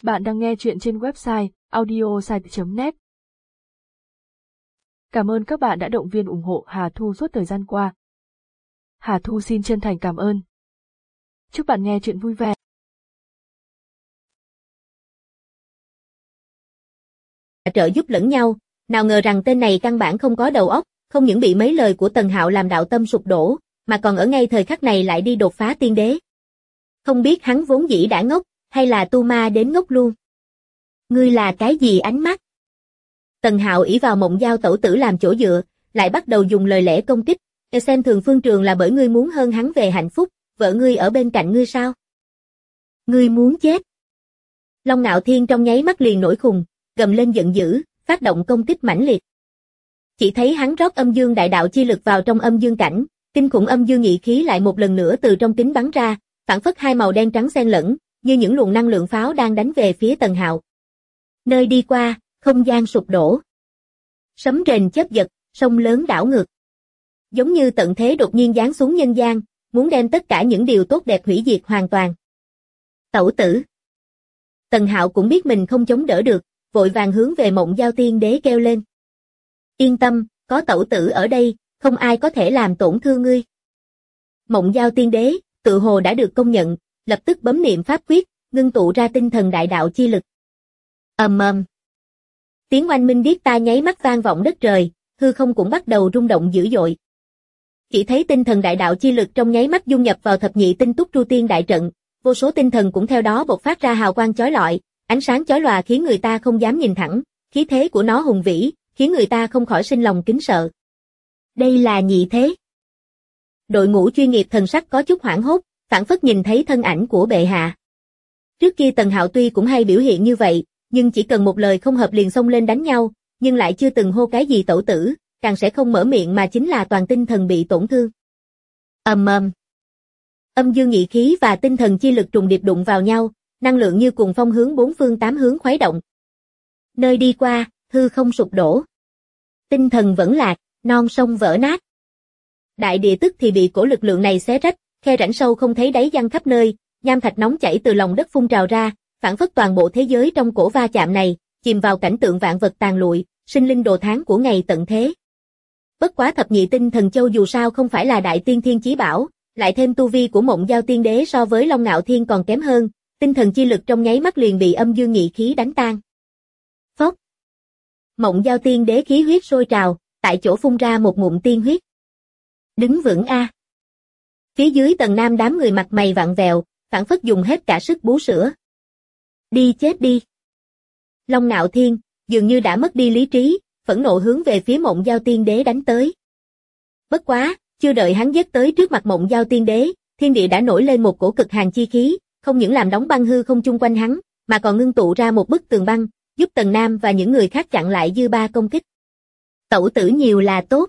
Bạn đang nghe chuyện trên website audiosite.net. Cảm ơn các bạn đã động viên ủng hộ Hà Thu suốt thời gian qua. Hà Thu xin chân thành cảm ơn. Chúc bạn nghe chuyện vui vẻ. Trợ giúp lẫn nhau, nào ngờ rằng tên này căn bản không có đầu óc, không những bị mấy lời của Tần Hạo làm đạo tâm sụp đổ, mà còn ở ngay thời khắc này lại đi đột phá tiên đế. Không biết hắn vốn dĩ đã ngốc, hay là tu ma đến ngốc luôn. Ngươi là cái gì ánh mắt? Tần Hạo ỷ vào Mộng Giao tẩu tử làm chỗ dựa, lại bắt đầu dùng lời lẽ công kích. Xem thường Phương Trường là bởi ngươi muốn hơn hắn về hạnh phúc, vợ ngươi ở bên cạnh ngươi sao? Ngươi muốn chết. Long Nạo Thiên trong nháy mắt liền nổi khùng, gầm lên giận dữ, phát động công kích mãnh liệt. Chỉ thấy hắn rót âm dương đại đạo chi lực vào trong âm dương cảnh, kinh khủng âm dương nhị khí lại một lần nữa từ trong kính bắn ra, phản phất hai màu đen trắng xen lẫn, như những luồng năng lượng pháo đang đánh về phía Tần Hạo. Nơi đi qua, không gian sụp đổ. Sấm rền chớp giật, sông lớn đảo ngược. Giống như tận thế đột nhiên giáng xuống nhân gian, muốn đem tất cả những điều tốt đẹp hủy diệt hoàn toàn. Tẩu tử. Tần Hạo cũng biết mình không chống đỡ được, vội vàng hướng về Mộng Giao Tiên Đế kêu lên. Yên tâm, có tẩu tử ở đây, không ai có thể làm tổn thương ngươi. Mộng Giao Tiên Đế, tự hồ đã được công nhận, lập tức bấm niệm pháp quyết, ngưng tụ ra tinh thần đại đạo chi lực. Ầm ầm. Tiếng oanh minh điếc tai nháy mắt vang vọng đất trời, hư không cũng bắt đầu rung động dữ dội. Chỉ thấy tinh thần đại đạo chi lực trong nháy mắt dung nhập vào thập nhị tinh túc tru tiên đại trận, vô số tinh thần cũng theo đó bộc phát ra hào quang chói lọi, ánh sáng chói lòa khiến người ta không dám nhìn thẳng, khí thế của nó hùng vĩ, khiến người ta không khỏi sinh lòng kính sợ. Đây là nhị thế. Đội ngũ chuyên nghiệp thần sắc có chút hoảng hốt, phảng phất nhìn thấy thân ảnh của bệ hạ. Trước kia Tần Hạo tuy cũng hay biểu hiện như vậy, nhưng chỉ cần một lời không hợp liền xông lên đánh nhau, nhưng lại chưa từng hô cái gì tẩu tử, càng sẽ không mở miệng mà chính là toàn tinh thần bị tổn thương. Ầm ầm. Âm dương nhị khí và tinh thần chi lực trùng điệp đụng vào nhau, năng lượng như cuồng phong hướng bốn phương tám hướng khuấy động. Nơi đi qua, hư không sụp đổ. Tinh thần vẫn lạc, non sông vỡ nát. Đại địa tức thì bị cổ lực lượng này xé rách, khe rãnh sâu không thấy đáy giăng khắp nơi, nham thạch nóng chảy từ lòng đất phun trào ra, phản phất toàn bộ thế giới trong cổ va chạm này, chìm vào cảnh tượng vạn vật tàn lụi, sinh linh đồ thán của ngày tận thế. Bất quá thập nhị tinh thần châu dù sao không phải là đại tiên thiên chí bảo, lại thêm tu vi của Mộng Giao Tiên Đế so với Long Nạo Thiên còn kém hơn, tinh thần chi lực trong nháy mắt liền bị âm dương nhị khí đánh tan. Phốc. Mộng Giao Tiên Đế khí huyết sôi trào, tại chỗ phun ra một ngụm tiên huyết. Đứng vững a. Phía dưới tầng nam đám người mặt mày vặn vẹo, phảng phất dùng hết cả sức bú sữa. Đi chết đi. Long Nạo Thiên, dường như đã mất đi lý trí, phẫn nộ hướng về phía Mộng Giao Tiên Đế đánh tới. Bất quá, chưa đợi hắn giết tới trước mặt Mộng Giao Tiên Đế, thiên địa đã nổi lên một cổ cực hàn chi khí, không những làm đóng băng hư không chung quanh hắn, mà còn ngưng tụ ra một bức tường băng, giúp Tần Nam và những người khác chặn lại dư ba công kích. Tẩu tử nhiều là tốt.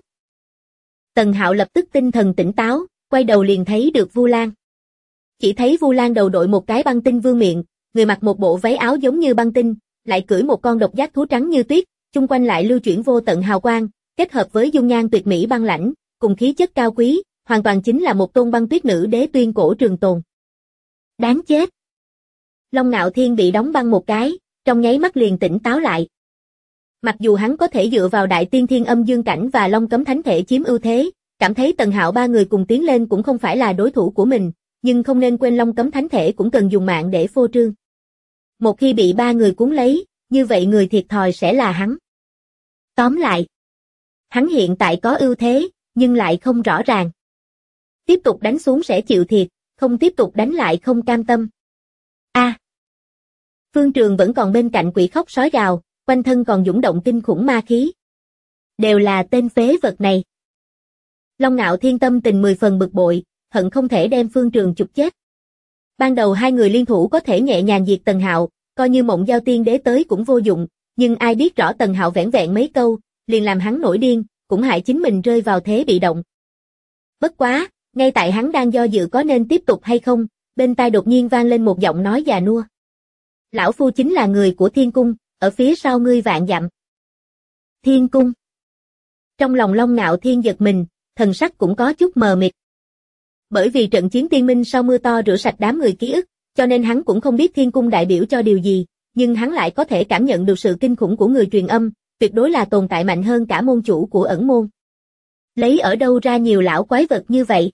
Tần Hạo lập tức tinh thần tỉnh táo, quay đầu liền thấy được Vu Lan. Chỉ thấy Vu Lan đầu đội một cái băng tinh vương miện, người mặc một bộ váy áo giống như băng tinh, lại cưỡi một con độc giác thú trắng như tuyết, chung quanh lại lưu chuyển vô tận hào quang, kết hợp với dung nhan tuyệt mỹ băng lãnh, cùng khí chất cao quý, hoàn toàn chính là một tôn băng tuyết nữ đế tuyên cổ trường tồn. Đáng chết. Long Nạo Thiên bị đóng băng một cái, trong nháy mắt liền tỉnh táo lại. Mặc dù hắn có thể dựa vào đại tiên thiên âm dương cảnh và Long Cấm Thánh Thể chiếm ưu thế, cảm thấy Tần Hạo ba người cùng tiến lên cũng không phải là đối thủ của mình, nhưng không nên quên Long Cấm Thánh Thể cũng cần dùng mạng để phô trương. Một khi bị ba người cuốn lấy, như vậy người thiệt thòi sẽ là hắn. Tóm lại, hắn hiện tại có ưu thế, nhưng lại không rõ ràng. Tiếp tục đánh xuống sẽ chịu thiệt, không tiếp tục đánh lại không cam tâm. A. Phương Trường vẫn còn bên cạnh quỷ khóc sói gào, quanh thân còn dũng động kinh khủng ma khí. Đều là tên phế vật này. Long Nạo Thiên tâm tình 10 phần bực bội, hận không thể đem Phương Trường chụp chết. Ban đầu hai người liên thủ có thể nhẹ nhàng diệt Tần Hạo, coi như Mộng Giao Tiên Đế tới cũng vô dụng, nhưng ai biết rõ Tần Hạo vẻn vẹn mấy câu, liền làm hắn nổi điên, cũng hại chính mình rơi vào thế bị động. Bất quá, ngay tại hắn đang do dự có nên tiếp tục hay không, bên tai đột nhiên vang lên một giọng nói già nua. Lão phu chính là người của Thiên Cung, ở phía sau ngươi vạn dặm. Thiên Cung. Trong lòng Long Nạo Thiên giật mình, thần sắc cũng có chút mờ mịt. Bởi vì trận chiến tiên minh sau mưa to rửa sạch đám người ký ức, cho nên hắn cũng không biết Thiên Cung đại biểu cho điều gì, nhưng hắn lại có thể cảm nhận được sự kinh khủng của người truyền âm, tuyệt đối là tồn tại mạnh hơn cả môn chủ của ẩn môn. Lấy ở đâu ra nhiều lão quái vật như vậy?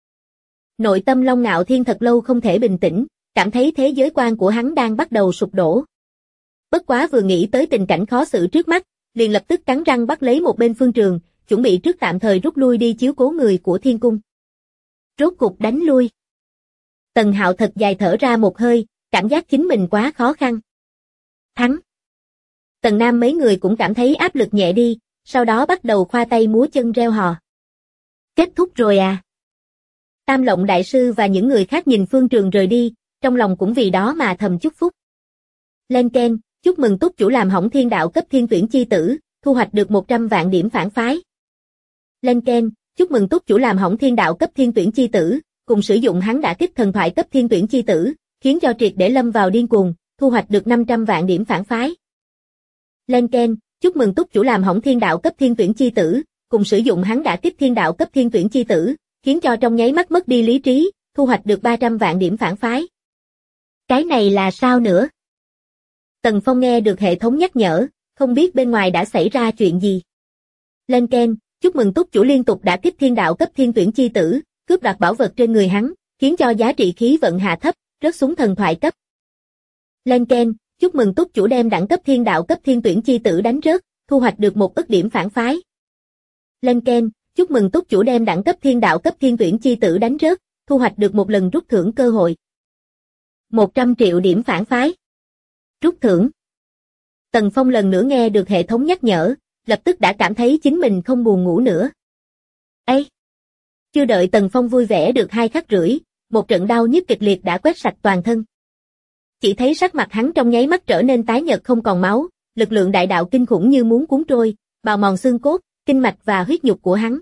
Nội tâm Long Ngạo Thiên thật lâu không thể bình tĩnh, cảm thấy thế giới quan của hắn đang bắt đầu sụp đổ. Bất quá vừa nghĩ tới tình cảnh khó xử trước mắt, liền lập tức cắn răng bắt lấy một bên phương trường, chuẩn bị trước tạm thời rút lui đi chiếu cố người của thiên cung. Rốt cục đánh lui. Tần Hạo thật dài thở ra một hơi, cảm giác chính mình quá khó khăn. Thắng. Tần Nam mấy người cũng cảm thấy áp lực nhẹ đi, sau đó bắt đầu khoa tay múa chân reo hò. Kết thúc rồi à? Tam Lộng Đại Sư và những người khác nhìn phương trường rời đi, trong lòng cũng vì đó mà thầm chúc phúc. Lên keng, chúc mừng túc chủ làm hỏng thiên đạo cấp thiên tuyển chi tử, thu hoạch được 100 vạn điểm phản phái. Lên keng, chúc mừng túc chủ làm hỏng thiên đạo cấp thiên tuyển chi tử, cùng sử dụng hắn đả kích thần thoại cấp thiên tuyển chi tử, khiến cho triệt để lâm vào điên cuồng, thu hoạch được 500 vạn điểm phản phái. Lên keng, chúc mừng túc chủ làm hỏng thiên đạo cấp thiên tuyển chi tử, cùng sử dụng hắn đả kích thiên đạo cấp thiên tuyển chi tử, khiến cho trong nháy mắt mất đi lý trí, thu hoạch được 300 vạn điểm phản phái. Cái này là sao nữa? Tần Phong nghe được hệ thống nhắc nhở, không biết bên ngoài đã xảy ra chuyện gì. Lên keng, chúc mừng túc chủ liên tục đả kích thiên đạo cấp thiên tuyển chi tử, cướp đoạt bảo vật trên người hắn, khiến cho giá trị khí vận hạ thấp, rớt xuống thần thoại cấp. Lên keng, chúc mừng túc chủ đem đẳng cấp thiên đạo cấp thiên tuyển chi tử đánh rớt, thu hoạch được 1 ức điểm phản phái. Lên keng, chúc mừng túc chủ đem đẳng cấp thiên đạo cấp thiên tuyển chi tử đánh rớt, thu hoạch được 1 lần rút thưởng cơ hội. 100 triệu điểm phản phái. Rút thưởng. Tần Phong lần nữa nghe được hệ thống nhắc nhở, lập tức đã cảm thấy chính mình không buồn ngủ nữa. Ây! Chưa đợi Tần Phong vui vẻ được 2 khắc rưỡi, một trận đau nhức kịch liệt đã quét sạch toàn thân. Chỉ thấy sắc mặt hắn trong nháy mắt trở nên tái nhợt không còn máu, lực lượng đại đạo kinh khủng như muốn cuốn trôi, bào mòn xương cốt, kinh mạch và huyết nhục của hắn.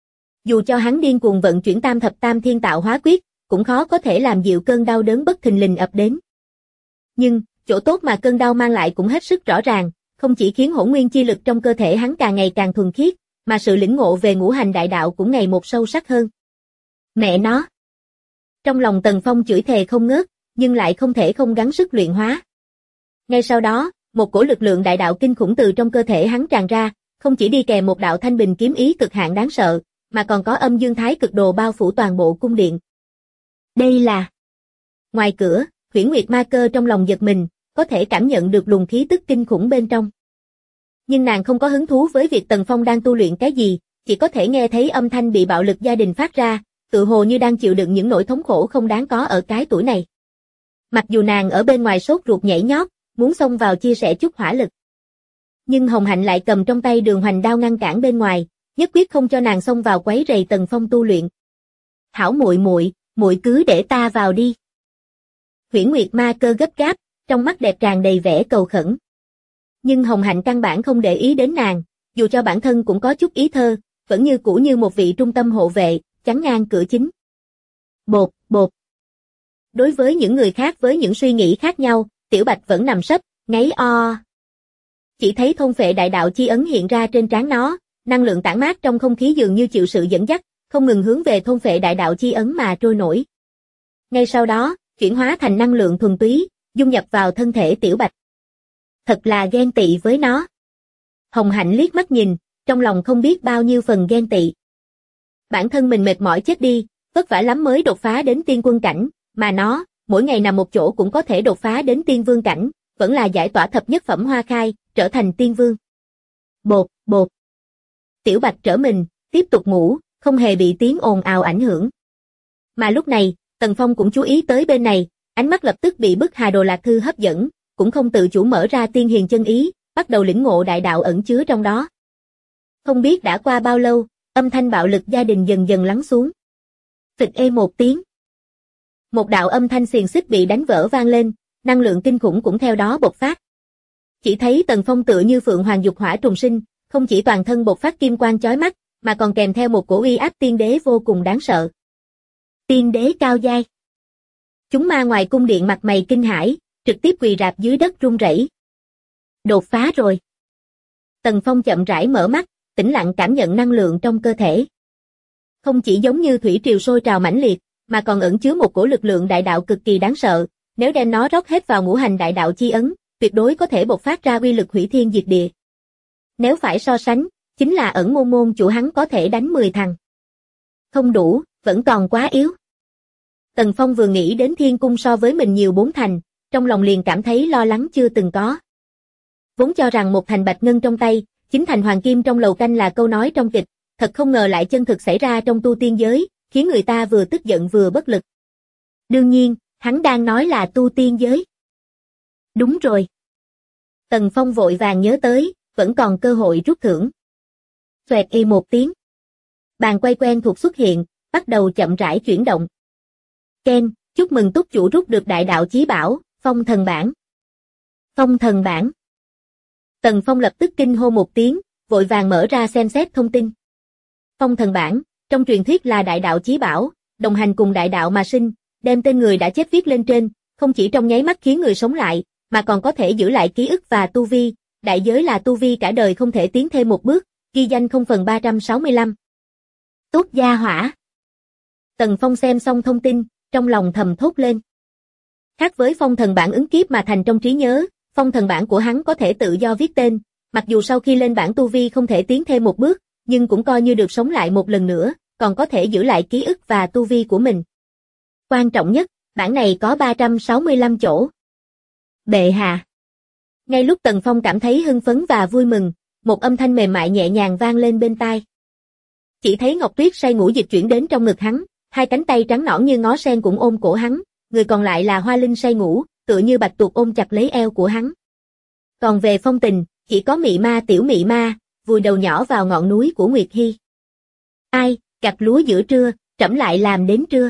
Dù cho hắn điên cuồng vận chuyển tam thập tam thiên tạo hóa quyết, cũng khó có thể làm dịu cơn đau đớn bất thình lình ập đến. Nhưng, chỗ tốt mà cơn đau mang lại cũng hết sức rõ ràng, không chỉ khiến hỗn nguyên chi lực trong cơ thể hắn càng ngày càng thuần khiết, mà sự lĩnh ngộ về ngũ hành đại đạo cũng ngày một sâu sắc hơn. Mẹ nó! Trong lòng Tần Phong chửi thề không ngớt, nhưng lại không thể không gắng sức luyện hóa. Ngay sau đó, một cổ lực lượng đại đạo kinh khủng từ trong cơ thể hắn tràn ra, không chỉ đi kèm một đạo thanh bình kiếm ý cực hạn đáng sợ, mà còn có âm dương thái cực đồ bao phủ toàn bộ cung điện. Đây là... Ngoài cửa, Huyễn Nguyệt Ma Cơ trong lòng giật mình, có thể cảm nhận được luồng khí tức kinh khủng bên trong. Nhưng nàng không có hứng thú với việc Tần Phong đang tu luyện cái gì, chỉ có thể nghe thấy âm thanh bị bạo lực gia đình phát ra, tự hồ như đang chịu đựng những nỗi thống khổ không đáng có ở cái tuổi này. Mặc dù nàng ở bên ngoài sốt ruột nhảy nhót, muốn xông vào chia sẻ chút hỏa lực. Nhưng Hồng Hạnh lại cầm trong tay Đường Hoành đao ngăn cản bên ngoài, nhất quyết không cho nàng xông vào quấy rầy Tần Phong tu luyện. Hảo muội muội, muội cứ để ta vào đi. Huyễn Nguyệt Ma Cơ gấp gáp, trong mắt đẹp tràn đầy vẻ cầu khẩn. Nhưng Hồng Hạnh căn bản không để ý đến nàng, dù cho bản thân cũng có chút ý thơ, vẫn như cũ như một vị trung tâm hộ vệ, chắn ngang cửa chính. Bột, bột. Đối với những người khác với những suy nghĩ khác nhau, Tiểu Bạch vẫn nằm sấp, ngáy o. Chỉ thấy thôn phệ đại đạo chi ấn hiện ra trên trán nó, năng lượng tản mát trong không khí dường như chịu sự dẫn dắt, không ngừng hướng về thôn phệ đại đạo chi ấn mà trôi nổi. Ngay sau đó, chuyển hóa thành năng lượng thuần túy, dung nhập vào thân thể Tiểu Bạch. Thật là ghen tị với nó. Hồng Hạnh liếc mắt nhìn, trong lòng không biết bao nhiêu phần ghen tị. Bản thân mình mệt mỏi chết đi, vất vả lắm mới đột phá đến tiên quân cảnh, mà nó, mỗi ngày nằm một chỗ cũng có thể đột phá đến tiên vương cảnh, vẫn là giải tỏa thập nhất phẩm hoa khai, trở thành tiên vương. Bột, bột. Tiểu Bạch trở mình, tiếp tục ngủ, không hề bị tiếng ồn ào ảnh hưởng. Mà lúc này, Tần Phong cũng chú ý tới bên này, ánh mắt lập tức bị bức Hà Đồ Lạc Thư hấp dẫn, cũng không tự chủ mở ra tiên hiền chân ý, bắt đầu lĩnh ngộ đại đạo ẩn chứa trong đó. Không biết đã qua bao lâu, âm thanh bạo lực gia đình dần dần lắng xuống. Phịch ê một tiếng. Một đạo âm thanh xiềng xích bị đánh vỡ vang lên, năng lượng kinh khủng cũng theo đó bộc phát. Chỉ thấy Tần Phong tựa như phượng hoàng dục hỏa trùng sinh, không chỉ toàn thân bộc phát kim quang chói mắt, mà còn kèm theo một cổ uy áp tiên đế vô cùng đáng sợ. Tiên đế cao giai. Chúng ma ngoài cung điện mặt mày kinh hãi, trực tiếp quỳ rạp dưới đất run rẩy. Đột phá rồi. Tần Phong chậm rãi mở mắt, tĩnh lặng cảm nhận năng lượng trong cơ thể. Không chỉ giống như thủy triều sôi trào mãnh liệt, mà còn ẩn chứa một cổ lực lượng đại đạo cực kỳ đáng sợ, nếu đem nó rót hết vào ngũ hành đại đạo chi ấn, tuyệt đối có thể bộc phát ra uy lực hủy thiên diệt địa. Nếu phải so sánh, chính là ẩn môn môn chủ hắn có thể đánh 10 thằng. Không đủ, vẫn còn quá yếu. Tần Phong vừa nghĩ đến thiên cung so với mình nhiều 4 thành, trong lòng liền cảm thấy lo lắng chưa từng có. Vốn cho rằng một thành bạch ngân trong tay, 9 thành hoàng kim trong lầu canh là câu nói trong kịch, thật không ngờ lại chân thực xảy ra trong tu tiên giới, khiến người ta vừa tức giận vừa bất lực. Đương nhiên, hắn đang nói là tu tiên giới. Đúng rồi. Tần Phong vội vàng nhớ tới, vẫn còn cơ hội rút thưởng. Xoẹt y một tiếng. Bàn quay quen thuộc xuất hiện, bắt đầu chậm rãi chuyển động. Ken, chúc mừng túc chủ rút được đại đạo chí bảo, phong thần bảng. Phong thần bảng. Tần Phong lập tức kinh hô một tiếng, vội vàng mở ra xem xét thông tin. Phong thần bảng, trong truyền thuyết là đại đạo chí bảo, đồng hành cùng đại đạo mà sinh, đem tên người đã chết viết lên trên, không chỉ trong nháy mắt khiến người sống lại, mà còn có thể giữ lại ký ức và tu vi, đại giới là tu vi cả đời không thể tiến thêm một bước, ghi danh 0/365. Tốt gia hỏa. Tần Phong xem xong thông tin, trong lòng thầm thốt lên. Khác với phong thần bảng ứng kiếp mà thành trong trí nhớ, phong thần bảng của hắn có thể tự do viết tên, mặc dù sau khi lên bảng tu vi không thể tiến thêm một bước, nhưng cũng coi như được sống lại một lần nữa, còn có thể giữ lại ký ức và tu vi của mình. Quan trọng nhất, bảng này có 365 chỗ. Bệ hạ. Ngay lúc Tần Phong cảm thấy hưng phấn và vui mừng, một âm thanh mềm mại nhẹ nhàng vang lên bên tai. Chỉ thấy Ngọc Tuyết say ngủ dịch chuyển đến trong ngực hắn, hai cánh tay trắng nõn như ngó sen cũng ôm cổ hắn, người còn lại là Hoa Linh say ngủ, tựa như bạch tuộc ôm chặt lấy eo của hắn. Còn về Phong Tình, chỉ có Mị Ma tiểu Mị Ma, vùi đầu nhỏ vào ngọn núi của Nguyệt Hy. Ai, gặt lúa giữa trưa, trẫm lại làm đến trưa.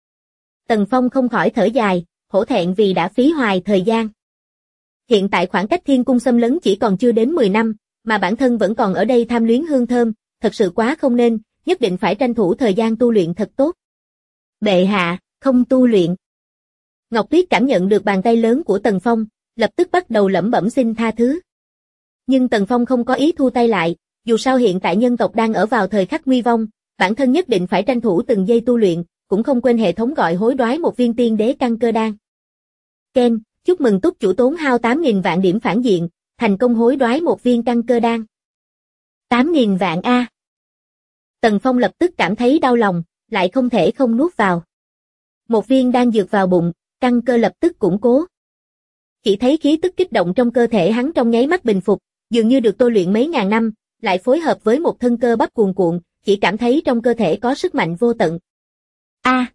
Tần Phong không khỏi thở dài, hổ thẹn vì đã phí hoài thời gian. Hiện tại khoảng cách thiên cung xâm lấn chỉ còn chưa đến 10 năm, mà bản thân vẫn còn ở đây tham luyến hương thơm, thật sự quá không nên, nhất định phải tranh thủ thời gian tu luyện thật tốt. Bệ hạ, không tu luyện. Ngọc Tuyết cảm nhận được bàn tay lớn của Tần Phong, lập tức bắt đầu lẩm bẩm xin tha thứ. Nhưng Tần Phong không có ý thu tay lại, dù sao hiện tại nhân tộc đang ở vào thời khắc nguy vong, bản thân nhất định phải tranh thủ từng giây tu luyện, cũng không quên hệ thống gọi hối đoái một viên tiên đế căn cơ đan. Ken, chúc mừng túc chủ tốn hao 8.000 vạn điểm phản diện, thành công hối đoái một viên căn cơ đan. 8.000 vạn A. Tần Phong lập tức cảm thấy đau lòng, lại không thể không nuốt vào. Một viên đan dược vào bụng, căn cơ lập tức củng cố. Chỉ thấy khí tức kích động trong cơ thể hắn trong nháy mắt bình phục, dường như được tôi luyện mấy ngàn năm, lại phối hợp với một thân cơ bắp cuồn cuộn, chỉ cảm thấy trong cơ thể có sức mạnh vô tận. A!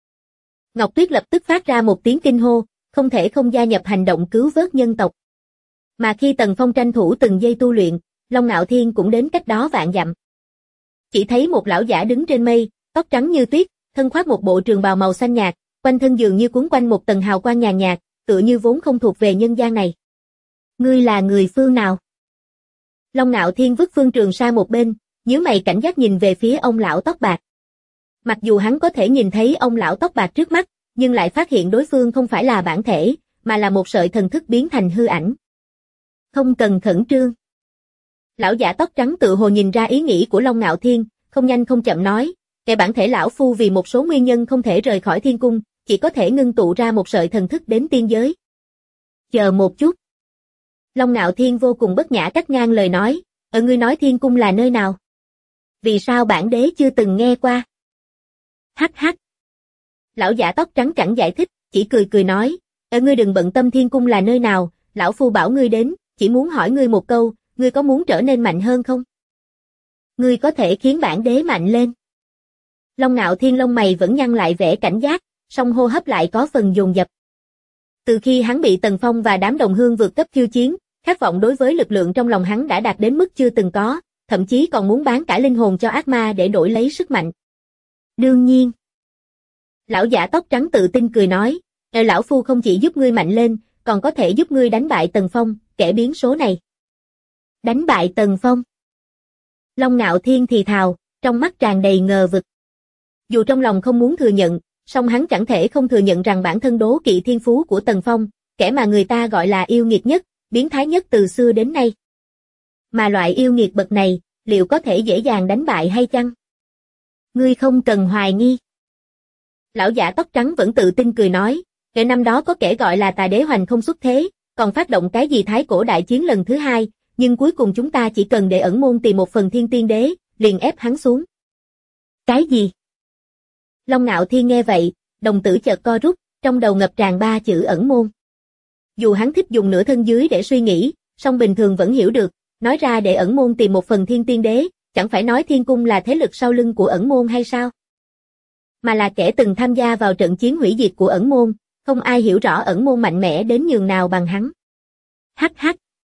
Ngọc Tuyết lập tức phát ra một tiếng kinh hô, không thể không gia nhập hành động cứu vớt nhân tộc. Mà khi Tần Phong tranh thủ từng giây tu luyện, Long Ngạo Thiên cũng đến cách đó vạn dặm. Chỉ thấy một lão giả đứng trên mây, tóc trắng như tuyết, thân khoác một bộ trường bào màu xanh nhạt, quanh thân dường như cuốn quanh một tầng hào quang nhàn nhạt, tựa như vốn không thuộc về nhân gian này. Ngươi là người phương nào? Long Ngạo Thiên vứt phương trường sang một bên, nhíu mày cảnh giác nhìn về phía ông lão tóc bạc. Mặc dù hắn có thể nhìn thấy ông lão tóc bạc trước mắt, nhưng lại phát hiện đối phương không phải là bản thể, mà là một sợi thần thức biến thành hư ảnh. Không cần khẩn trương. Lão giả tóc trắng tự hồ nhìn ra ý nghĩ của Long Ngạo Thiên, không nhanh không chậm nói, kẻ bản thể lão phu vì một số nguyên nhân không thể rời khỏi thiên cung, chỉ có thể ngưng tụ ra một sợi thần thức đến tiên giới. Chờ một chút. Long Ngạo Thiên vô cùng bất nhã cắt ngang lời nói, ngươi nói thiên cung là nơi nào? Vì sao bản đế chưa từng nghe qua? Hắc hắc. Lão giả tóc trắng chẳng giải thích, chỉ cười cười nói, ngươi đừng bận tâm thiên cung là nơi nào, lão phu bảo ngươi đến, chỉ muốn hỏi ngươi một câu, ngươi có muốn trở nên mạnh hơn không? Ngươi có thể khiến bản đế mạnh lên. Long Ngạo Thiên lông mày vẫn nhăn lại vẻ cảnh giác, song hô hấp lại có phần dồn dập. Từ khi hắn bị Tần Phong và đám đồng hương vượt cấp khiêu chiến, khát vọng đối với lực lượng trong lòng hắn đã đạt đến mức chưa từng có, thậm chí còn muốn bán cả linh hồn cho ác ma để đổi lấy sức mạnh. Đương nhiên. Lão giả tóc trắng tự tin cười nói, lão phu không chỉ giúp ngươi mạnh lên, còn có thể giúp ngươi đánh bại Tần Phong, kẻ biến số này. Đánh bại Tần Phong. Long Ngạo Thiên thì thào, trong mắt tràn đầy ngờ vực. Dù trong lòng không muốn thừa nhận, song hắn chẳng thể không thừa nhận rằng bản thân đố kỵ thiên phú của Tần Phong, kẻ mà người ta gọi là yêu nghiệt nhất, biến thái nhất từ xưa đến nay. Mà loại yêu nghiệt bậc này, liệu có thể dễ dàng đánh bại hay chăng? Ngươi không cần hoài nghi. Lão giả tóc trắng vẫn tự tin cười nói, kể năm đó có kẻ gọi là Tà Đế hoành không xuất thế, còn phát động cái gì thái cổ đại chiến lần thứ hai, nhưng cuối cùng chúng ta chỉ cần để ẩn môn tìm một phần thiên tiên đế, liền ép hắn xuống. Cái gì? Long Nạo Thiên nghe vậy, đồng tử chợt co rút, trong đầu ngập tràn ba chữ ẩn môn. Dù hắn thích dùng nửa thân dưới để suy nghĩ, song bình thường vẫn hiểu được, nói ra để ẩn môn tìm một phần thiên tiên đế, chẳng phải nói thiên cung là thế lực sau lưng của ẩn môn hay sao? Mà là kẻ từng tham gia vào trận chiến hủy diệt của ẩn môn, không ai hiểu rõ ẩn môn mạnh mẽ đến nhường nào bằng hắn. Hắc hắc.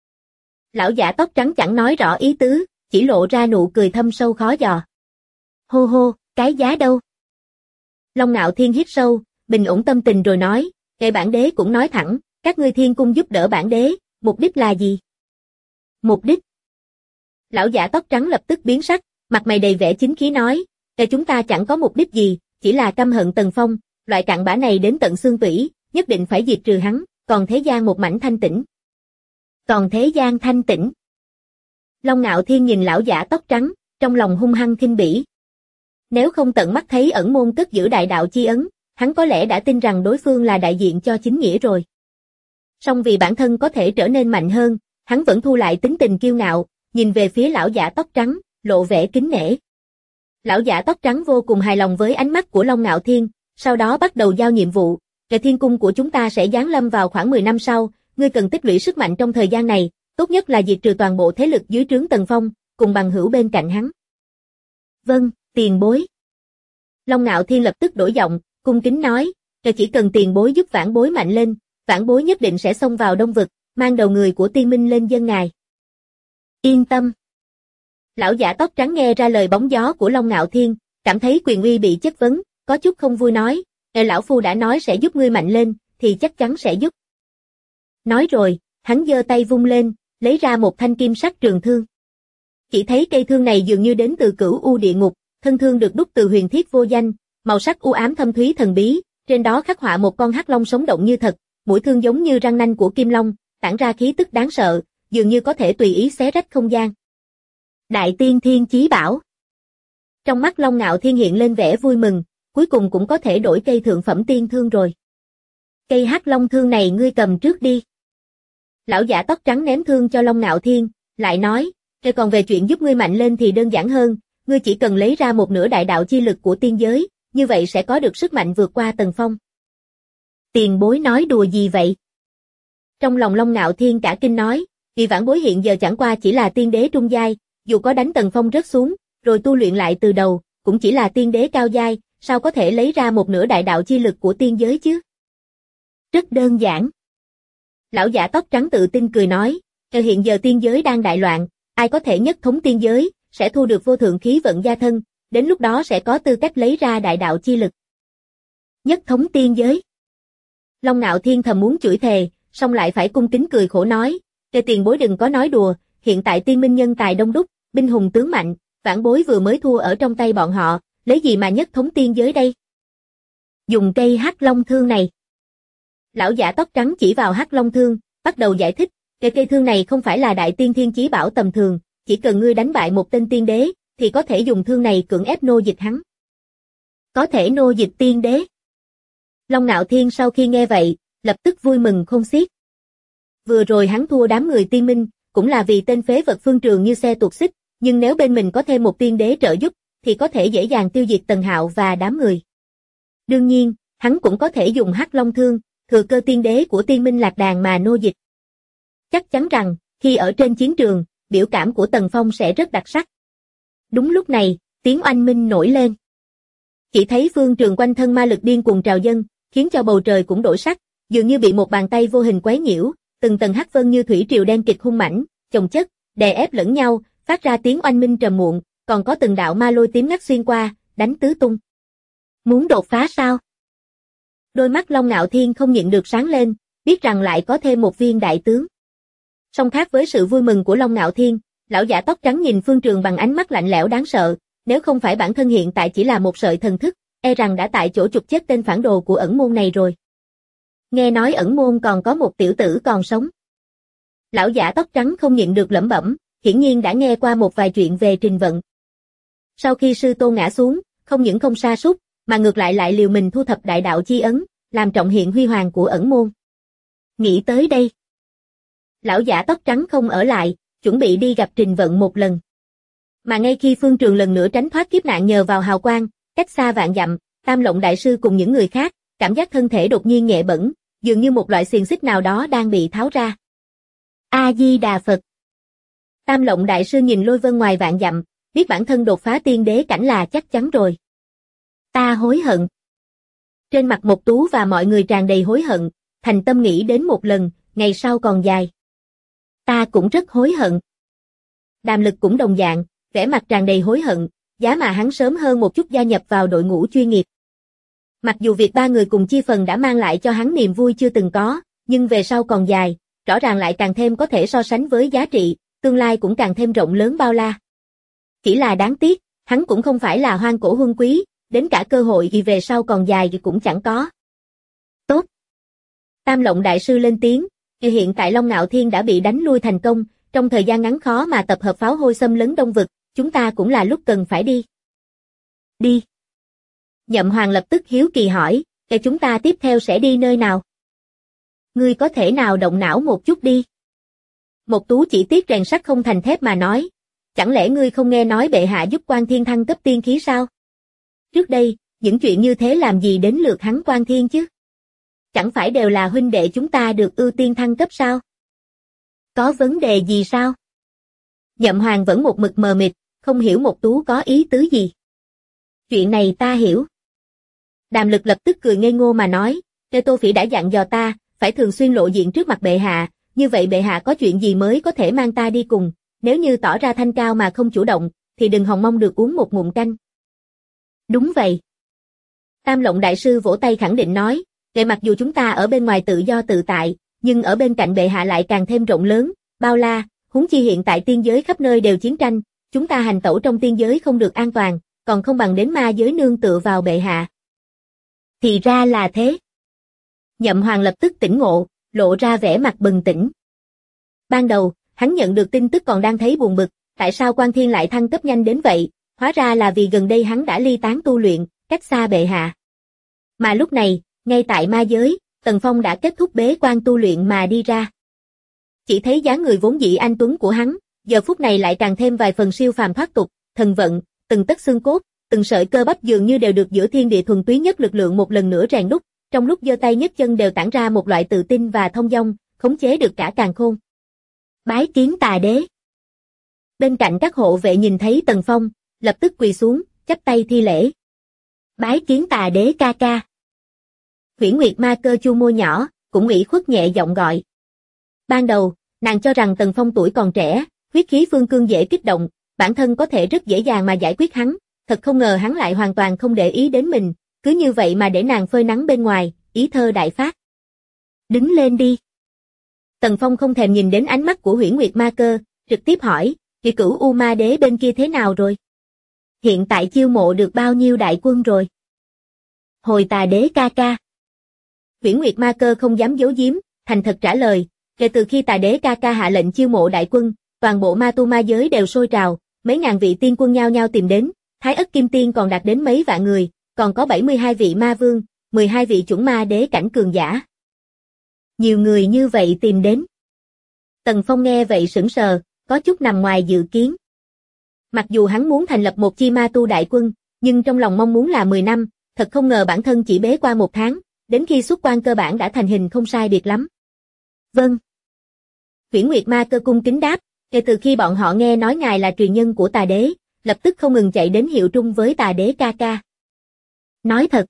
Lão giả tóc trắng chẳng nói rõ ý tứ, chỉ lộ ra nụ cười thâm sâu khó dò. Hô hô, cái giá đâu? Long Nạo Thiên hít sâu, bình ổn tâm tình rồi nói, kệ bản đế cũng nói thẳng, các ngươi thiên cung giúp đỡ bản đế, mục đích là gì? Mục đích? Lão giả tóc trắng lập tức biến sắc, mặt mày đầy vẻ chính khí nói, kệ chúng ta chẳng có mục đích gì, chỉ là căm hận Tần Phong, loại cặn bã này đến tận xương tủy, nhất định phải diệt trừ hắn, còn thế gian một mảnh thanh tĩnh. Còn thế gian thanh tĩnh. Long Nạo Thiên nhìn lão giả tóc trắng, trong lòng hung hăng khinh bỉ. Nếu không tận mắt thấy ẩn môn cất giữ đại đạo chi ấn, hắn có lẽ đã tin rằng đối phương là đại diện cho chính nghĩa rồi. Song vì bản thân có thể trở nên mạnh hơn, hắn vẫn thu lại tính tình kiêu ngạo, nhìn về phía lão giả tóc trắng, lộ vẻ kính nể. Lão giả tóc trắng vô cùng hài lòng với ánh mắt của Long Nạo Thiên, sau đó bắt đầu giao nhiệm vụ. Cái thiên cung của chúng ta sẽ giáng lâm vào khoảng 10 năm sau, ngươi cần tích lũy sức mạnh trong thời gian này, tốt nhất là diệt trừ toàn bộ thế lực dưới trướng Tần Phong, cùng bằng hữu bên cạnh hắn. Vâng, tiền bối. Long Nạo Thiên lập tức đổi giọng, cung kính nói, chỉ cần tiền bối giúp vãn bối mạnh lên, vãn bối nhất định sẽ xông vào Đông Vực, mang đầu người của Tiên Minh lên dâng ngài. Yên tâm. Lão giả tóc trắng nghe ra lời bóng gió của Long Nạo Thiên, cảm thấy quyền uy bị chất vấn, có chút không vui nói, lão phu đã nói sẽ giúp ngươi mạnh lên, thì chắc chắn sẽ giúp. Nói rồi, hắn giơ tay vung lên, lấy ra một thanh kim sắc trường thương. Chỉ thấy cây thương này dường như đến từ Cửu U địa ngục, thân thương được đúc từ huyền thiết vô danh, màu sắc u ám thâm thúy thần bí, trên đó khắc họa một con hắc long sống động như thật, mũi thương giống như răng nanh của kim long, tản ra khí tức đáng sợ, dường như có thể tùy ý xé rách không gian. Đại tiên thiên chí bảo. Trong mắt Long Nạo Thiên hiện lên vẻ vui mừng, cuối cùng cũng có thể đổi cây thượng phẩm tiên thương rồi. Cây hắc long thương này ngươi cầm trước đi. Lão giả tóc trắng ném thương cho Long Nạo Thiên, lại nói, còn về chuyện giúp ngươi mạnh lên thì đơn giản hơn, ngươi chỉ cần lấy ra một nửa đại đạo chi lực của tiên giới, như vậy sẽ có được sức mạnh vượt qua Tần Phong. Tiền bối nói đùa gì vậy? Trong lòng Long Nạo Thiên cả kinh nói, vì vãn bối hiện giờ chẳng qua chỉ là tiên đế trung giai, dù có đánh Tần Phong rớt xuống, rồi tu luyện lại từ đầu, cũng chỉ là tiên đế cao giai, sao có thể lấy ra một nửa đại đạo chi lực của tiên giới chứ? Rất đơn giản. Lão giả tóc trắng tự tin cười nói, hiện giờ tiên giới đang đại loạn, ai có thể nhất thống tiên giới, sẽ thu được vô thượng khí vận gia thân, đến lúc đó sẽ có tư cách lấy ra đại đạo chi lực. Nhất thống tiên giới. Long Nạo Thiên thầm muốn chửi thề, song lại phải cung kính cười khổ nói, tiền bối đừng có nói đùa, hiện tại Tiên Minh nhân tài đông đúc, binh hùng tướng mạnh, vãn bối vừa mới thua ở trong tay bọn họ, lấy gì mà nhất thống tiên giới đây? Dùng cây hắc long thương này. Lão giả tóc trắng chỉ vào hắc long thương, bắt đầu giải thích, cây thương này không phải là đại tiên thiên chí bảo tầm thường, chỉ cần ngươi đánh bại một tên tiên đế, thì có thể dùng thương này cưỡng ép nô dịch hắn. Có thể nô dịch tiên đế. Long Nạo Thiên sau khi nghe vậy, lập tức vui mừng khôn xiết. Vừa rồi hắn thua đám người Tiên Minh, cũng là vì tên phế vật Phương Trường như xe tuột xích, nhưng nếu bên mình có thêm một tiên đế trợ giúp, thì có thể dễ dàng tiêu diệt Tần Hạo và đám người. Đương nhiên, hắn cũng có thể dùng hắc long thương, thừa cơ tiên đế của Tiên Minh lạc đàn mà nô dịch. Chắc chắn rằng, khi ở trên chiến trường, biểu cảm của Tần Phong sẽ rất đặc sắc. Đúng lúc này, tiếng oanh minh nổi lên. Chỉ thấy Phương Trường quanh thân ma lực điên cuồng trào dâng, khiến cho bầu trời cũng đổi sắc, dường như bị một bàn tay vô hình quấy nhiễu, từng tầng hắc vân như thủy triều đen kịch hung mãnh, chồng chất, đè ép lẫn nhau, phát ra tiếng oanh minh trầm muộn, còn có từng đạo ma lôi tím ngắt xuyên qua, đánh tứ tung. Muốn đột phá sao? Đôi mắt Long Nạo Thiên không nhịn được sáng lên, biết rằng lại có thêm một viên đại tướng. Song khác với sự vui mừng của Long Nạo Thiên, lão giả tóc trắng nhìn Phương Trường bằng ánh mắt lạnh lẽo đáng sợ, nếu không phải bản thân hiện tại chỉ là một sợi thần thức, e rằng đã tại chỗ chụp chết tên phản đồ của ẩn môn này rồi. Nghe nói ẩn môn còn có một tiểu tử còn sống. Lão giả tóc trắng không nhịn được lẩm bẩm, hiển nhiên đã nghe qua một vài chuyện về Trình Vận. Sau khi sư tôn ngã xuống, không những không sa sút, mà ngược lại liều mình thu thập đại đạo chi ấn, làm trọng hiện huy hoàng của ẩn môn. Nghĩ tới đây, Lão giả tóc trắng không ở lại, chuẩn bị đi gặp Trình Vận một lần. Mà ngay khi Phương Trường lần nữa tránh thoát kiếp nạn nhờ vào hào quang, cách xa vạn dặm, Tam Lộng đại sư cùng những người khác, cảm giác thân thể đột nhiên nhẹ bẫng, dường như một loại xiềng xích nào đó đang bị tháo ra. A Di Đà Phật. Tam Lộng đại sư nhìn Lôi Vân ngoài vạn dặm, biết bản thân đột phá tiên đế cảnh là chắc chắn rồi. Ta hối hận. Trên mặt Mộc Tú và mọi người tràn đầy hối hận, thành tâm nghĩ đến một lần, ngày sau còn dài. Ta cũng rất hối hận. Đàm Lực cũng đồng dạng, vẻ mặt tràn đầy hối hận, giá mà hắn sớm hơn một chút gia nhập vào đội ngũ chuyên nghiệp. Mặc dù việc ba người cùng chia phần đã mang lại cho hắn niềm vui chưa từng có, nhưng về sau còn dài, rõ ràng lại càng thêm có thể so sánh với giá trị, tương lai cũng càng thêm rộng lớn bao la. Chỉ là đáng tiếc, hắn cũng không phải là hoang cổ huân quý, đến cả cơ hội gì về sau còn dài thì cũng chẳng có. Tốt. Tam Lộng đại sư lên tiếng, hiện tại Long Nạo Thiên đã bị đánh lui thành công, trong thời gian ngắn khó mà tập hợp pháo hôi xâm lấn Đông Vực, chúng ta cũng là lúc cần phải đi. Đi. Nhậm Hoàng lập tức hiếu kỳ hỏi, để chúng ta tiếp theo sẽ đi nơi nào? Ngươi có thể nào động não một chút đi? Mộc Tú chỉ tiếc rèn sắt không thành thép mà nói, chẳng lẽ ngươi không nghe nói bệ hạ giúp Quan Thiên thăng cấp tiên khí sao? Trước đây, những chuyện như thế làm gì đến lượt hắn Quan Thiên chứ? Chẳng phải đều là huynh đệ chúng ta được ưu tiên thăng cấp sao? Có vấn đề gì sao? Nhậm Hoàng vẫn một mực mờ mịt, không hiểu Mộc Tú có ý tứ gì. Chuyện này ta hiểu. Đàm Lực lập tức cười ngây ngô mà nói, Tô Phỉ đã dặn dò ta, phải thường xuyên lộ diện trước mặt bệ hạ, như vậy bệ hạ có chuyện gì mới có thể mang ta đi cùng, nếu như tỏ ra thanh cao mà không chủ động, thì đừng hòng mong được uống một ngụm canh. Đúng vậy. Tam Lộng đại sư vỗ tay khẳng định nói, mặc dù chúng ta ở bên ngoài tự do tự tại, nhưng ở bên cạnh bệ hạ lại càng thêm rộng lớn, bao la, huống chi hiện tại tiên giới khắp nơi đều chiến tranh, chúng ta hành tẩu trong tiên giới không được an toàn, còn không bằng đến ma giới nương tựa vào bệ hạ. Thì ra là thế. Nhậm Hoàng lập tức tỉnh ngộ, lộ ra vẻ mặt bừng tỉnh. Ban đầu, hắn nhận được tin tức còn đang thấy buồn bực, tại sao Quan Thiên lại thăng cấp nhanh đến vậy, hóa ra là vì gần đây hắn đã ly tán tu luyện, cách xa bệ hạ. Mà lúc này, ngay tại ma giới, Tần Phong đã kết thúc bế quan tu luyện mà đi ra. Chỉ thấy dáng người vốn dĩ anh tuấn của hắn, giờ phút này lại càng thêm vài phần siêu phàm thoát tục, thần vận, từng tấc xương cốt, từng sợi cơ bắp dường như đều được giữa thiên địa thuần túy nhất lực lượng một lần nữa rèn đúc, trong lúc giơ tay nhấc chân đều tản ra một loại tự tin và thông dong, khống chế được cả càn khôn. Bái kiến Tà Đế. Bên cạnh các hộ vệ nhìn thấy Tần Phong, lập tức quỳ xuống, chắp tay thi lễ. Bái kiến Tà Đế ca ca. Huyễn Nguyệt Ma Cơ chu môi nhỏ, cũng ủy khuất nhẹ giọng gọi. Ban đầu, nàng cho rằng Tần Phong tuổi còn trẻ, huyết khí phương cương dễ kích động, bản thân có thể rất dễ dàng mà giải quyết hắn, thật không ngờ hắn lại hoàn toàn không để ý đến mình, cứ như vậy mà để nàng phơi nắng bên ngoài, ý thơ đại phát. Đứng lên đi. Tần Phong không thèm nhìn đến ánh mắt của Huyễn Nguyệt Ma Cơ, trực tiếp hỏi, Kỳ Cửu U Ma Đế bên kia thế nào rồi? Hiện tại chiêu mộ được bao nhiêu đại quân rồi? Hồi Tà Đế ca ca. Huyễn Nguyệt Ma Cơ không dám giấu giếm, thành thật trả lời, kể từ khi Tà Đế ca ca hạ lệnh chiêu mộ đại quân, toàn bộ ma tu ma giới đều sôi trào, mấy ngàn vị tiên quân nhao nhao tìm đến, Thái Ất Kim Tiên còn đạt đến mấy vạn người, còn có 72 vị ma vương, 12 vị chuẩn ma đế cảnh cường giả. Nhiều người như vậy tìm đến. Tần Phong nghe vậy sững sờ, có chút nằm ngoài dự kiến. Mặc dù hắn muốn thành lập một chi ma tu đại quân, nhưng trong lòng mong muốn là 10 năm, thật không ngờ bản thân chỉ bế qua 1 tháng, đến khi xuất quan cơ bản đã thành hình không sai biệt lắm. Vâng. Huyễn Nguyệt Ma Cơ cung kính đáp, kể từ khi bọn họ nghe nói ngài là truyền nhân của Tà Đế, lập tức không ngừng chạy đến hiệu trung với Tà Đế ca ca. Nói thật.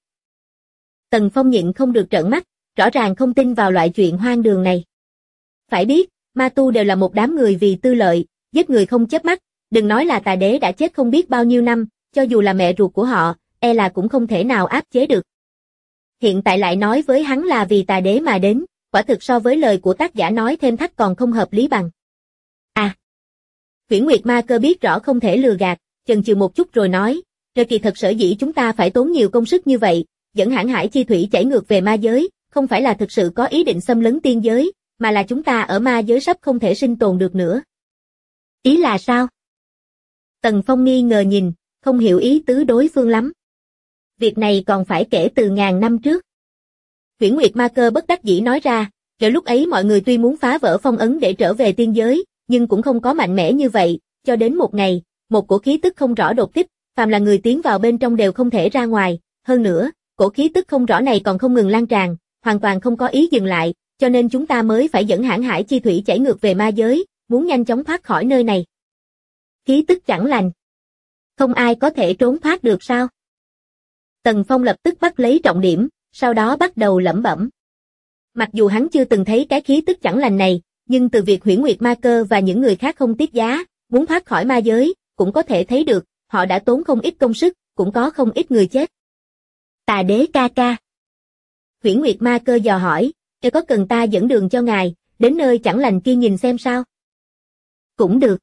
Tần Phong nhịn không được trợn mắt, rõ ràng không tin vào loại chuyện hoang đường này. Phải biết, ma tu đều là một đám người vì tư lợi, giết người không chớp mắt, đừng nói là Tà Đế đã chết không biết bao nhiêu năm, cho dù là mẹ ruột của họ, e là cũng không thể nào áp chế được. Hiện tại lại nói với hắn là vì Tà Đế mà đến, quả thực so với lời của tác giả nói thêm thắt còn không hợp lý bằng. À! Huyễn Nguyệt Ma Cơ biết rõ không thể lừa gạt, chần chừ một chút rồi nói, kỳ thật sở dĩ chúng ta phải tốn nhiều công sức như vậy, dẫn Hãn Hải chi thủy chảy ngược về ma giới, không phải là thực sự có ý định xâm lấn tiên giới, mà là chúng ta ở ma giới sắp không thể sinh tồn được nữa. Ý là sao? Tần Phong nghi ngờ nhìn, không hiểu ý tứ đối phương lắm. Việc này còn phải kể từ ngàn năm trước. Huyễn Nguyệt Ma Cơ bất đắc dĩ nói ra, Rồi lúc ấy mọi người tuy muốn phá vỡ phong ấn để trở về tiên giới, nhưng cũng không có mạnh mẽ như vậy, cho đến một ngày, một cổ khí tức không rõ đột kích, phàm là người tiến vào bên trong đều không thể ra ngoài, hơn nữa, cổ khí tức không rõ này còn không ngừng lan tràn, hoàn toàn không có ý dừng lại, cho nên chúng ta mới phải dẫn hãn hải chi thủy chảy ngược về ma giới, muốn nhanh chóng thoát khỏi nơi này. Khí tức chẳng lành. Không ai có thể trốn thoát được sao? Tần Phong lập tức bắt lấy trọng điểm, sau đó bắt đầu lẩm bẩm. Mặc dù hắn chưa từng thấy cái khí tức chẳng lành này, nhưng từ việc Huyễn Nguyệt Ma Cơ và những người khác không tiết giá, muốn thoát khỏi ma giới, cũng có thể thấy được, họ đã tốn không ít công sức, cũng có không ít người chết. Tà đế ca ca. Huyễn Nguyệt Ma Cơ dò hỏi, có cần ta dẫn đường cho ngài, đến nơi chẳng lành kia nhìn xem sao? Cũng được.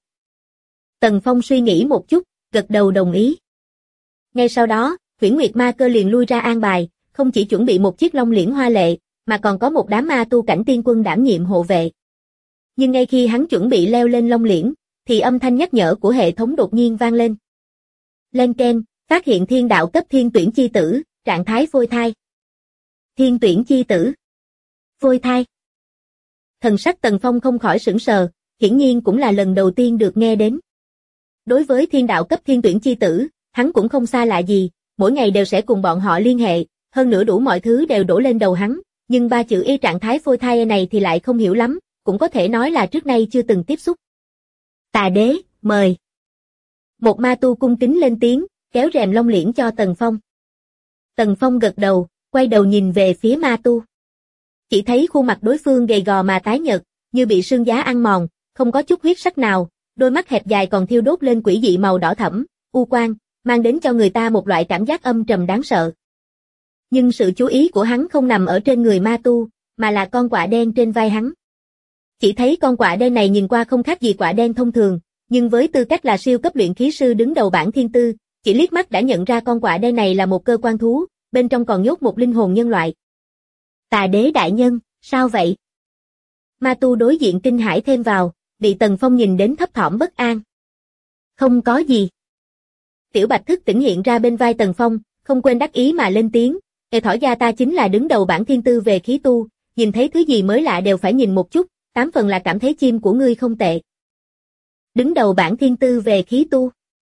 Tần Phong suy nghĩ một chút, gật đầu đồng ý. Ngay sau đó, Huyễn Nguyệt Ma Cơ liền lui ra an bài, không chỉ chuẩn bị một chiếc long liễn hoa lệ, mà còn có một đám ma tu cảnh tiên quân đảm nhiệm hộ vệ. Nhưng ngay khi hắn chuẩn bị leo lên long liễn, thì âm thanh nhắc nhở của hệ thống đột nhiên vang lên. Len keng, phát hiện thiên đạo cấp thiên tuyển chi tử, trạng thái phôi thai. Thiên tuyển chi tử. Phôi thai. Thần sắc Tần Phong không khỏi sửng sờ, hiển nhiên cũng là lần đầu tiên được nghe đến. Đối với thiên đạo cấp thiên tuyển chi tử, hắn cũng không xa lạ gì, mỗi ngày đều sẽ cùng bọn họ liên hệ, hơn nữa đủ mọi thứ đều đổ lên đầu hắn, nhưng ba chữ y trạng thái phôi thai này thì lại không hiểu lắm, cũng có thể nói là trước nay chưa từng tiếp xúc. Tà đế, mời. Một ma tu cung kính lên tiếng, kéo rèm long liễn cho Tần Phong. Tần Phong gật đầu, quay đầu nhìn về phía ma tu. Chỉ thấy khuôn mặt đối phương gầy gò mà tái nhợt, như bị sương giá ăn mòn, không có chút huyết sắc nào, đôi mắt hẹp dài còn thiêu đốt lên quỷ dị màu đỏ thẫm, u quang, mang đến cho người ta một loại cảm giác âm trầm đáng sợ. Nhưng sự chú ý của hắn không nằm ở trên người ma tu, mà là con quạ đen trên vai hắn. Chỉ thấy con quạ đen này nhìn qua không khác gì quạ đen thông thường, nhưng với tư cách là siêu cấp luyện khí sư đứng đầu bảng thiên tư, chỉ liếc mắt đã nhận ra con quạ đen này là một cơ quan thú, bên trong còn nhốt một linh hồn nhân loại. Tà đế đại nhân, sao vậy? Ma tu đối diện kinh hãi thêm vào, bị Tần Phong nhìn đến thấp thỏm bất an. Không có gì. Tiểu Bạch thức tỉnh hiện ra bên vai Tần Phong, không quên đắc ý mà lên tiếng, thỏ gia ta chính là đứng đầu bảng thiên tư về khí tu, nhìn thấy thứ gì mới lạ đều phải nhìn một chút, 8 phần là cảm thấy chim của ngươi không tệ. Đứng đầu bảng thiên tư về khí tu.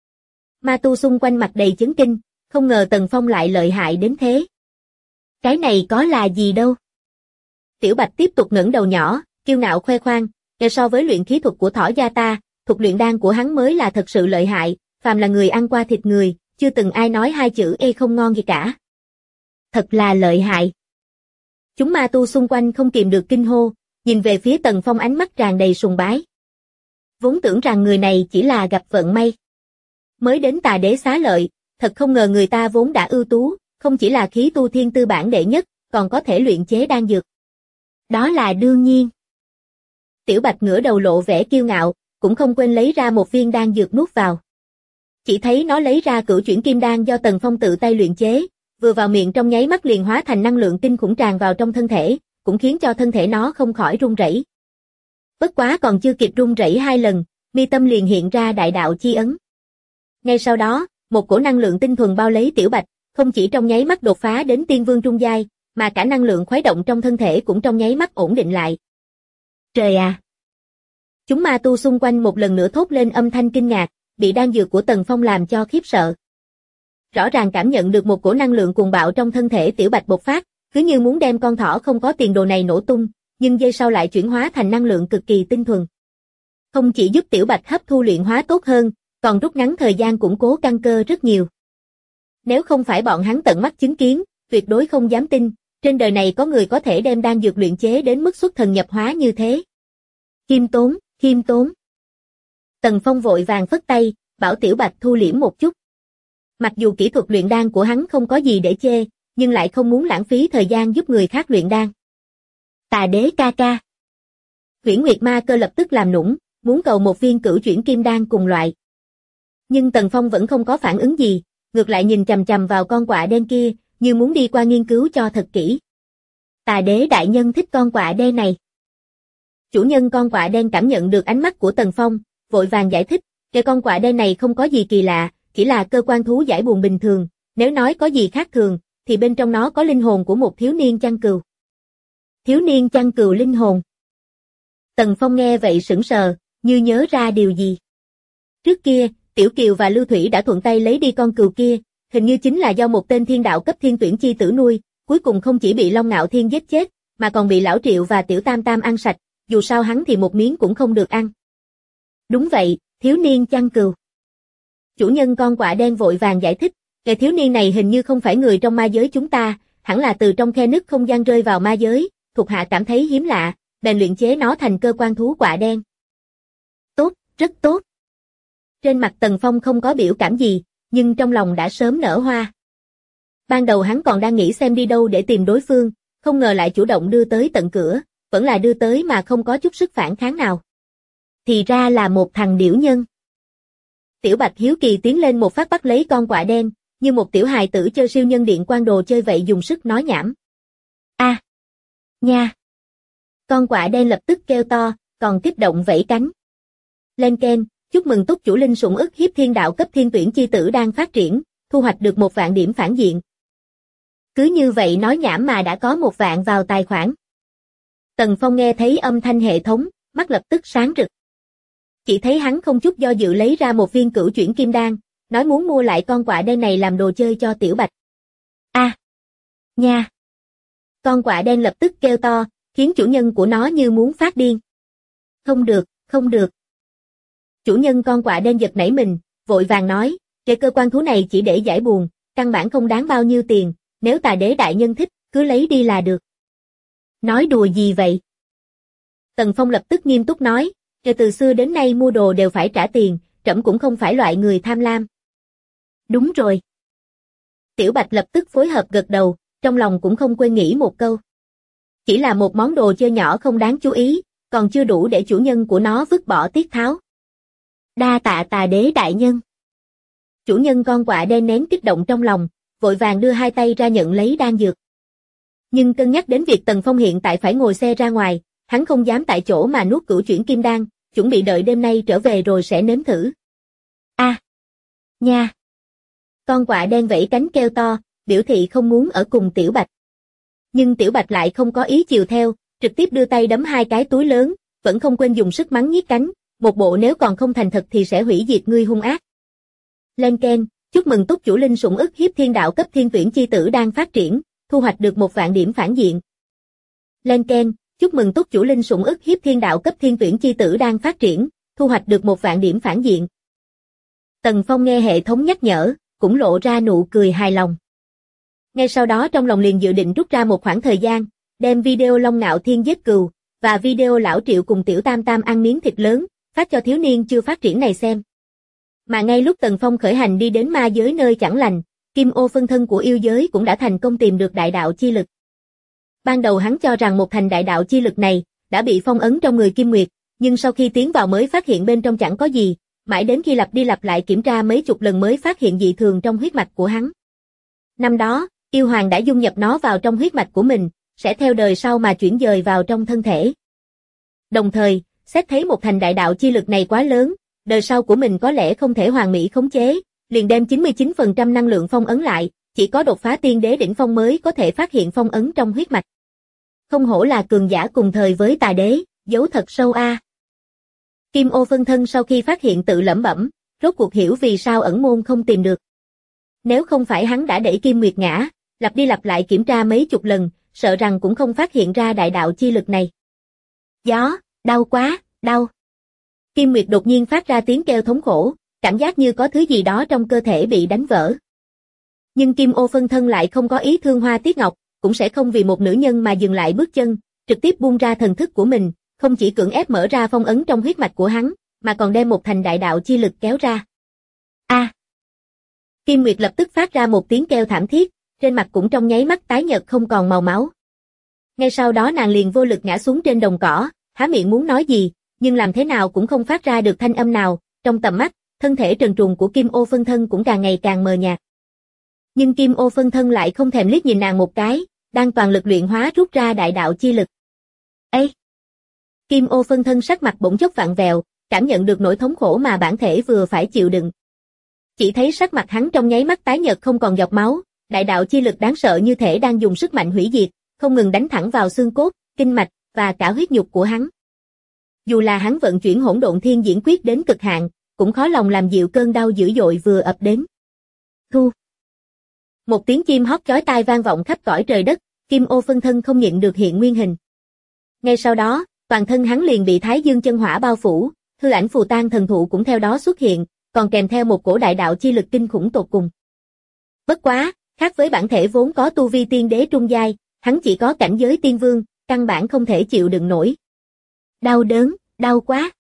Ma tu xung quanh mặt đầy chấn kinh, không ngờ Tần Phong lại lợi hại đến thế. Cái này có là gì đâu. Tiểu Bạch tiếp tục ngẩng đầu nhỏ, kiêu ngạo khoe khoang, so với luyện khí thuật của thỏ gia ta, thuật luyện đan của hắn mới là thật sự lợi hại, phàm là người ăn qua thịt người, chưa từng ai nói hai chữ ê không ngon gì cả. Thật là lợi hại. Chúng ma tu xung quanh không kìm được kinh hô, nhìn về phía Tần Phong ánh mắt tràn đầy sùng bái. Vốn tưởng rằng người này chỉ là gặp vận may. Mới đến Tà đế xá lợi, thật không ngờ người ta vốn đã ưu tú, không chỉ là khí tu thiên tư bảng đệ nhất, còn có thể luyện chế đan dược. Đó là đương nhiên. Tiểu Bạch ngửa đầu lộ vẻ kiêu ngạo, cũng không quên lấy ra một viên đan dược nuốt vào. Chỉ thấy nó lấy ra cửu chuyển kim đan do Tần Phong tự tay luyện chế, vừa vào miệng trong nháy mắt liền hóa thành năng lượng kinh khủng tràn vào trong thân thể, cũng khiến cho thân thể nó không khỏi run rẩy. Bất quá còn chưa kịp run rẩy 2 lần, mi tâm liền hiện ra đại đạo chi ấn. Ngay sau đó, một cổ năng lượng tinh thuần bao lấy Tiểu Bạch, không chỉ trong nháy mắt đột phá đến tiên vương trung giai, mà cả năng lượng khuấy động trong thân thể cũng trong nháy mắt ổn định lại. Trời à! Chúng ma tu xung quanh một lần nữa thốt lên âm thanh kinh ngạc, bị đan dược của Tần Phong làm cho khiếp sợ. Rõ ràng cảm nhận được một cổ năng lượng cuồng bạo trong thân thể Tiểu Bạch bộc phát, cứ như muốn đem con thỏ không có tiền đồ này nổ tung, nhưng giây sau lại chuyển hóa thành năng lượng cực kỳ tinh thuần. Không chỉ giúp Tiểu Bạch hấp thu luyện hóa tốt hơn, còn rút ngắn thời gian củng cố căn cơ rất nhiều. Nếu không phải bọn hắn tận mắt chứng kiến, tuyệt đối không dám tin, trên đời này có người có thể đem đan dược luyện chế đến mức xuất thần nhập hóa như thế. Khiêm tốn, khiêm tốn. Tần Phong vội vàng phất tay, bảo Tiểu Bạch thu liễm một chút. Mặc dù kỹ thuật luyện đan của hắn không có gì để chê, nhưng lại không muốn lãng phí thời gian giúp người khác luyện đan. Tà đế ca ca. Huyễn Nguyệt Ma Cơ lập tức làm nũng, muốn cầu một viên cửu chuyển kim đan cùng loại. Nhưng Tần Phong vẫn không có phản ứng gì, ngược lại nhìn chằm chằm vào con quạ đen kia, như muốn đi qua nghiên cứu cho thật kỹ. Tà đế đại nhân thích con quạ đen này. Chủ nhân con quạ đen cảm nhận được ánh mắt của Tần Phong, vội vàng giải thích, cái con quạ đen này không có gì kỳ lạ, chỉ là cơ quan thú giải buồn bình thường, nếu nói có gì khác thường, thì bên trong nó có linh hồn của một thiếu niên chăn cừu. thiếu niên chăn cừu linh hồn. Tần Phong nghe vậy sững sờ, như nhớ ra điều gì. Trước kia, Tiểu Kiều và Lưu Thủy đã thuận tay lấy đi con cừu kia, hình như chính là do một tên thiên đạo cấp thiên tuyển chi tử nuôi, cuối cùng không chỉ bị Long Ngạo Thiên giết chết, mà còn bị Lão Triệu và Tiểu Tam Tam ăn sạch, dù sao hắn thì một miếng cũng không được ăn. Đúng vậy, thiếu niên chăn cừu. Chủ nhân con quạ đen vội vàng giải thích, kẻ thiếu niên này hình như không phải người trong ma giới chúng ta, hẳn là từ trong khe nứt không gian rơi vào ma giới, thuộc hạ cảm thấy hiếm lạ, bèn luyện chế nó thành cơ quan thú quạ đen. Tốt, rất tốt. Trên mặt Tần Phong không có biểu cảm gì, nhưng trong lòng đã sớm nở hoa. Ban đầu hắn còn đang nghĩ xem đi đâu để tìm đối phương, không ngờ lại chủ động đưa tới tận cửa, vẫn là đưa tới mà không có chút sức phản kháng nào. Thì ra là một thằng điểu nhân. Tiểu Bạch hiếu kỳ tiến lên một phát bắt lấy con quạ đen, như một tiểu hài tử chơi siêu nhân điện quan đồ chơi vậy dùng sức nói nhảm. A, nha. Con quạ đen lập tức kêu to, còn kích động vẫy cánh. Lên keng, chúc mừng túc chủ linh sủng ức hiếp thiên đạo cấp thiên tuyển chi tử đang phát triển, thu hoạch được 1 vạn điểm phản diện. Cứ như vậy nói nhảm mà đã có 1 vạn vào tài khoản. Tần Phong nghe thấy âm thanh hệ thống, mắt lập tức sáng rực. Chỉ thấy hắn không chút do dự lấy ra một viên cửu chuyển kim đan, nói muốn mua lại con quạ đen này làm đồ chơi cho Tiểu Bạch. A, nha. Con quạ đen lập tức kêu to, khiến chủ nhân của nó như muốn phát điên. Không được, không được. Chủ nhân con quạ đen giật nảy mình, vội vàng nói, cái cơ quan thú này chỉ để giải buồn, căn bản không đáng bao nhiêu tiền, nếu Tà Đế đại nhân thích, cứ lấy đi là được. Nói đùa gì vậy? Tần Phong lập tức nghiêm túc nói, kể từ xưa đến nay mua đồ đều phải trả tiền, trẫm cũng không phải loại người tham lam. Đúng rồi. Tiểu Bạch lập tức phối hợp gật đầu, trong lòng cũng không quên nghĩ một câu. Chỉ là một món đồ chơi nhỏ không đáng chú ý, còn chưa đủ để chủ nhân của nó vứt bỏ tiết tháo. Đa tạ Tà Đế đại nhân. Chủ nhân con quạ đen nén kích động trong lòng, vội vàng đưa 2 tay ra nhận lấy đan dược. Nhưng cân nhắc đến việc Tần Phong hiện tại phải ngồi xe ra ngoài, hắn không dám tại chỗ mà nuốt cửu chuyển kim đan, chuẩn bị đợi đêm nay trở về rồi sẽ nếm thử. A, nha. Con quạ đen vẫy cánh kêu to, biểu thị không muốn ở cùng Tiểu Bạch. Nhưng Tiểu Bạch lại không có ý chiều theo, trực tiếp đưa tay đấm 2 cái túi lớn, vẫn không quên dùng sức mắng nhiếc cánh, một bộ nếu còn không thành thật thì sẽ hủy diệt ngươi hung ác. Lên keng, chúc mừng túc chủ linh sủng ức hiếp thiên đạo cấp thiên tuyển chi tử đang phát triển, thu hoạch được 1 vạn điểm phản diện. Lên keng, chúc mừng túc chủ linh sủng ức hiếp thiên đạo cấp thiên tuyển chi tử đang phát triển, thu hoạch được 1 vạn điểm phản diện. Tần Phong nghe hệ thống nhắc nhở, cũng lộ ra nụ cười hài lòng. Ngay sau đó trong lòng liền dự định rút ra một khoảng thời gian, đem video Long Ngạo Thiên giết cừu, và video Lão Triệu cùng Tiểu Tam Tam ăn miếng thịt lớn, phát cho thiếu niên chưa phát triển này xem. Mà ngay lúc Tần Phong khởi hành đi đến ma giới nơi chẳng lành, Kim Ô phân thân của yêu giới cũng đã thành công tìm được đại đạo chi lực. Ban đầu hắn cho rằng một thành đại đạo chi lực này đã bị phong ấn trong người Kim Nguyệt, nhưng sau khi tiến vào mới phát hiện bên trong chẳng có gì, mãi đến khi lặp đi lặp lại kiểm tra mấy chục lần mới phát hiện dị thường trong huyết mạch của hắn. Năm đó, yêu hoàng đã dung nhập nó vào trong huyết mạch của mình, sẽ theo đời sau mà chuyển dời vào trong thân thể. Đồng thời, xét thấy một thành đại đạo chi lực này quá lớn, đời sau của mình có lẽ không thể hoàn mỹ khống chế, liền đem 99% năng lượng phong ấn lại, chỉ có đột phá tiên đế đỉnh phong mới có thể phát hiện phong ấn trong huyết mạch. Không hổ là cường giả cùng thời với Tà Đế, giấu thật sâu a. Kim Ô phân thân sau khi phát hiện tự lẩm bẩm, rốt cuộc hiểu vì sao ẩn môn không tìm được. Nếu không phải hắn đã đẩy Kim Nguyệt ngã, lặp đi lặp lại kiểm tra mấy chục lần, sợ rằng cũng không phát hiện ra đại đạo chi lực này. Gió, đau quá, đau. Kim Nguyệt đột nhiên phát ra tiếng kêu thống khổ, cảm giác như có thứ gì đó trong cơ thể bị đánh vỡ. Nhưng Kim Ô phân thân lại không có ý thương Hoa Tiết Ngọc, cũng sẽ không vì một nữ nhân mà dừng lại bước chân, trực tiếp buông ra thần thức của mình, không chỉ cưỡng ép mở ra phong ấn trong huyết mạch của hắn, mà còn đem một thành đại đạo chi lực kéo ra. A! Kim Nguyệt lập tức phát ra một tiếng kêu thảm thiết, trên mặt cũng trong nháy mắt tái nhợt không còn màu máu. Ngay sau đó nàng liền vô lực ngã xuống trên đồng cỏ, há miệng muốn nói gì, nhưng làm thế nào cũng không phát ra được thanh âm nào, trong tầm mắt, thân thể trần truồng của Kim Ô phân thân cũng càng ngày càng mờ nhạt. Nhưng Kim Ô phân thân lại không thèm liếc nhìn nàng một cái, đang toàn lực luyện hóa rút ra đại đạo chi lực. Ê! Kim Ô phân thân sắc mặt bỗng chốc vặn vẹo, cảm nhận được nỗi thống khổ mà bản thể vừa phải chịu đựng. Chỉ thấy sắc mặt hắn trong nháy mắt tái nhợt không còn giọt máu, đại đạo chi lực đáng sợ như thể đang dùng sức mạnh hủy diệt, không ngừng đánh thẳng vào xương cốt, kinh mạch, và cả huyết nhục của hắn. Dù là hắn vận chuyển Hỗn Độn Thiên Diễn Quyết đến cực hạn, cũng khó lòng làm dịu cơn đau dữ dội vừa ập đến. Thu. Một tiếng chim hót chói tai vang vọng khắp cõi trời đất, Kim Ô phân thân không nhịn được hiện nguyên hình. Ngay sau đó, toàn thân hắn liền bị Thái Dương chân hỏa bao phủ, hư ảnh phù tang thần thụ cũng theo đó xuất hiện, còn kèm theo một cổ đại đạo chi lực kinh khủng tột cùng. Bất quá, khác với bản thể vốn có tu vi tiên đế trung giai, hắn chỉ có cảnh giới tiên vương, căn bản không thể chịu đựng nổi. Đau đớn, đau quá.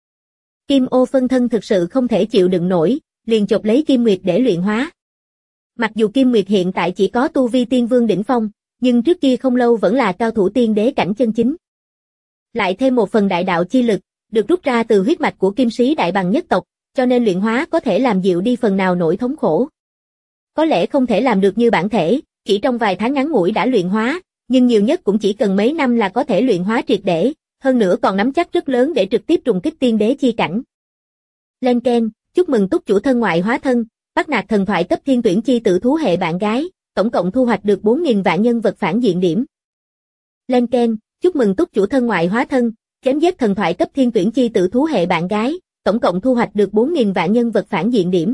Kim Ô phân thân thực sự không thể chịu đựng nổi, liền chộp lấy Kim Nguyệt để luyện hóa. Mặc dù Kim Nguyệt hiện tại chỉ có tu vi tiên vương đỉnh phong, nhưng trước kia không lâu vẫn là cao thủ tiên đế cảnh chân chính. Lại thêm một phần đại đạo chi lực, được rút ra từ huyết mạch của Kim Sĩ Đại Bằng nhất tộc, cho nên luyện hóa có thể làm dịu đi phần nào nỗi thống khổ. Có lẽ không thể làm được như bản thể, chỉ trong vài tháng ngắn ngủi đã luyện hóa, nhưng nhiều nhất cũng chỉ cần mấy năm là có thể luyện hóa triệt để, hơn nữa còn nắm chắc rất lớn để trực tiếp trùng kích tiên đế chi cảnh. Lên Ken, chúc mừng túc chủ thân ngoại hóa thân, bắt nạt thần thoại cấp thiên tuyển chi tử thú hệ bạn gái, tổng cộng thu hoạch được 4.000 vạn nhân vật phản diện điểm. Lên Ken, chúc mừng túc chủ thân ngoại hóa thân, chém giết thần thoại cấp thiên tuyển chi tử thú hệ bạn gái, tổng cộng thu hoạch được 4.000 vạn nhân vật phản diện điểm.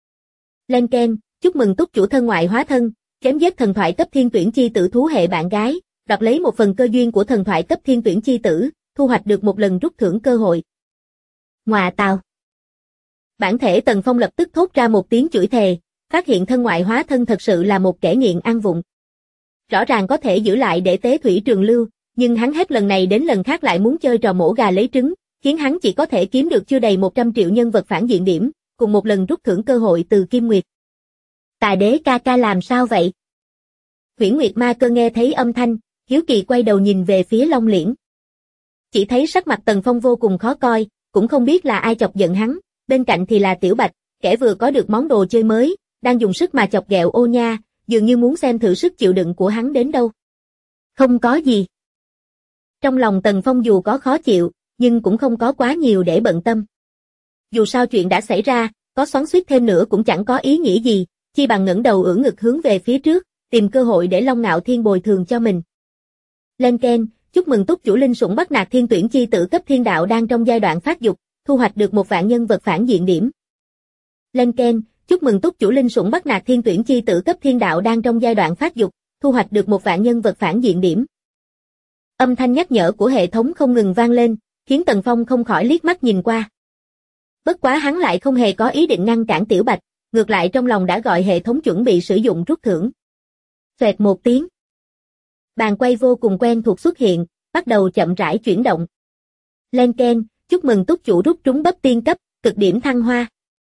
Lên Ken, chúc mừng túc chủ thân ngoại hóa thân, chém giết thần thoại cấp thiên tuyển chi tử thú hệ bạn gái, đoạt lấy một phần cơ duyên của thần thoại cấp thiên tuyển chi tử, thu hoạch được một lần rút thưởng cơ hội. Ngoà tào. Bản thể Tần Phong lập tức thốt ra một tiếng chửi thề, phát hiện thân ngoại hóa thân thật sự là một kẻ nghiện ăn vụng. Rõ ràng có thể giữ lại để tế thủy trường lưu, nhưng hắn hết lần này đến lần khác lại muốn chơi trò mổ gà lấy trứng, khiến hắn chỉ có thể kiếm được chưa đầy 100 triệu nhân vật phản diện điểm, cùng một lần rút thưởng cơ hội từ Kim Nguyệt. Tà đế ca ca làm sao vậy? Huyễn Nguyệt Ma Cơ nghe thấy âm thanh, hiếu kỳ quay đầu nhìn về phía Long Liễn. Chỉ thấy sắc mặt Tần Phong vô cùng khó coi, cũng không biết là ai chọc giận hắn, bên cạnh thì là Tiểu Bạch, kẻ vừa có được món đồ chơi mới, đang dùng sức mà chọc ghẹo Ô Nha, dường như muốn xem thử sức chịu đựng của hắn đến đâu. Không có gì. Trong lòng Tần Phong dù có khó chịu, nhưng cũng không có quá nhiều để bận tâm. Dù sao chuyện đã xảy ra, có xoắn xuýt thêm nữa cũng chẳng có ý nghĩa gì, chi bằng ngẩng đầu ưỡn ngực hướng về phía trước, tìm cơ hội để Long Ngạo Thiên bồi thường cho mình. Lên Ken, chúc mừng túc chủ linh sủng bắt nạt thiên tuyển chi tử cấp thiên đạo đang trong giai đoạn phát dục, thu hoạch được 1 vạn nhân vật phản diện điểm. Lên Ken, chúc mừng túc chủ linh sủng bắt nạt thiên tuyển chi tử cấp thiên đạo đang trong giai đoạn phát dục, thu hoạch được 1 vạn nhân vật phản diện điểm. Âm thanh nhắc nhở của hệ thống không ngừng vang lên, khiến Tần Phong không khỏi liếc mắt nhìn qua. Bất quá hắn lại không hề có ý định ngăn cản Tiểu Bạch, ngược lại trong lòng đã gọi hệ thống chuẩn bị sử dụng rút thưởng. Xoẹt một tiếng. Bàn quay vô cùng quen thuộc xuất hiện, bắt đầu chậm rãi chuyển động. Lên Ken, chúc mừng túc chủ rút trúng bắp tiên cấp, cực điểm thăng hoa.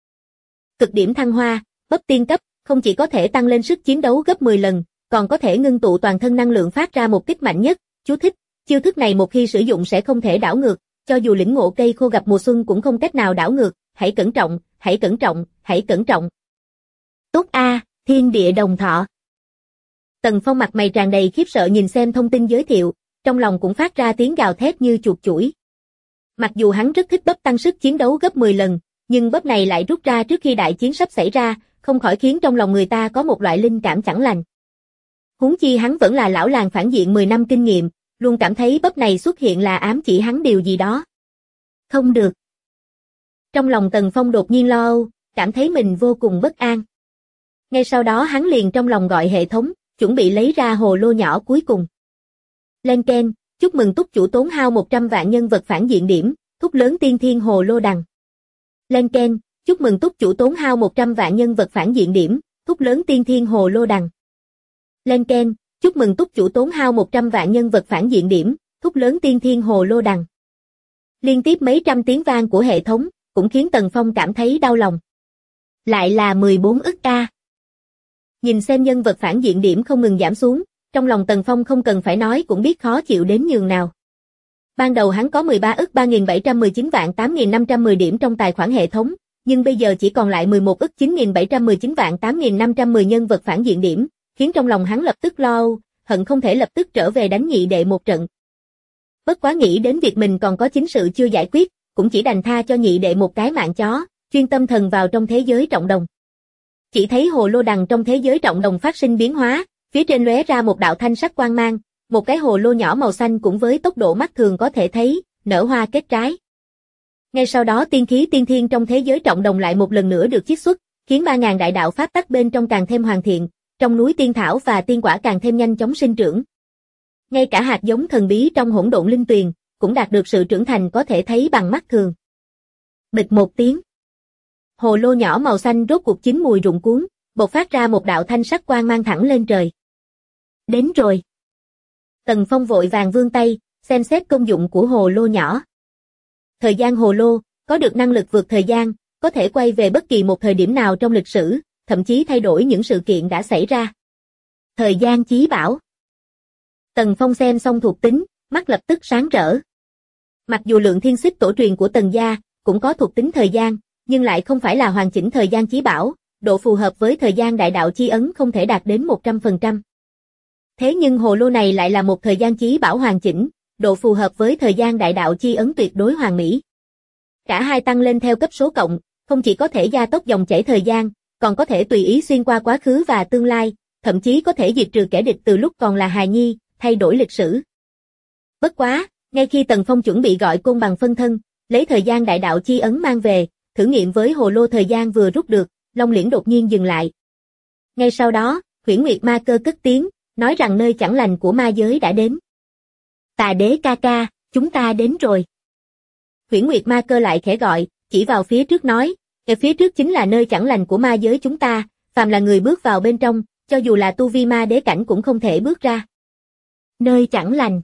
Cực điểm thăng hoa, bắp tiên cấp, không chỉ có thể tăng lên sức chiến đấu gấp 10 lần, còn có thể ngưng tụ toàn thân năng lượng phát ra một kích mạnh nhất. Chú thích, chiêu thức này một khi sử dụng sẽ không thể đảo ngược, cho dù lĩnh ngộ cây khô gặp mùa xuân cũng không cách nào đảo ngược, hãy cẩn trọng, hãy cẩn trọng, hãy cẩn trọng. Tốt a, thiên địa đồng thọ. Tần Phong mặt mày tràn đầy khiếp sợ nhìn xem thông tin giới thiệu, trong lòng cũng phát ra tiếng gào thét như chuột chủi. Mặc dù hắn rất thích bắp tăng sức chiến đấu gấp 10 lần, nhưng bắp này lại rút ra trước khi đại chiến sắp xảy ra, không khỏi khiến trong lòng người ta có một loại linh cảm chẳng lành. Huống chi hắn vẫn là lão làng phản diện 10 năm kinh nghiệm, luôn cảm thấy bắp này xuất hiện là ám chỉ hắn điều gì đó. Không được. Trong lòng Tần Phong đột nhiên lo âu, cảm thấy mình vô cùng bất an. Ngay sau đó hắn liền trong lòng gọi hệ thống, chuẩn bị lấy ra hồ lô nhỏ cuối cùng. Lên Ken, chúc mừng túc chủ tốn hao 100 vạn nhân vật phản diện điểm, thúc lớn tiên thiên hồ lô đằng. Lên Ken, chúc mừng túc chủ tốn hao 100 vạn nhân vật phản diện điểm, thúc lớn tiên thiên hồ lô đằng. Lên Ken, chúc mừng túc chủ tốn hao 100 vạn nhân vật phản diện điểm, thúc lớn tiên thiên hồ lô đằng. Liên tiếp mấy trăm tiếng vang của hệ thống, cũng khiến Tần Phong cảm thấy đau lòng. Lại là 14 ức a. Nhìn xem nhân vật phản diện điểm không ngừng giảm xuống, trong lòng Tần Phong không cần phải nói cũng biết khó chịu đến nhường nào. Ban đầu hắn có 13 ức 3.719 vạn 8.510 điểm trong tài khoản hệ thống, nhưng bây giờ chỉ còn lại 11 ức 9.719 vạn 8.510 nhân vật phản diện điểm, khiến trong lòng hắn lập tức lo âu, hận không thể lập tức trở về đánh nhị đệ một trận. Bất quá nghĩ đến việc mình còn có chính sự chưa giải quyết, cũng chỉ đành tha cho nhị đệ một cái mạng chó, chuyên tâm thần vào trong thế giới trọng đồng. Chỉ thấy hồ lô đằng trong thế giới trọng đồng phát sinh biến hóa, phía trên lóe ra một đạo thanh sắc quang mang, một cái hồ lô nhỏ màu xanh cũng với tốc độ mắt thường có thể thấy, nở hoa kết trái. Ngay sau đó tiên khí tiên thiên trong thế giới trọng đồng lại một lần nữa được chiết xuất, khiến 3.000 đại đạo pháp tắc bên trong càng thêm hoàn thiện, trong núi tiên thảo và tiên quả càng thêm nhanh chóng sinh trưởng. Ngay cả hạt giống thần bí trong hỗn độn linh tuyền cũng đạt được sự trưởng thành có thể thấy bằng mắt thường. Bịch một tiếng. Hồ lô nhỏ màu xanh rốt cuộc chín mùi rụng cuốn, bộc phát ra một đạo thanh sắc quang mang thẳng lên trời. Đến rồi. Tần Phong vội vàng vươn tay, xem xét công dụng của hồ lô nhỏ. Thời gian hồ lô, có được năng lực vượt thời gian, có thể quay về bất kỳ một thời điểm nào trong lịch sử, thậm chí thay đổi những sự kiện đã xảy ra. Thời gian chí bảo. Tần Phong xem xong thuộc tính, mắt lập tức sáng rỡ. Mặc dù lượng thiên xích tổ truyền của Tần gia cũng có thuộc tính thời gian, nhưng lại không phải là hoàn chỉnh thời gian chí bảo, độ phù hợp với thời gian đại đạo chi ấn không thể đạt đến 100%. Thế nhưng hồ lô này lại là một thời gian chí bảo hoàn chỉnh, độ phù hợp với thời gian đại đạo chi ấn tuyệt đối hoàn mỹ. Cả hai tăng lên theo cấp số cộng, không chỉ có thể gia tốc dòng chảy thời gian, còn có thể tùy ý xuyên qua quá khứ và tương lai, thậm chí có thể diệt trừ kẻ địch từ lúc còn là hài nhi, thay đổi lịch sử. Bất quá, ngay khi Tần Phong chuẩn bị gọi côn bằng phân thân, lấy thời gian đại đạo chi ấn mang về, thử nghiệm với hồ lô thời gian vừa rút được, Long Liễn đột nhiên dừng lại. Ngay sau đó, Huyễn Nguyệt Ma Cơ cất tiếng, nói rằng nơi chẳng lành của ma giới đã đến. Tà đế ca ca, chúng ta đến rồi. Huyễn Nguyệt Ma Cơ lại khẽ gọi, chỉ vào phía trước nói, ở phía trước chính là nơi chẳng lành của ma giới chúng ta, phàm là người bước vào bên trong, cho dù là tu vi ma đế cảnh cũng không thể bước ra. Nơi chẳng lành.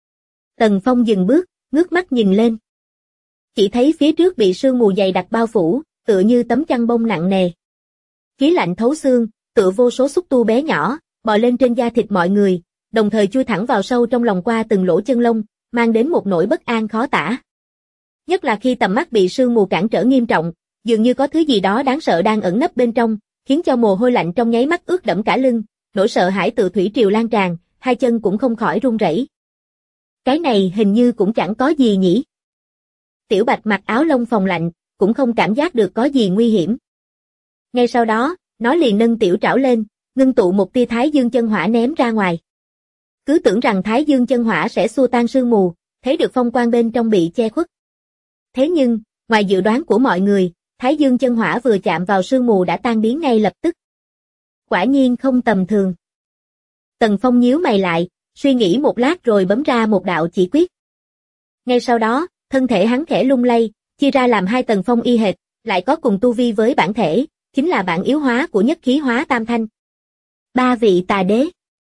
Tần Phong dừng bước, ngước mắt nhìn lên. Chỉ thấy phía trước bị sương mù dày đặc bao phủ, tựa như tấm chăn bông nặng nề. Khí lạnh thấu xương, tựa vô số xúc tu bé nhỏ, bò lên trên da thịt mọi người, đồng thời chui thẳng vào sâu trong lòng qua từng lỗ chân lông, mang đến một nỗi bất an khó tả. Nhất là khi tầm mắt bị sương mù cản trở nghiêm trọng, dường như có thứ gì đó đáng sợ đang ẩn nấp bên trong, khiến cho mồ hôi lạnh trong nháy mắt ướt đẫm cả lưng, nỗi sợ hãi tự thủy triều lan tràn, hai chân cũng không khỏi run rẩy. Cái này hình như cũng chẳng có gì nhỉ? Tiểu Bạch mặc áo lông phòng lạnh, cũng không cảm giác được có gì nguy hiểm. Ngay sau đó, nó liền nâng tiểu trảo lên, ngưng tụ một tia Thái Dương chân hỏa ném ra ngoài. Cứ tưởng rằng Thái Dương chân hỏa sẽ xua tan sương mù, thấy được phong quang bên trong bị che khuất. Thế nhưng, ngoài dự đoán của mọi người, Thái Dương chân hỏa vừa chạm vào sương mù đã tan biến ngay lập tức. Quả nhiên không tầm thường. Tần Phong nhíu mày lại, suy nghĩ một lát rồi bấm ra một đạo chỉ quyết. Ngay sau đó, thân thể hắn khẽ lung lay, chia ra làm hai tầng phong y hệt, lại có cùng tu vi với bản thể, chính là bản yếu hóa của nhất khí hóa tam thanh. Ba vị tà đế.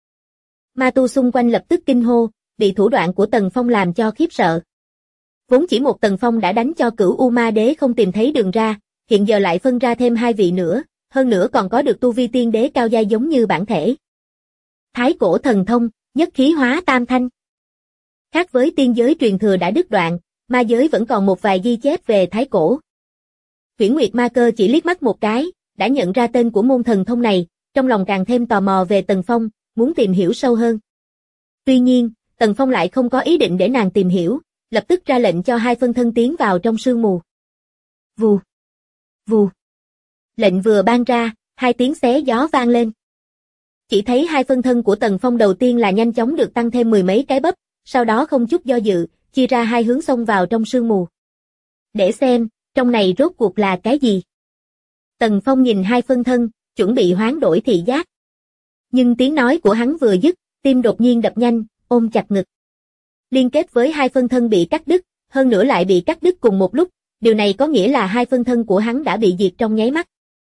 Ma tu xung quanh lập tức kinh hô, bị thủ đoạn của Tần Phong làm cho khiếp sợ. Vốn chỉ một Tần Phong đã đánh cho Cửu U Ma Đế không tìm thấy đường ra, hiện giờ lại phân ra thêm hai vị nữa, hơn nữa còn có được tu vi tiên đế cao giai giống như bản thể. Thái cổ thần thông, nhất khí hóa tam thanh. Khác với tiên giới truyền thừa đã đứt đoạn, ma giới vẫn còn một vài ghi chép về thái cổ. Huyễn Nguyệt Ma Cơ chỉ liếc mắt một cái, đã nhận ra tên của môn thần thông này, trong lòng càng thêm tò mò về Tần Phong, muốn tìm hiểu sâu hơn. Tuy nhiên, Tần Phong lại không có ý định để nàng tìm hiểu, lập tức ra lệnh cho hai phân thân tiến vào trong sương mù. Vù, vù. Lệnh vừa ban ra, hai tiếng xé gió vang lên. Chỉ thấy hai phân thân của Tần Phong đầu tiên là nhanh chóng được tăng thêm mười mấy cái bắp, sau đó không chút do dự, chia ra hai hướng xông vào trong sương mù. Để xem, trong này rốt cuộc là cái gì? Tần Phong nhìn hai phân thân, chuẩn bị hoán đổi thị giác. Nhưng tiếng nói của hắn vừa dứt, tim đột nhiên đập nhanh, ôm chặt ngực. Liên kết với hai phân thân bị cắt đứt, hơn nữa lại bị cắt đứt cùng một lúc, điều này có nghĩa là hai phân thân của hắn đã bị diệt trong nháy mắt.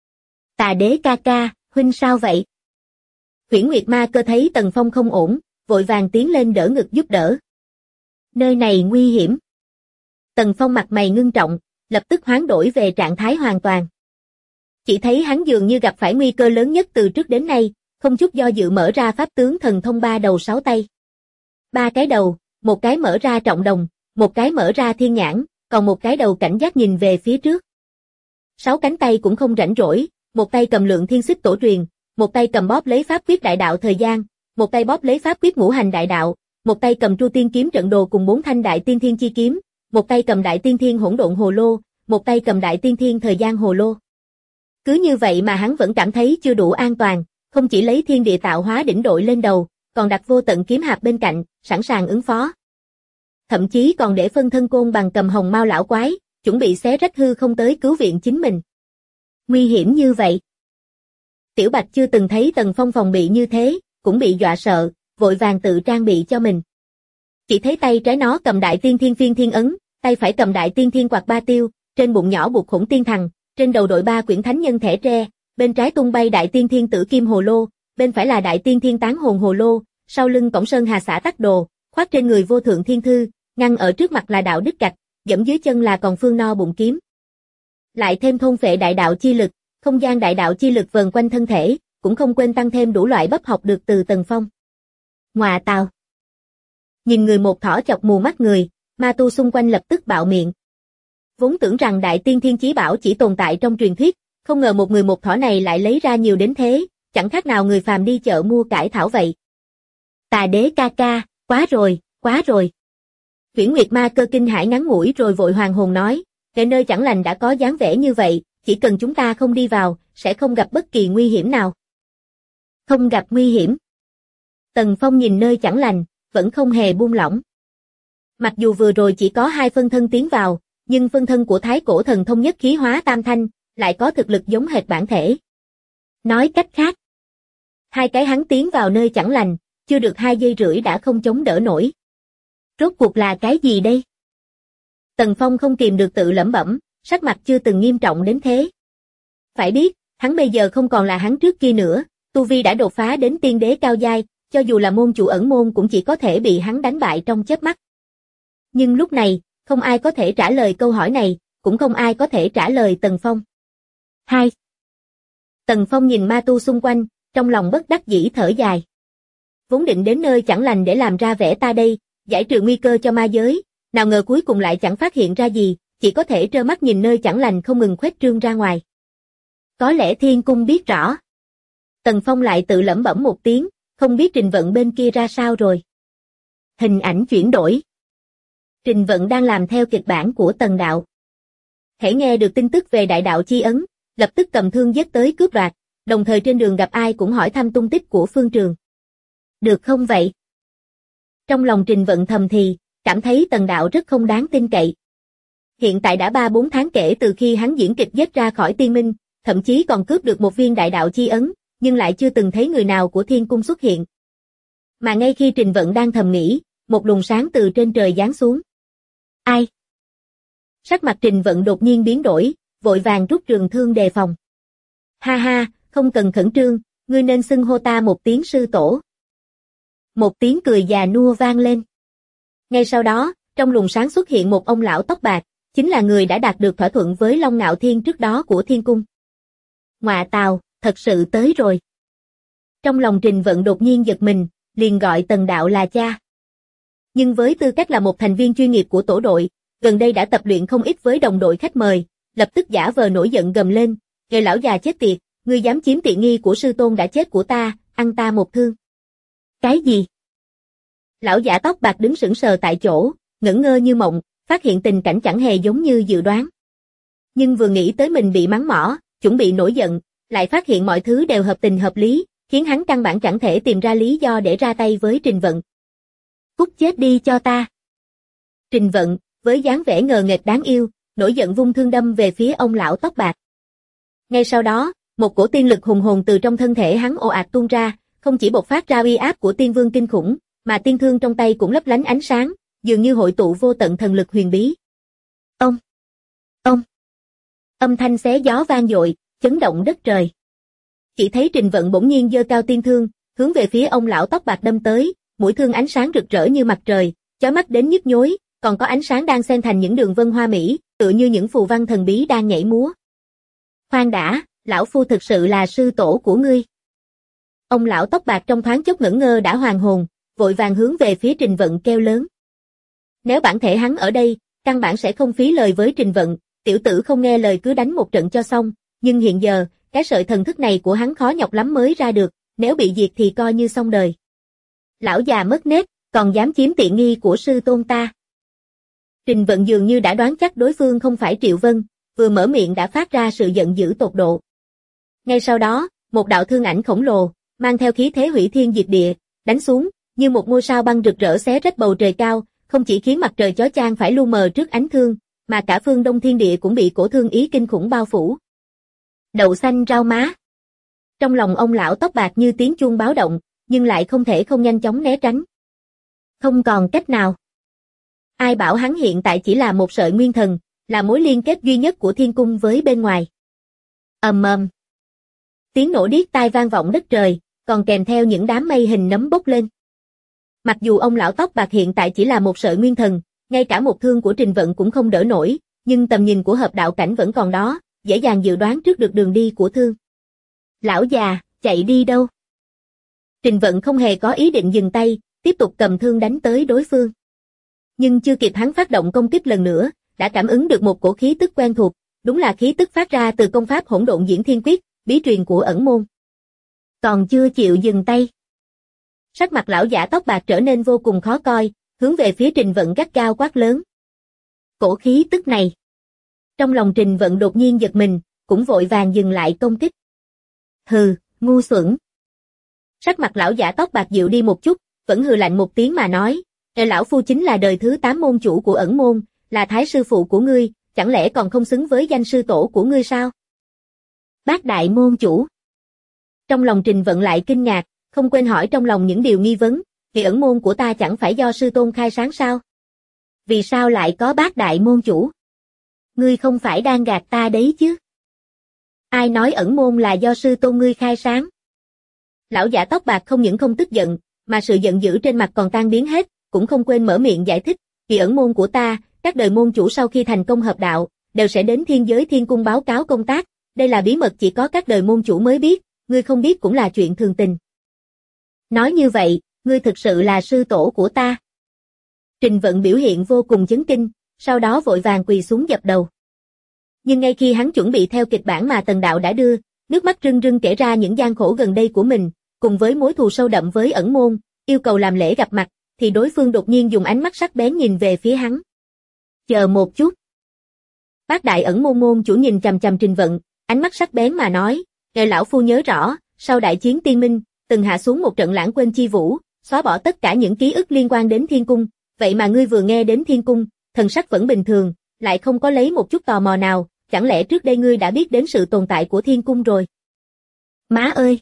Tà đế ca ca, huynh sao vậy? Huyễn Nguyệt Ma Cơ thấy Tần Phong không ổn, vội vàng tiến lên đỡ ngực giúp đỡ. Nơi này nguy hiểm. Tần Phong mặt mày ngưng trọng, lập tức hoán đổi về trạng thái hoàn toàn. Chỉ thấy hắn dường như gặp phải nguy cơ lớn nhất từ trước đến nay, không chút do dự mở ra pháp tướng thần thông ba đầu sáu tay. Ba cái đầu, một cái mở ra trọng đồng, một cái mở ra thiên nhãn, còn một cái đầu cảnh giác nhìn về phía trước. Sáu cánh tay cũng không rảnh rỗi, một tay cầm lượng thiên xích tổ truyền, một tay cầm bóp lấy pháp quyết đại đạo thời gian, một tay bóp lấy pháp quyết ngũ hành đại đạo, một tay cầm Tru Tiên kiếm trận đồ cùng 4 thanh đại tiên thiên chi kiếm, một tay cầm đại tiên thiên hỗn độn hồ lô, một tay cầm đại tiên thiên thời gian hồ lô. Cứ như vậy mà hắn vẫn cảm thấy chưa đủ an toàn, không chỉ lấy thiên địa tạo hóa đỉnh đội lên đầu, còn đặt vô tận kiếm hạp bên cạnh, sẵn sàng ứng phó. Thậm chí còn để phân thân côn bằng cầm hồng mao lão quái, chuẩn bị xé rách hư không tới cứu viện chính mình. Nguy hiểm như vậy. Tiểu Bạch chưa từng thấy Tần Phong phòng bị như thế, cũng bị dọa sợ, vội vàng tự trang bị cho mình. Chỉ thấy tay trái nó cầm đại tiên thiên phiên thiên ấn, tay phải cầm đại tiên thiên quạt ba tiêu, trên bụng nhỏ buộc khủng tiên thằng, trên đầu đội 3 quyển thánh nhân thẻ tre, bên trái tung bay đại tiên thiên tử kim hồ lô, bên phải là đại tiên thiên tán hồn hồ lô, sau lưng cổng sơn hà xã tắc đồ, khoác trên người vô thượng thiên thư, ngăn ở trước mặt là đạo đức trạch, dẫm dưới chân là còn phương no bụng kiếm. Lại thêm thôn phệ đại đạo chi lực, không gian đại đạo chi lực vần quanh thân thể, cũng không quên tăng thêm đủ loại bắp học được từ Tần Phong. Ngoà tào. Nhìn người một thỏ chọc mù mắt người, ma tu xung quanh lập tức bạo miệng. Vốn tưởng rằng đại tiên thiên chí bảo chỉ tồn tại trong truyền thuyết, không ngờ một người một thỏ này lại lấy ra nhiều đến thế, chẳng khác nào người phàm đi chợ mua cải thảo vậy. Tà đế ca ca, quá rồi, quá rồi. Uyển Nguyệt Ma Cơ kinh hãi ngắn ngủi rồi vội hoàng hồn nói, cái nơi chẳng lành đã có dáng vẻ như vậy, chỉ cần chúng ta không đi vào, sẽ không gặp bất kỳ nguy hiểm nào. Không gặp nguy hiểm. Tần Phong nhìn nơi chẳng lành, vẫn không hề buông lỏng. Mặc dù vừa rồi chỉ có 2 phân thân tiến vào, nhưng phân thân của Thái Cổ Thần Thông Nhất Khí Hóa Tam Thanh lại có thực lực giống hệt bản thể. Nói cách khác, 2 cái hắn tiến vào nơi chẳng lành, chưa được 2 giây rưỡi đã không chống đỡ nổi. Rốt cuộc là cái gì đây? Tần Phong không kìm được tự lẩm bẩm, sắc mặt chưa từng nghiêm trọng đến thế. Phải biết, hắn bây giờ không còn là hắn trước kia nữa, tu vi đã đột phá đến tiên đế cao giai, cho dù là môn chủ ẩn môn cũng chỉ có thể bị hắn đánh bại trong chớp mắt. Nhưng lúc này, không ai có thể trả lời câu hỏi này, cũng không ai có thể trả lời Tần Phong. 2. Tần Phong nhìn ma tu xung quanh, trong lòng bất đắc dĩ thở dài. Vốn định đến nơi chẳng lành để làm ra vẻ ta đây, giải trừ nguy cơ cho ma giới, nào ngờ cuối cùng lại chẳng phát hiện ra gì, chỉ có thể trơ mắt nhìn nơi chẳng lành không ngừng khuếch trương ra ngoài. Có lẽ Thiên Cung biết rõ. Tần Phong lại tự lẩm bẩm một tiếng, không biết Trình Vận bên kia ra sao rồi. Hình ảnh chuyển đổi. Trình Vận đang làm theo kịch bản của Tần Đạo. Hễ nghe được tin tức về đại đạo chi ấn, lập tức cầm thương giết tới cướp đoạt, đồng thời trên đường gặp ai cũng hỏi thăm tung tích của Phương Trường. Được không vậy? Trong lòng Trình Vận thầm thì, cảm thấy Tần Đạo rất không đáng tin cậy. Hiện tại đã 3-4 tháng kể từ khi hắn diễn kịch giết ra khỏi tiên minh, thậm chí còn cướp được một viên đại đạo chi ấn, nhưng lại chưa từng thấy người nào của Thiên Cung xuất hiện. Mà ngay khi Trình Vận đang thầm nghĩ, một luồng sáng từ trên trời giáng xuống. Ai? Sắc mặt Trình Vận đột nhiên biến đổi, vội vàng rút trường thương đề phòng. Ha ha, không cần khẩn trương, ngươi nên xưng hô ta một tiếng sư tổ. Một tiếng cười già nua vang lên. Ngay sau đó, trong luồng sáng xuất hiện một ông lão tóc bạc, chính là người đã đạt được thỏa thuận với Long Ngạo Thiên trước đó của Thiên Cung. Ngoạ tào, thật sự tới rồi. Trong lòng Trình Vận đột nhiên giật mình, liền gọi Tần Đạo là cha. Nhưng với tư cách là một thành viên chuyên nghiệp của tổ đội, gần đây đã tập luyện không ít với đồng đội khách mời, lập tức giả vờ nổi giận gầm lên, "Người lão già chết tiệt, ngươi dám chiếm tiện nghi của sư tôn đã chết của ta, ăn ta một thương." Cái gì? Lão giả tóc bạc đứng sững sờ tại chỗ, ngẩn ngơ như mộng, phát hiện tình cảnh chẳng hề giống như dự đoán. Nhưng vừa nghĩ tới mình bị mắng mỏ, chuẩn bị nổi giận, lại phát hiện mọi thứ đều hợp tình hợp lý, khiến hắn căn bản chẳng thể tìm ra lý do để ra tay với Trình Vận. Cút chết đi cho ta. Trình Vận, với dáng vẻ ngờ nghệch đáng yêu, nổi giận vung thương đâm về phía ông lão tóc bạc. Ngay sau đó, một cổ tiên lực hùng hồn từ trong thân thể hắn ồ ạt tuôn ra, không chỉ bộc phát ra uy áp của tiên vương kinh khủng, mà tiên thương trong tay cũng lấp lánh ánh sáng, dường như hội tụ vô tận thần lực huyền bí. Ông! Âm thanh xé gió vang dội, chấn động đất trời. Chỉ thấy Trình Vận bỗng nhiên giơ cao tiên thương, hướng về phía ông lão tóc bạc đâm tới, mũi thương ánh sáng rực rỡ như mặt trời, chói mắt đến nhức nhối, còn có ánh sáng đang xen thành những đường vân hoa mỹ, tựa như những phù văn thần bí đang nhảy múa. Khoan đã, lão phu thực sự là sư tổ của ngươi. Ông lão tóc bạc trong thoáng chốc ngẩn ngơ đã hoàn hồn, vội vàng hướng về phía Trình Vận kêu lớn. Nếu bản thể hắn ở đây, căn bản sẽ không phí lời với Trình Vận, tiểu tử không nghe lời cứ đánh một trận cho xong, nhưng hiện giờ, cái sợi thần thức này của hắn khó nhọc lắm mới ra được, nếu bị diệt thì coi như xong đời. Lão già mất nết, còn dám chiếm tiện nghi của sư tôn ta. Trình Vận dường như đã đoán chắc đối phương không phải Triệu Vân, vừa mở miệng đã phát ra sự giận dữ tột độ. Ngay sau đó, một đạo thương ảnh khổng lồ, mang theo khí thế hủy thiên diệt địa, đánh xuống, như một ngôi sao băng rực rỡ xé rách bầu trời cao, không chỉ khiến mặt trời chói chang phải lu mờ trước ánh thương, mà cả phương Đông thiên địa cũng bị cổ thương ý kinh khủng bao phủ. Đậu xanh rau má. Trong lòng ông lão tóc bạc như tiếng chuông báo động, nhưng lại không thể không nhanh chóng né tránh. Không còn cách nào. Ai bảo hắn hiện tại chỉ là một sợi nguyên thần, là mối liên kết duy nhất của thiên cung với bên ngoài. Ầm ầm. Tiếng nổ điếc tai vang vọng đất trời, còn kèm theo những đám mây hình nấm bốc lên. Mặc dù ông lão tóc bạc hiện tại chỉ là một sợi nguyên thần, ngay cả một thương của Trình Vận cũng không đỡ nổi, nhưng tầm nhìn của hợp đạo cảnh vẫn còn đó, dễ dàng dự đoán trước được đường đi của thương. Lão già, chạy đi đâu? Trình Vận không hề có ý định dừng tay, tiếp tục cầm thương đánh tới đối phương. Nhưng chưa kịp hắn phát động công kích lần nữa, đã cảm ứng được một cổ khí tức quen thuộc, đúng là khí tức phát ra từ công pháp Hỗn Độn Diễn Thiên Quyết, bí truyền của ẩn môn. Còn chưa chịu dừng tay. Sắc mặt lão giả tóc bạc trở nên vô cùng khó coi, hướng về phía Trình Vận gắt gao quát lớn. Cổ khí tức này. Trong lòng Trình Vận đột nhiên giật mình, cũng vội vàng dừng lại công kích. Hừ, ngu xuẩn. Sắc mặt lão giả tóc bạc dịu đi một chút, vẫn hừ lạnh một tiếng mà nói, lão phu chính là đời thứ 8 môn chủ của ẩn môn, là thái sư phụ của ngươi, chẳng lẽ còn không xứng với danh sư tổ của ngươi sao? Bát đại môn chủ. Trong lòng Trình Vận lại kinh ngạc, không quên hỏi trong lòng những điều nghi vấn, thì ẩn môn của ta chẳng phải do sư tôn khai sáng sao? Vì sao lại có bát đại môn chủ? Ngươi không phải đang gạt ta đấy chứ? Ai nói ẩn môn là do sư tôn ngươi khai sáng? Lão giả tóc bạc không những không tức giận, mà sự giận dữ trên mặt còn tan biến hết, cũng không quên mở miệng giải thích, vì ẩn môn của ta, các đời môn chủ sau khi thành công hợp đạo, đều sẽ đến thiên giới thiên cung báo cáo công tác, đây là bí mật chỉ có các đời môn chủ mới biết, ngươi không biết cũng là chuyện thường tình. Nói như vậy, ngươi thực sự là sư tổ của ta. Trình Vận biểu hiện vô cùng chấn kinh, sau đó vội vàng quỳ xuống dập đầu. Nhưng ngay khi hắn chuẩn bị theo kịch bản mà Tần Đạo đã đưa, nước mắt rưng rưng kể ra những gian khổ gần đây của mình, cùng với mối thù sâu đậm với ẩn môn, yêu cầu làm lễ gặp mặt, thì đối phương đột nhiên dùng ánh mắt sắc bén nhìn về phía hắn. Chờ một chút. Bát đại ẩn môn môn chủ nhìn chằm chằm Trình Vận, ánh mắt sắc bén mà nói, lão phu nhớ rõ, sau đại chiến tiên minh, từng hạ xuống một trận lãng quên chi vũ, xóa bỏ tất cả những ký ức liên quan đến thiên cung, vậy mà ngươi vừa nghe đến thiên cung, thần sắc vẫn bình thường, lại không có lấy một chút tò mò nào, chẳng lẽ trước đây ngươi đã biết đến sự tồn tại của thiên cung rồi? Má ơi!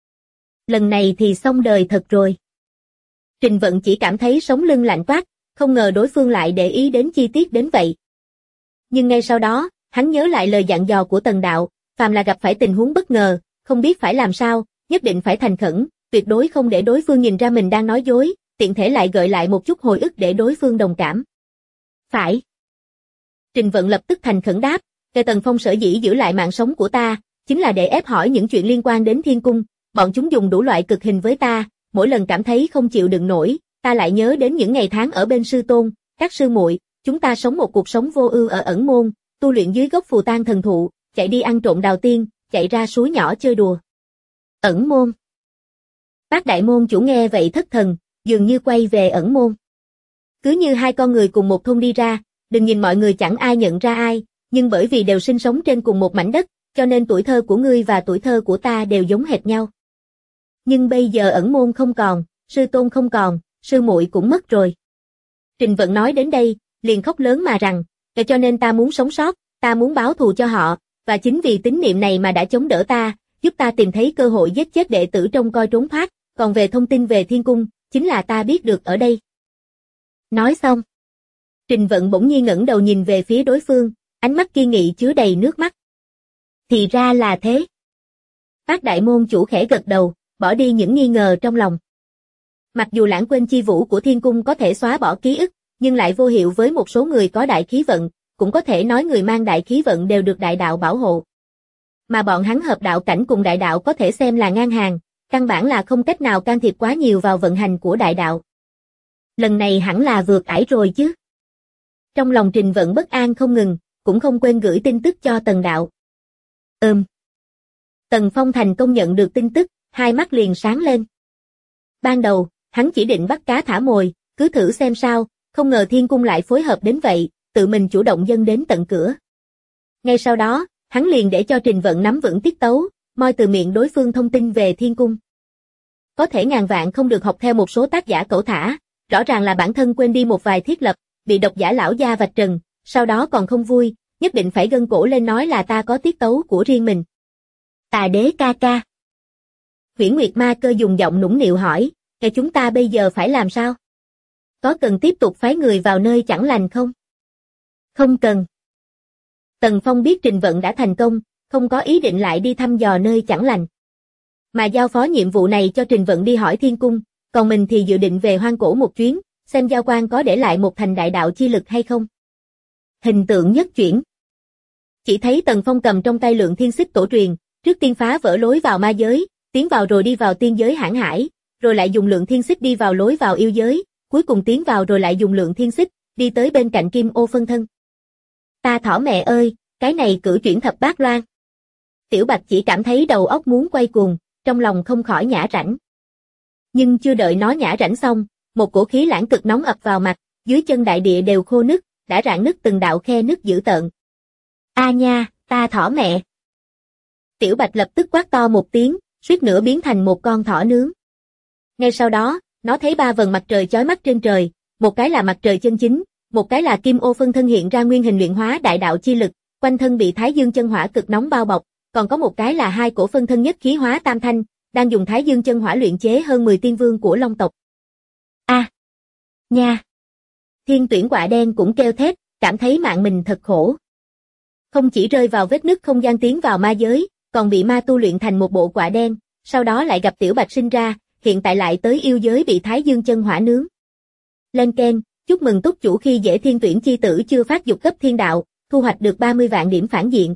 Lần này thì xong đời thật rồi. Trình Vận chỉ cảm thấy sống lưng lạnh toát, không ngờ đối phương lại để ý đến chi tiết đến vậy. Nhưng ngay sau đó, hắn nhớ lại lời dặn dò của Tần Đạo, phàm là gặp phải tình huống bất ngờ, không biết phải làm sao, nhất định phải thành khẩn, tuyệt đối không để đối phương nhìn ra mình đang nói dối, tiện thể lại gợi lại một chút hồi ức để đối phương đồng cảm. Phải. Trình Vận lập tức thành khẩn đáp, Tần Phong sở dĩ giữ lại mạng sống của ta, chính là để ép hỏi những chuyện liên quan đến thiên cung, bọn chúng dùng đủ loại cực hình với ta, mỗi lần cảm thấy không chịu đựng nổi, ta lại nhớ đến những ngày tháng ở bên sư tôn, các sư muội, chúng ta sống một cuộc sống vô ưu ở ẩn môn, tu luyện dưới gốc phù tang thần thụ, chạy đi ăn trộm đào tiên, chạy ra suối nhỏ chơi đùa. Ẩn môn. Bát đại môn chủ nghe vậy thất thần, dường như quay về ẩn môn. Cứ như hai con người cùng một thôn đi ra, đừng nhìn mọi người chẳng ai nhận ra ai, nhưng bởi vì đều sinh sống trên cùng một mảnh đất, cho nên tuổi thơ của ngươi và tuổi thơ của ta đều giống hệt nhau. Nhưng bây giờ ẩn môn không còn, sư tôn không còn, sư muội cũng mất rồi. Trình Vận nói đến đây, liền khóc lớn mà rằng, cho nên ta muốn sống sót, ta muốn báo thù cho họ, và chính vì tín niệm này mà đã chống đỡ ta, giúp ta tìm thấy cơ hội giết chết đệ tử trông coi trốn thoát, còn về thông tin về thiên cung, chính là ta biết được ở đây. Nói xong, Trình Vận bỗng nhiên ngẩng đầu nhìn về phía đối phương, ánh mắt kiên nghị chứa đầy nước mắt. Thì ra là thế. Bát đại môn chủ khẽ gật đầu, bỏ đi những nghi ngờ trong lòng. Mặc dù lãng quên chi vũ của thiên cung có thể xóa bỏ ký ức, nhưng lại vô hiệu với một số người có đại khí vận, cũng có thể nói người mang đại khí vận đều được đại đạo bảo hộ. Mà bọn hắn hợp đạo cảnh cùng đại đạo có thể xem là ngang hàng, căn bản là không cách nào can thiệp quá nhiều vào vận hành của đại đạo. Lần này hẳn là vượt ải rồi chứ. Trong lòng Trình Vận bất an không ngừng, cũng không quên gửi tin tức cho Tần Đạo. Tần Phong thành công nhận được tin tức, hai mắt liền sáng lên. Ban đầu, hắn chỉ định bắt cá thả mồi, cứ thử xem sao, không ngờ thiên cung lại phối hợp đến vậy, tự mình chủ động dâng đến tận cửa. Ngay sau đó, hắn liền để cho Trình Vận nắm vững tiết tấu, moi từ miệng đối phương thông tin về thiên cung. Có thể ngàn vạn không được học theo một số tác giả cẩu thả, rõ ràng là bản thân quên đi một vài thiết lập, bị độc giả lão gia vạch trần, sau đó còn không vui, nhất định phải gân cổ lên nói là ta có tiết tấu của riêng mình. Tà đế ca ca. Huyễn Nguyệt Ma Cơ dùng giọng nũng nịu hỏi, "Kẻ chúng ta bây giờ phải làm sao? Có cần tiếp tục phái người vào nơi chẳng lành không?" "Không cần." Tần Phong biết Trình Vận đã thành công, không có ý định lại đi thăm dò nơi chẳng lành. Mà giao phó nhiệm vụ này cho Trình Vận đi hỏi Thiên Cung, còn mình thì dự định về Hoang Cổ một chuyến, xem Giao Quan có để lại một thành đại đạo chi lực hay không. Hình tượng nhất chuyển. Chỉ thấy Tần Phong cầm trong tay Lượng Thiên Xích tổ truyền, trước tiên phá vỡ lối vào ma giới, tiến vào rồi đi vào tiên giới Hãn Hải, rồi lại dùng Lượng Thiên Xích đi vào lối vào yêu giới, cuối cùng tiến vào rồi lại dùng Lượng Thiên Xích, đi tới bên cạnh Kim Ô phân thân. Ta thỏ mẹ ơi, cái này cử chuyển thập bát loan. Tiểu Bạch chỉ cảm thấy đầu óc muốn quay cuồng, trong lòng không khỏi nhả rãnh. Nhưng chưa đợi nó nhả rãnh xong, một cổ khí lãng cực nóng ập vào mặt, dưới chân đại địa đều khô nứt, đã rạn nứt từng đạo khe nứt dữ tợn. A nha, ta thỏ mẹ. Tiểu Bạch lập tức quát to một tiếng, suýt nữa biến thành một con thỏ nướng. Ngay sau đó, nó thấy ba vầng mặt trời chói mắt trên trời, một cái là mặt trời chân chính, một cái là Kim Ô phân thân hiện ra nguyên hình luyện hóa đại đạo chi lực, quanh thân bị Thái Dương chân hỏa cực nóng bao bọc, còn có một cái là hai cổ phân thân nhất khí hóa tam thanh, đang dùng Thái Dương chân hỏa luyện chế hơn 10 tiên vương của Long tộc. A, nha. Thiên Tuyển Quạ Đen cũng kêu thét, cảm thấy mạng mình thật khổ. Không chỉ rơi vào vết nứt không gian tiến vào ma giới, còn bị ma tu luyện thành một bộ quạ đen, sau đó lại gặp Tiểu Bạch sinh ra, hiện tại lại tới yêu giới bị Thái Dương chân hỏa nướng. Lên keng, chúc mừng túc chủ khi dễ Thiên Tuyển chi tử chưa phát dục cấp thiên đạo, thu hoạch được 30 vạn điểm phản diện.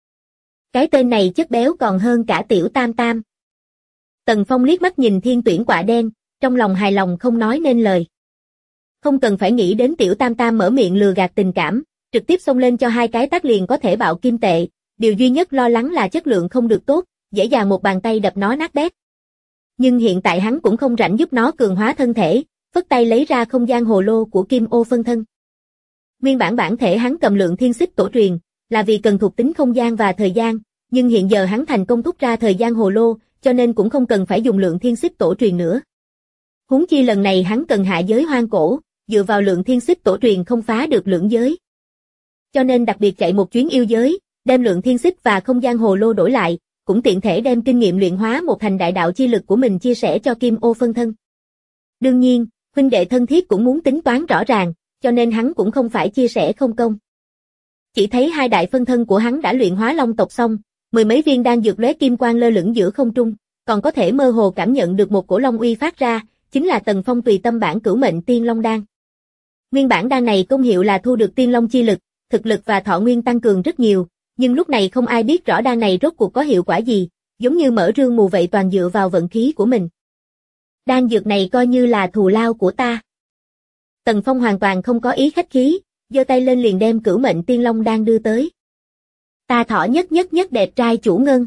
Cái tên này chất béo còn hơn cả Tiểu Tam Tam. Tần Phong liếc mắt nhìn Thiên Tuyển Quạ Đen, trong lòng hài lòng không nói nên lời. Không cần phải nghĩ đến Tiểu Tam Tam mở miệng lừa gạt tình cảm, trực tiếp xông lên cho hai cái tát liền có thể bạo kim tệ, điều duy nhất lo lắng là chất lượng không được tốt, dễ dàng một bàn tay đập nó nát bét. Nhưng hiện tại hắn cũng không rảnh giúp nó cường hóa thân thể, phất tay lấy ra không gian hồ lô của Kim Ô phân thân. Nguyên bản bản thể hắn cầm Lượng Thiên Xích tổ truyền, là vì cần thuộc tính không gian và thời gian, nhưng hiện giờ hắn thành công thúc ra thời gian hồ lô, cho nên cũng không cần phải dùng Lượng Thiên Xích tổ truyền nữa. Huống chi lần này hắn cần hạ giới hoang cổ, dựa vào Lượng Thiên Xích tổ truyền không phá được lưỡng giới. Cho nên đặc biệt chạy một chuyến yêu giới, đem Lượng Thiên Xích và không gian hồ lô đổi lại, cũng tiện thể đem kinh nghiệm luyện hóa một thành đại đạo chi lực của mình chia sẻ cho Kim Ô phân thân. Đương nhiên, huynh đệ thân thiết cũng muốn tính toán rõ ràng, cho nên hắn cũng không phải chia sẻ không công. Chỉ thấy hai đại phân thân của hắn đã luyện hóa long tộc xong, 10 mấy viên đan dược lóe kim quang lơ lửng giữa không trung, còn có thể mơ hồ cảm nhận được một cổ long uy phát ra, chính là Tần Phong tùy tâm bản cửu mệnh tiên long đan. Nguyên bản đan này công hiệu là thu được tiên long chi lực, thực lực và thọ nguyên tăng cường rất nhiều, nhưng lúc này không ai biết rõ đan này rốt cuộc có hiệu quả gì, giống như mở rương mù vậy, toàn dựa vào vận khí của mình. Đan dược này coi như là thù lao của ta. Tần Phong hoàn toàn không có ý khách khí, giơ tay lên liền đem cửu mệnh tiên long đan đưa tới. Ta thỏ nhất đẹp trai chủ ngân.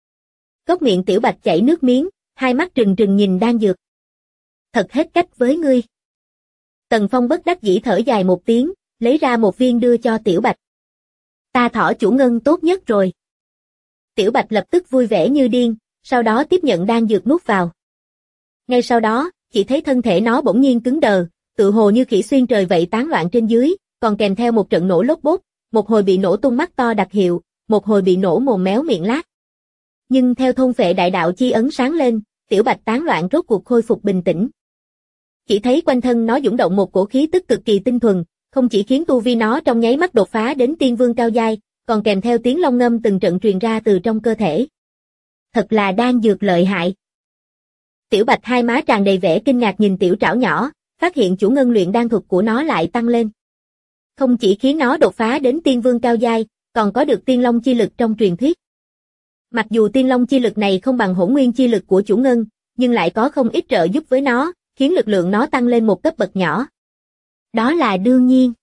Cốc miệng Tiểu Bạch chảy nước miếng, hai mắt trừng trừng nhìn đan dược. Thật hết cách với ngươi. Tần Phong bất đắc dĩ thở dài một tiếng, lấy ra một viên đưa cho Tiểu Bạch. Ta thỏ chủ ngân tốt nhất rồi. Tiểu Bạch lập tức vui vẻ như điên, sau đó tiếp nhận đan dược nuốt vào. Ngay sau đó, chỉ thấy thân thể nó bỗng nhiên cứng đờ, tự hồ như khỉ xuyên trời vậy tán loạn trên dưới, còn kèm theo một trận nổ lốp bốp, một hồi bị nổ tung mắt to đặc hiệu, một hồi bị nổ mồm méo miệng lát. Nhưng theo thôn phệ đại đạo chi ấn sáng lên, Tiểu Bạch tán loạn rốt cuộc khôi phục bình tĩnh. Chỉ thấy quanh thân nó dũng động một cổ khí tức cực kỳ tinh thuần, không chỉ khiến tu vi nó trong nháy mắt đột phá đến tiên vương cao giai, còn kèm theo tiếng long ngâm từng trận truyền ra từ trong cơ thể. Thật là đan dược lợi hại. Tiểu Bạch hai má tràn đầy vẻ kinh ngạc nhìn tiểu trảo nhỏ, phát hiện chủ ngân luyện đan thuật của nó lại tăng lên. Không chỉ khiến nó đột phá đến tiên vương cao giai, còn có được tiên long chi lực trong truyền thuyết. Mặc dù tiên long chi lực này không bằng hỗn nguyên chi lực của chủ ngân, nhưng lại có không ít trợ giúp với nó, khiến lực lượng nó tăng lên một cấp bậc nhỏ. Đó là đương nhiên.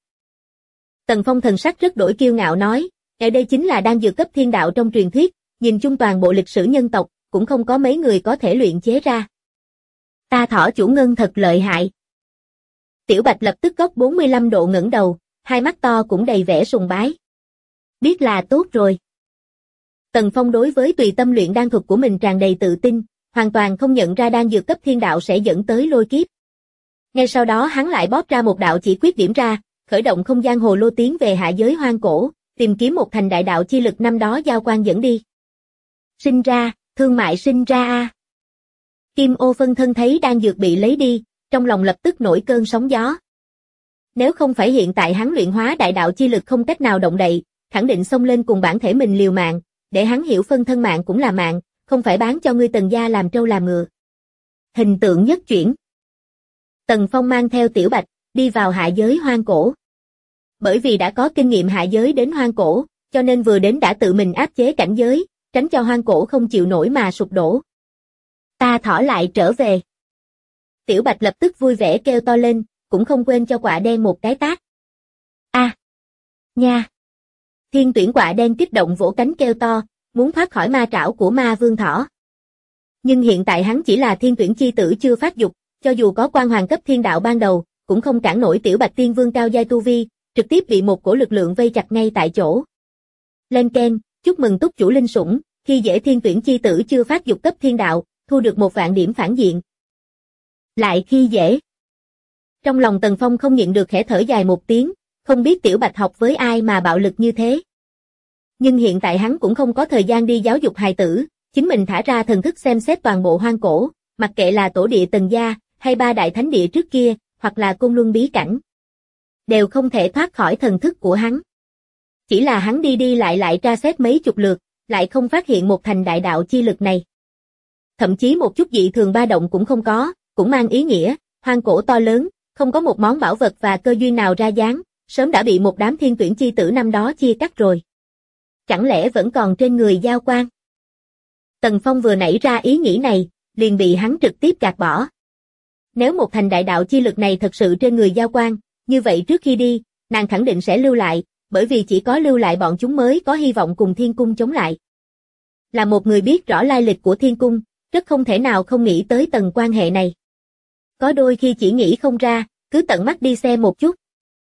Tần Phong thần sắc rất đổi kiêu ngạo nói, ở đây chính là đan dược cấp thiên đạo trong truyền thuyết, nhìn chung toàn bộ lịch sử nhân tộc, cũng không có mấy người có thể luyện chế ra. Ta thỏ chủ ngân thật lợi hại. Tiểu Bạch lập tức góc 45 độ ngẩng đầu, hai mắt to cũng đầy vẻ sùng bái. Biết là tốt rồi. Tần Phong đối với tùy tâm luyện đan thuật của mình tràn đầy tự tin, hoàn toàn không nhận ra đan dược cấp thiên đạo sẽ dẫn tới lôi kiếp. Ngay sau đó hắn lại bóp ra một đạo chỉ quyết điểm ra, khởi động không gian hồ lô tiến về hạ giới hoang cổ, tìm kiếm một thành đại đạo chi lực năm đó Giao Quang dẫn đi. Sinh ra, thương mại sinh ra a. Kim Ô phân thân thấy đan dược bị lấy đi, trong lòng lập tức nổi cơn sóng gió. Nếu không phải hiện tại hắn luyện hóa đại đạo chi lực không cách nào động đậy, khẳng định xông lên cùng bản thể mình liều mạng, để hắn hiểu phân thân mạng cũng là mạng, không phải bán cho ngươi Tần gia làm trâu làm ngựa. Hình tượng nhất chuyển. Tần Phong mang theo Tiểu Bạch, đi vào hạ giới hoang cổ. Bởi vì đã có kinh nghiệm hạ giới đến hoang cổ, cho nên vừa đến đã tự mình áp chế cảnh giới, tránh cho hoang cổ không chịu nổi mà sụp đổ. Ta thỏ lại trở về. Tiểu Bạch lập tức vui vẻ kêu to lên, cũng không quên cho quạ đen một cái tát. A, nha. Thiên tuyển quạ đen kích động vỗ cánh kêu to, muốn thoát khỏi ma trảo của ma vương thỏ. Nhưng hiện tại hắn chỉ là thiên tuyển chi tử chưa phát dục, cho dù có quan hoàng cấp thiên đạo ban đầu, cũng không cản nổi Tiểu Bạch tiên vương cao giai tu vi, trực tiếp bị một cổ lực lượng vây chặt ngay tại chỗ. Lên keng, chúc mừng túc chủ linh sủng, khi dễ thiên tuyển chi tử chưa phát dục cấp thiên đạo, thu được 1.000 điểm phản diện. Lại khi dễ. Trong lòng Tần Phong không nhịn được khẽ thở dài một tiếng, không biết Tiểu Bạch học với ai mà bạo lực như thế. Nhưng hiện tại hắn cũng không có thời gian đi giáo dục hài tử, chính mình thả ra thần thức xem xét toàn bộ hoang cổ, mặc kệ là tổ địa Tần gia, hay 3 đại thánh địa trước kia, hoặc là Côn Luân bí cảnh. Đều không thể thoát khỏi thần thức của hắn. Chỉ là hắn đi lại tra xét mấy chục lượt, lại không phát hiện một thành đại đạo chi lực này. Thậm chí một chút dị thường ba động cũng không có, cũng mang ý nghĩa, hoang cổ to lớn, không có một món bảo vật và cơ duyên nào ra dáng, sớm đã bị một đám thiên tuyển chi tử năm đó chia cắt rồi. Chẳng lẽ vẫn còn trên người Giao Quang? Tần Phong vừa nảy ra ý nghĩ này, liền bị hắn trực tiếp gạt bỏ. Nếu một thành đại đạo chi lực này thật sự trên người Giao Quang, như vậy trước khi đi, nàng khẳng định sẽ lưu lại, bởi vì chỉ có lưu lại bọn chúng mới có hy vọng cùng Thiên Cung chống lại. Là một người biết rõ lai lịch của Thiên Cung, rất không thể nào không nghĩ tới tầng quan hệ này. Có đôi khi chỉ nghĩ không ra, cứ tận mắt đi xem một chút.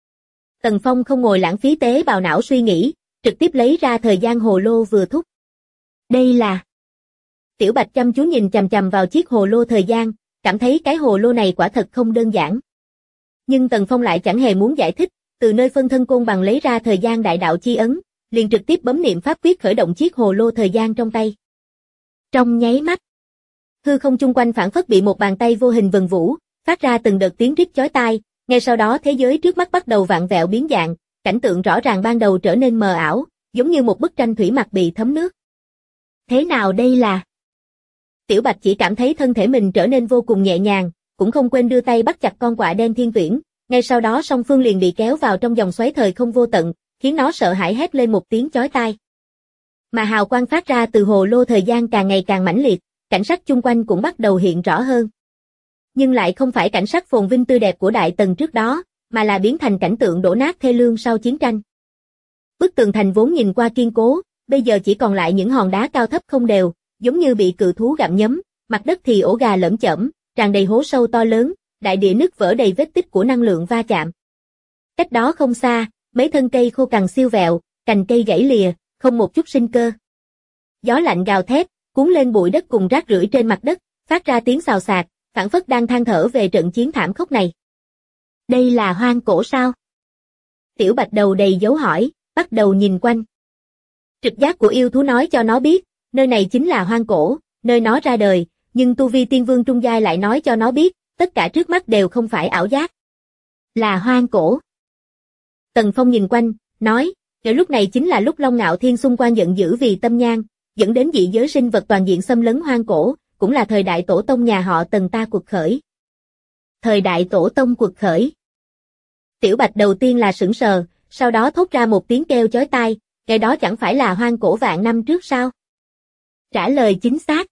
Tần Phong không ngồi lãng phí tế bào não suy nghĩ, trực tiếp lấy ra thời gian hồ lô vừa thúc. Đây là... Tiểu Bạch chăm chú nhìn chằm chằm vào chiếc hồ lô thời gian, cảm thấy cái hồ lô này quả thật không đơn giản. Nhưng Tần Phong lại chẳng hề muốn giải thích, từ nơi phân thân côn bằng lấy ra thời gian đại đạo chi ấn, liền trực tiếp bấm niệm pháp quyết khởi động chiếc hồ lô thời gian trong tay. Trong nháy mắt, hư không chung quanh phảng phất bị một bàn tay vô hình vần vũ, phát ra từng đợt tiếng rít chói tai, ngay sau đó thế giới trước mắt bắt đầu vặn vẹo biến dạng, cảnh tượng rõ ràng ban đầu trở nên mờ ảo, giống như một bức tranh thủy mặc bị thấm nước. Thế nào đây là? Tiểu Bạch chỉ cảm thấy thân thể mình trở nên vô cùng nhẹ nhàng, cũng không quên đưa tay bắt chặt con quạ đen thiên tuyển, ngay sau đó song phương liền bị kéo vào trong dòng xoáy thời không vô tận, khiến nó sợ hãi hét lên một tiếng chói tai. Mà hào quang phát ra từ hồ lô thời gian càng ngày càng mãnh liệt, cảnh sắc chung quanh cũng bắt đầu hiện rõ hơn. Nhưng lại không phải cảnh sắc phồn vinh tươi đẹp của Đại Tần trước đó, mà là biến thành cảnh tượng đổ nát thê lương sau chiến tranh. Bức tường thành vốn nhìn qua kiên cố, bây giờ chỉ còn lại những hòn đá cao thấp không đều, giống như bị cự thú gặm nhấm, mặt đất thì ổ gà lởm chởm, tràn đầy hố sâu to lớn, đại địa nứt vỡ đầy vết tích của năng lượng va chạm. Cách đó không xa, mấy thân cây khô cằn siêu vẹo, cành cây gãy lìa, không một chút sinh cơ. Gió lạnh gào thét, cuốn lên bụi đất cùng rác rưởi trên mặt đất, phát ra tiếng xào xạc, phảng phất đang than thở về trận chiến thảm khốc này. Đây là hoang cổ sao? Tiểu Bạch đầu đầy dấu hỏi, bắt đầu nhìn quanh. Trực giác của yêu thú nói cho nó biết, nơi này chính là hoang cổ, nơi nó ra đời, nhưng tu vi tiên vương trung giai lại nói cho nó biết, tất cả trước mắt đều không phải ảo giác. Là hoang cổ. Tần Phong nhìn quanh, nói, ở lúc này chính là lúc Long Ngạo Thiên xung quanh giận dữ vì tâm nhang, dẫn đến dị giới sinh vật toàn diện xâm lấn hoang cổ, cũng là thời đại tổ tông nhà họ Tần ta cuộc khởi. Thời đại tổ tông cuộc khởi. Tiểu Bạch đầu tiên là sững sờ, sau đó thốt ra một tiếng kêu chói tai, cái đó chẳng phải là hoang cổ vạn năm trước sao? Trả lời chính xác.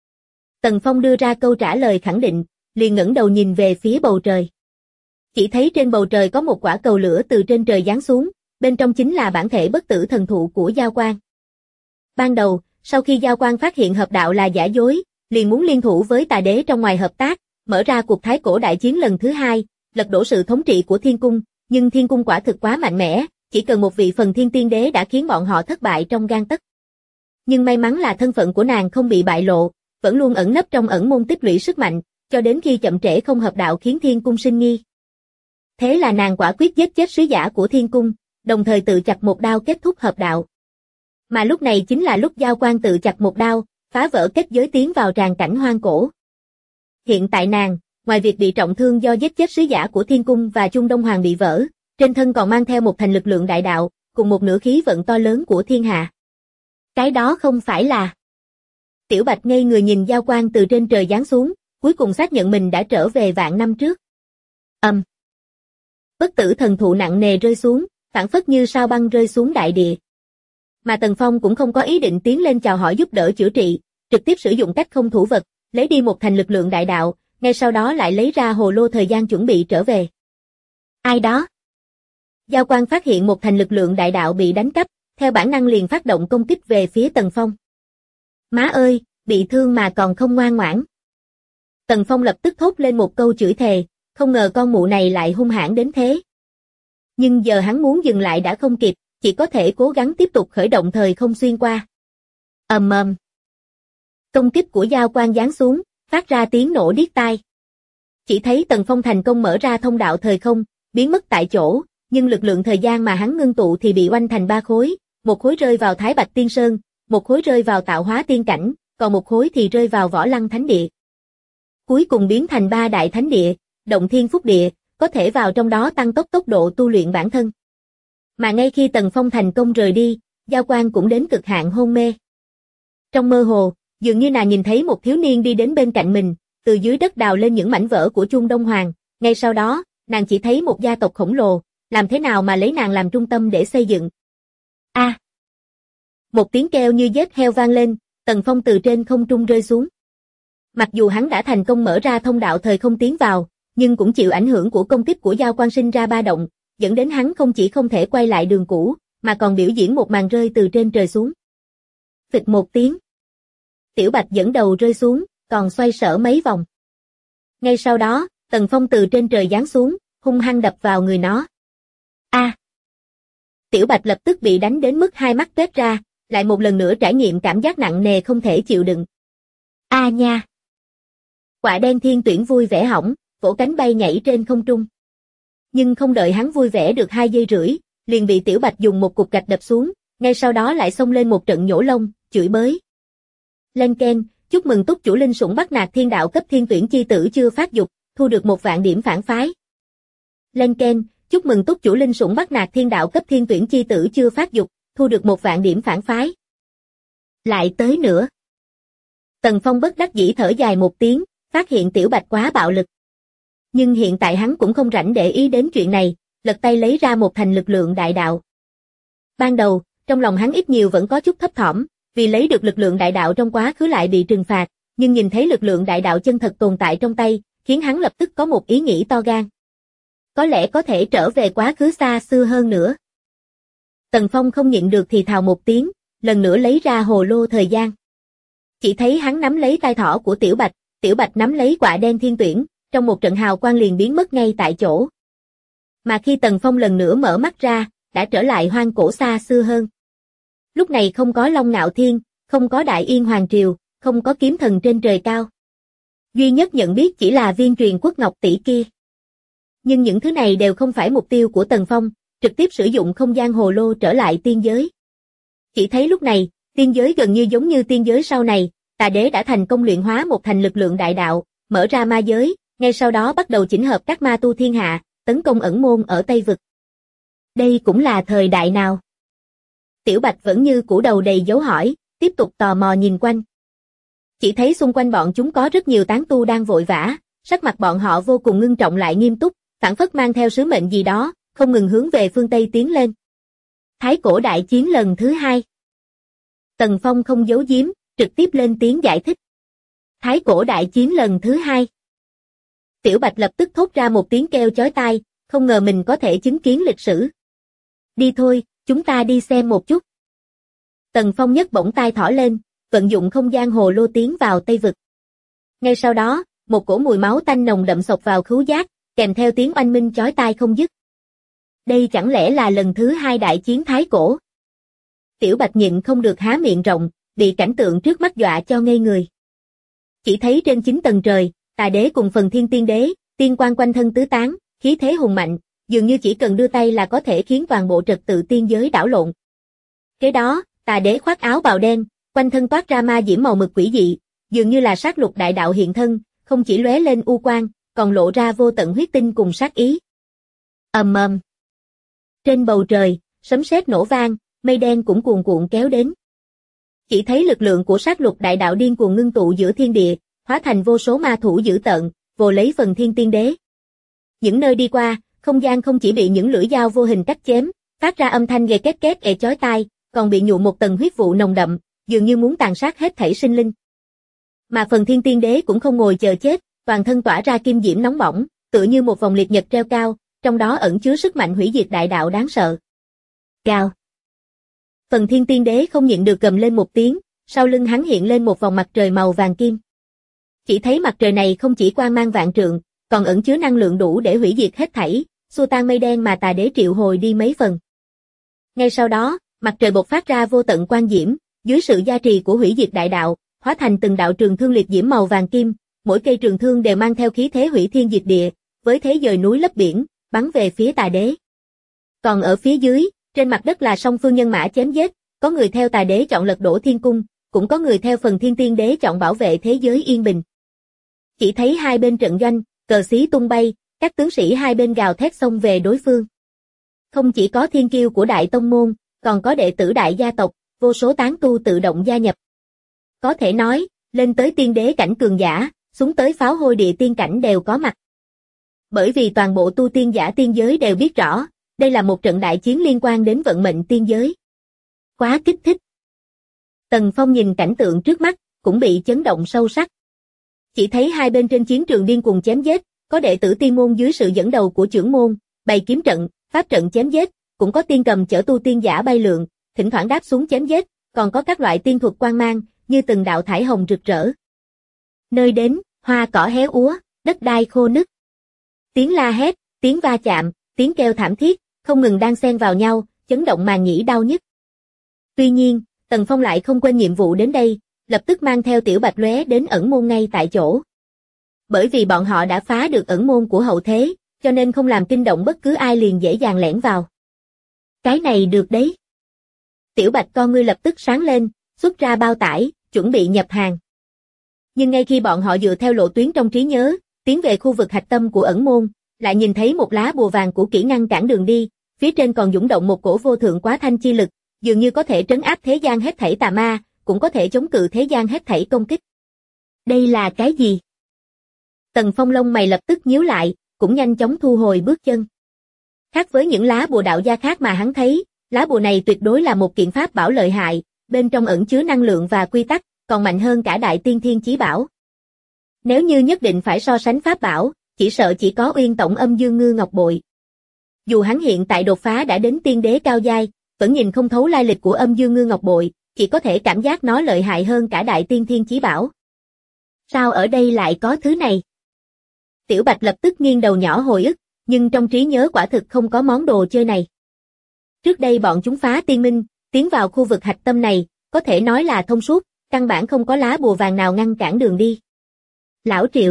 Tần Phong đưa ra câu trả lời khẳng định, liền ngẩng đầu nhìn về phía bầu trời. Chỉ thấy trên bầu trời có một quả cầu lửa từ trên trời giáng xuống, bên trong chính là bản thể bất tử thần thụ của Giao Quang. Ban đầu, sau khi Giao Quang phát hiện hợp đạo là giả dối, liền muốn liên thủ với Tà Đế trong ngoài hợp tác, mở ra cuộc thái cổ đại chiến lần thứ 2, lật đổ sự thống trị của Thiên Cung, nhưng Thiên Cung quả thực quá mạnh mẽ, chỉ cần một vị phần Thiên Tiên Đế đã khiến bọn họ thất bại trong gang tấc. Nhưng may mắn là thân phận của nàng không bị bại lộ, vẫn luôn ẩn nấp trong ẩn môn tích lũy sức mạnh, cho đến khi chậm trễ không hợp đạo khiến Thiên Cung sinh nghi. Thế là nàng quả quyết giết chết sứ giả của Thiên Cung, đồng thời tự chặt một đao kết thúc hợp đạo. Mà lúc này chính là lúc Giao Quan tự chặt một đao, phá vỡ kết giới tiến vào tràng cảnh hoang cổ. Hiện tại nàng, ngoài việc bị trọng thương do giết chết sứ giả của Thiên Cung và Trung Đông Hoàng bị vỡ, trên thân còn mang theo một thành lực lượng đại đạo, cùng một nửa khí vận to lớn của thiên hạ. Cái đó không phải là... Tiểu Bạch ngây người nhìn Giao Quan từ trên trời giáng xuống, cuối cùng xác nhận mình đã trở về vạn năm trước. Bất tử thần thụ nặng nề rơi xuống, phảng phất như sao băng rơi xuống đại địa. Mà Tần Phong cũng không có ý định tiến lên chào hỏi giúp đỡ chữa trị, trực tiếp sử dụng cách không thủ vật, lấy đi một thành lực lượng đại đạo, ngay sau đó lại lấy ra hồ lô thời gian chuẩn bị trở về. Ai đó? Giao Quan phát hiện một thành lực lượng đại đạo bị đánh cắp, theo bản năng liền phát động công kích về phía Tần Phong. Má ơi, bị thương mà còn không ngoan ngoãn. Tần Phong lập tức thốt lên một câu chửi thề, không ngờ con mụ này lại hung hãn đến thế. Nhưng giờ hắn muốn dừng lại đã không kịp, chỉ có thể cố gắng tiếp tục khởi động thời không xuyên qua. Công kích của Giao Quan giáng xuống, phát ra tiếng nổ điếc tai. Chỉ thấy Tần Phong thành công mở ra thông đạo thời không, biến mất tại chỗ, nhưng lực lượng thời gian mà hắn ngưng tụ thì bị oanh thành 3 khối, một khối rơi vào Thái Bạch Tiên Sơn, một khối rơi vào Tạo Hóa Tiên Cảnh, còn một khối thì rơi vào Võ Lăng Thánh Địa. Cuối cùng biến thành 3 đại thánh địa, Động Thiên Phúc Địa, có thể vào trong đó tăng tốc độ tu luyện bản thân. Mà ngay khi Tần Phong thành công rời đi, Giao Quan cũng đến cực hạn hôn mê. Trong mơ hồ, dường như nàng nhìn thấy một thiếu niên đi đến bên cạnh mình, từ dưới đất đào lên những mảnh vỡ của Trung Đông Hoàng, ngay sau đó, nàng chỉ thấy một gia tộc khổng lồ, làm thế nào mà lấy nàng làm trung tâm để xây dựng. Một tiếng kêu như giết heo vang lên, Tần Phong từ trên không trung rơi xuống. Mặc dù hắn đã thành công mở ra thông đạo thời không tiến vào, nhưng cũng chịu ảnh hưởng của công kích của Giao Quan sinh ra ba động, dẫn đến hắn không chỉ không thể quay lại đường cũ, mà còn biểu diễn một màn rơi từ trên trời xuống. Phịch một tiếng. Tiểu Bạch dẫn đầu rơi xuống, còn xoay sở mấy vòng. Ngay sau đó, Tần Phong từ trên trời giáng xuống, hung hăng đập vào người nó. Tiểu Bạch lập tức bị đánh đến mức hai mắt toét ra, lại một lần nữa trải nghiệm cảm giác nặng nề không thể chịu đựng. Nha! Quạ đen Thiên Tuyển vui vẻ hỏng, vỗ cánh bay nhảy trên không trung. Nhưng không đợi hắn vui vẻ được 2 giây rưỡi, liền bị Tiểu Bạch dùng một cục gạch đập xuống, ngay sau đó lại xông lên một trận nhổ lông, chửi bới. Lên keng, chúc mừng túc chủ linh sủng bắt nạt thiên đạo cấp thiên tuyển chi tử chưa phát dục, thu được 1 vạn điểm phản phái. Lên keng, chúc mừng túc chủ linh sủng bắt nạt thiên đạo cấp thiên tuyển chi tử chưa phát dục, thu được 1 vạn điểm phản phái. Lại tới nữa. Tần Phong bất đắc dĩ thở dài một tiếng, phát hiện Tiểu Bạch quá bạo lực. Nhưng hiện tại hắn cũng không rảnh để ý đến chuyện này, lật tay lấy ra một thành lực lượng đại đạo. Ban đầu, trong lòng hắn ít nhiều vẫn có chút thấp thỏm, vì lấy được lực lượng đại đạo trong quá khứ lại bị trừng phạt, nhưng nhìn thấy lực lượng đại đạo chân thật tồn tại trong tay, khiến hắn lập tức có một ý nghĩ to gan. Có lẽ có thể trở về quá khứ xa xưa hơn nữa. Tần Phong không nhịn được thì thào một tiếng, lần nữa lấy ra hồ lô thời gian. Chỉ thấy hắn nắm lấy tai thỏ của Tiểu Bạch nắm lấy quạ đen thiên tuyển, trong một trận hào quang liền biến mất ngay tại chỗ. Mà khi Tần Phong lần nữa mở mắt ra, đã trở lại hoang cổ xa xưa hơn. Lúc này không có Long Ngạo Thiên, không có Đại Yên Hoàng Triều, không có kiếm thần trên trời cao. Duy nhất nhận biết chỉ là viên truyền quốc ngọc tỷ kia. Nhưng những thứ này đều không phải mục tiêu của Tần Phong, trực tiếp sử dụng không gian hồ lô trở lại tiên giới. Chỉ thấy lúc này, tiên giới gần như giống như tiên giới sau này, Tà Đế đã thành công luyện hóa một thành lực lượng đại đạo, mở ra ma giới, ngay sau đó bắt đầu chỉnh hợp các ma tu thiên hạ, tấn công ẩn môn ở Tây Vực. Đây cũng là thời đại nào? Tiểu Bạch vẫn như củ đầu đầy dấu hỏi, tiếp tục tò mò nhìn quanh. Chỉ thấy xung quanh bọn chúng có rất nhiều tán tu đang vội vã, sắc mặt bọn họ vô cùng ngưng trọng lại nghiêm túc, phảng phất mang theo sứ mệnh gì đó, không ngừng hướng về phương Tây tiến lên. Thái cổ đại chiến lần thứ 2. Tần Phong không giấu giếm, trực tiếp lên tiếng giải thích. Thái cổ đại chiến lần thứ 2. Tiểu Bạch lập tức thốt ra một tiếng kêu chói tai, không ngờ mình có thể chứng kiến lịch sử. Đi thôi, chúng ta đi xem một chút. Tần Phong nhấc bổng tai thỏ lên, vận dụng không gian hồ lô tiến vào Tây Vực. Ngay sau đó, một cổ mùi máu tanh nồng đậm xộc vào khứu giác, kèm theo tiếng oanh minh chói tai không dứt. Đây chẳng lẽ là lần thứ 2 đại chiến Thái cổ? Tiểu Bạch nhịn không được há miệng rộng, bị cảnh tượng trước mắt dọa cho ngây người. Chỉ thấy trên 9 tầng trời, Tà Đế cùng Phần Thiên Tiên Đế, tiên quang quanh thân tứ tán, khí thế hùng mạnh, dường như chỉ cần đưa tay là có thể khiến toàn bộ trật tự tiên giới đảo lộn. Kế đó, Tà Đế khoác áo bào đen, quanh thân toát ra ma diễm màu mực quỷ dị, dường như là sát lục đại đạo hiện thân, không chỉ lóe lên u quang, còn lộ ra vô tận huyết tinh cùng sát ý. Ầm ầm. Trên bầu trời, sấm sét nổ vang, mây đen cũng cuồn cuộn kéo đến. Chỉ thấy lực lượng của sát lục đại đạo điên cuồng ngưng tụ giữa thiên địa, hóa thành vô số ma thủ dữ tợn, vồ lấy Phần Thiên Tiên Đế. Những nơi đi qua, không gian không chỉ bị những lưỡi dao vô hình cắt chém, phát ra âm thanh ghê két két ề chói tai, còn bị nhuộm một tầng huyết vụ nồng đậm, dường như muốn tàn sát hết thảy sinh linh. Mà Phần Thiên Tiên Đế cũng không ngồi chờ chết, toàn thân tỏa ra kim diễm nóng bỏng, tựa như một vòng liệt nhật treo cao, trong đó ẩn chứa sức mạnh hủy diệt đại đạo đáng sợ. Cao. Phần Thiên Tiên Đế không nhịn được gầm lên một tiếng, sau lưng hắn hiện lên một vòng mặt trời màu vàng kim. Chỉ thấy mặt trời này không chỉ quang mang vạn trượng, còn ẩn chứa năng lượng đủ để hủy diệt hết thảy, xua tan mây đen mà Tà Đế triệu hồi đi mấy phần. Ngay sau đó, mặt trời bộc phát ra vô tận quang diễm, dưới sự gia trì của hủy diệt đại đạo, hóa thành từng đạo trường thương liệt diễm màu vàng kim, mỗi cây trường thương đều mang theo khí thế hủy thiên diệt địa, với thế dời núi lấp biển, bắn về phía Tà Đế. Còn ở phía dưới, trên mặt đất là song phương nhân mã chém giết, có người theo Tà Đế chọn lật đổ thiên cung, cũng có người theo Phần Thiên Tiên Đế chọn bảo vệ thế giới yên bình. Chỉ thấy hai bên trận doanh, cờ xí tung bay, các tướng sĩ hai bên gào thét xông về đối phương. Không chỉ có thiên kiêu của đại tông môn, còn có đệ tử đại gia tộc, vô số tán tu tự động gia nhập. Có thể nói, lên tới tiên đế cảnh cường giả, xuống tới pháo hôi địa tiên cảnh đều có mặt. Bởi vì toàn bộ tu tiên giả tiên giới đều biết rõ, đây là một trận đại chiến liên quan đến vận mệnh tiên giới. Quá kích thích. Tần Phong nhìn cảnh tượng trước mắt, cũng bị chấn động sâu sắc. Chỉ thấy hai bên trên chiến trường điên cuồng chém giết, có đệ tử tiên môn dưới sự dẫn đầu của trưởng môn, bày kiếm trận, pháp trận chém giết, cũng có tiên cầm chở tu tiên giả bay lượn, thỉnh thoảng đáp xuống chém giết, còn có các loại tiên thuật quang mang, như từng đạo thải hồng rực rỡ. Nơi đến, hoa cỏ héo úa, đất đai khô nứt. Tiếng la hét, tiếng va chạm, tiếng kêu thảm thiết, không ngừng đan xen vào nhau, chấn động màng nhĩ đau nhức. Tuy nhiên, Tần Phong lại không quên nhiệm vụ đến đây, lập tức mang theo Tiểu Bạch lóe đến ẩn môn ngay tại chỗ. Bởi vì bọn họ đã phá được ẩn môn của hậu thế, cho nên không làm kinh động bất cứ ai liền dễ dàng lẻn vào. Cái này được đấy. Tiểu Bạch con ngươi lập tức sáng lên, xuất ra bao tải, chuẩn bị nhập hàng. Nhưng ngay khi bọn họ dựa theo lộ tuyến trong trí nhớ, tiến về khu vực hạch tâm của ẩn môn, lại nhìn thấy một lá bùa vàng của kỹ ngăn cản đường đi, phía trên còn dũng động một cổ vô thượng quá thanh chi lực, dường như có thể trấn áp thế gian hết thảy tà ma, cũng có thể chống cự thế gian hết thảy công kích. Đây là cái gì? Tần Phong lông mày lập tức nhíu lại, cũng nhanh chóng thu hồi bước chân. Khác với những lá bùa đạo gia khác mà hắn thấy, lá bùa này tuyệt đối là một kiện pháp bảo lợi hại, bên trong ẩn chứa năng lượng và quy tắc, còn mạnh hơn cả đại tiên thiên chí bảo. Nếu như nhất định phải so sánh pháp bảo, chỉ sợ chỉ có Uyên Tổng Âm Dương Ngư Ngọc Bội. Dù hắn hiện tại đột phá đã đến tiên đế cao giai, vẫn nhìn không thấu lai lịch của Âm Dương Ngư Ngọc Bội, chỉ có thể cảm giác nó lợi hại hơn cả đại tiên thiên chí bảo. Sao ở đây lại có thứ này? Tiểu Bạch lập tức nghiêng đầu nhỏ hồi ức, nhưng trong trí nhớ quả thực không có món đồ chơi này. Trước đây bọn chúng phá tiên minh, tiến vào khu vực hạch tâm này, có thể nói là thông suốt, căn bản không có lá bùa vàng nào ngăn cản đường đi. Lão Triệu.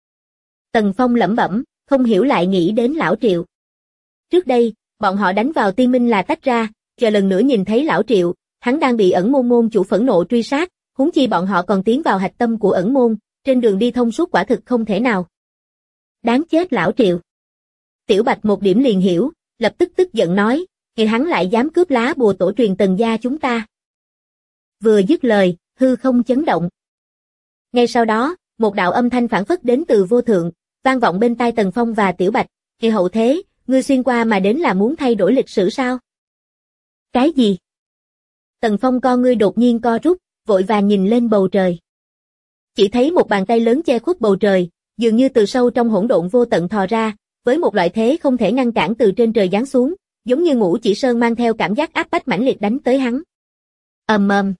Tần Phong lẩm bẩm, không hiểu lại nghĩ đến Lão Triệu. Trước đây, bọn họ đánh vào tiên minh là tách ra, chờ lần nữa nhìn thấy Lão Triệu, hắn đang bị ẩn môn môn chủ phẫn nộ truy sát, huống chi bọn họ còn tiến vào hạch tâm của ẩn môn, trên đường đi thông suốt quả thực không thể nào. Đáng chết Lão Triệu. Tiểu Bạch một điểm liền hiểu, lập tức tức giận nói, thì hắn lại dám cướp lá bùa tổ truyền Tần gia chúng ta. Vừa dứt lời, hư không chấn động. Ngay sau đó, một đạo âm thanh phảng phất đến từ vô thượng, vang vọng bên tai Tần Phong và Tiểu Bạch, thì hậu thế, ngươi xuyên qua mà đến là muốn thay đổi lịch sử sao? Cái gì? Tần Phong con ngươi đột nhiên co rút, vội vàng nhìn lên bầu trời. Chỉ thấy một bàn tay lớn che khuất bầu trời, dường như từ sâu trong hỗn độn vô tận thò ra, với một loại thế không thể ngăn cản từ trên trời giáng xuống, giống như Ngũ Chỉ Sơn mang theo cảm giác áp bách mãnh liệt đánh tới hắn. Ầm ầm.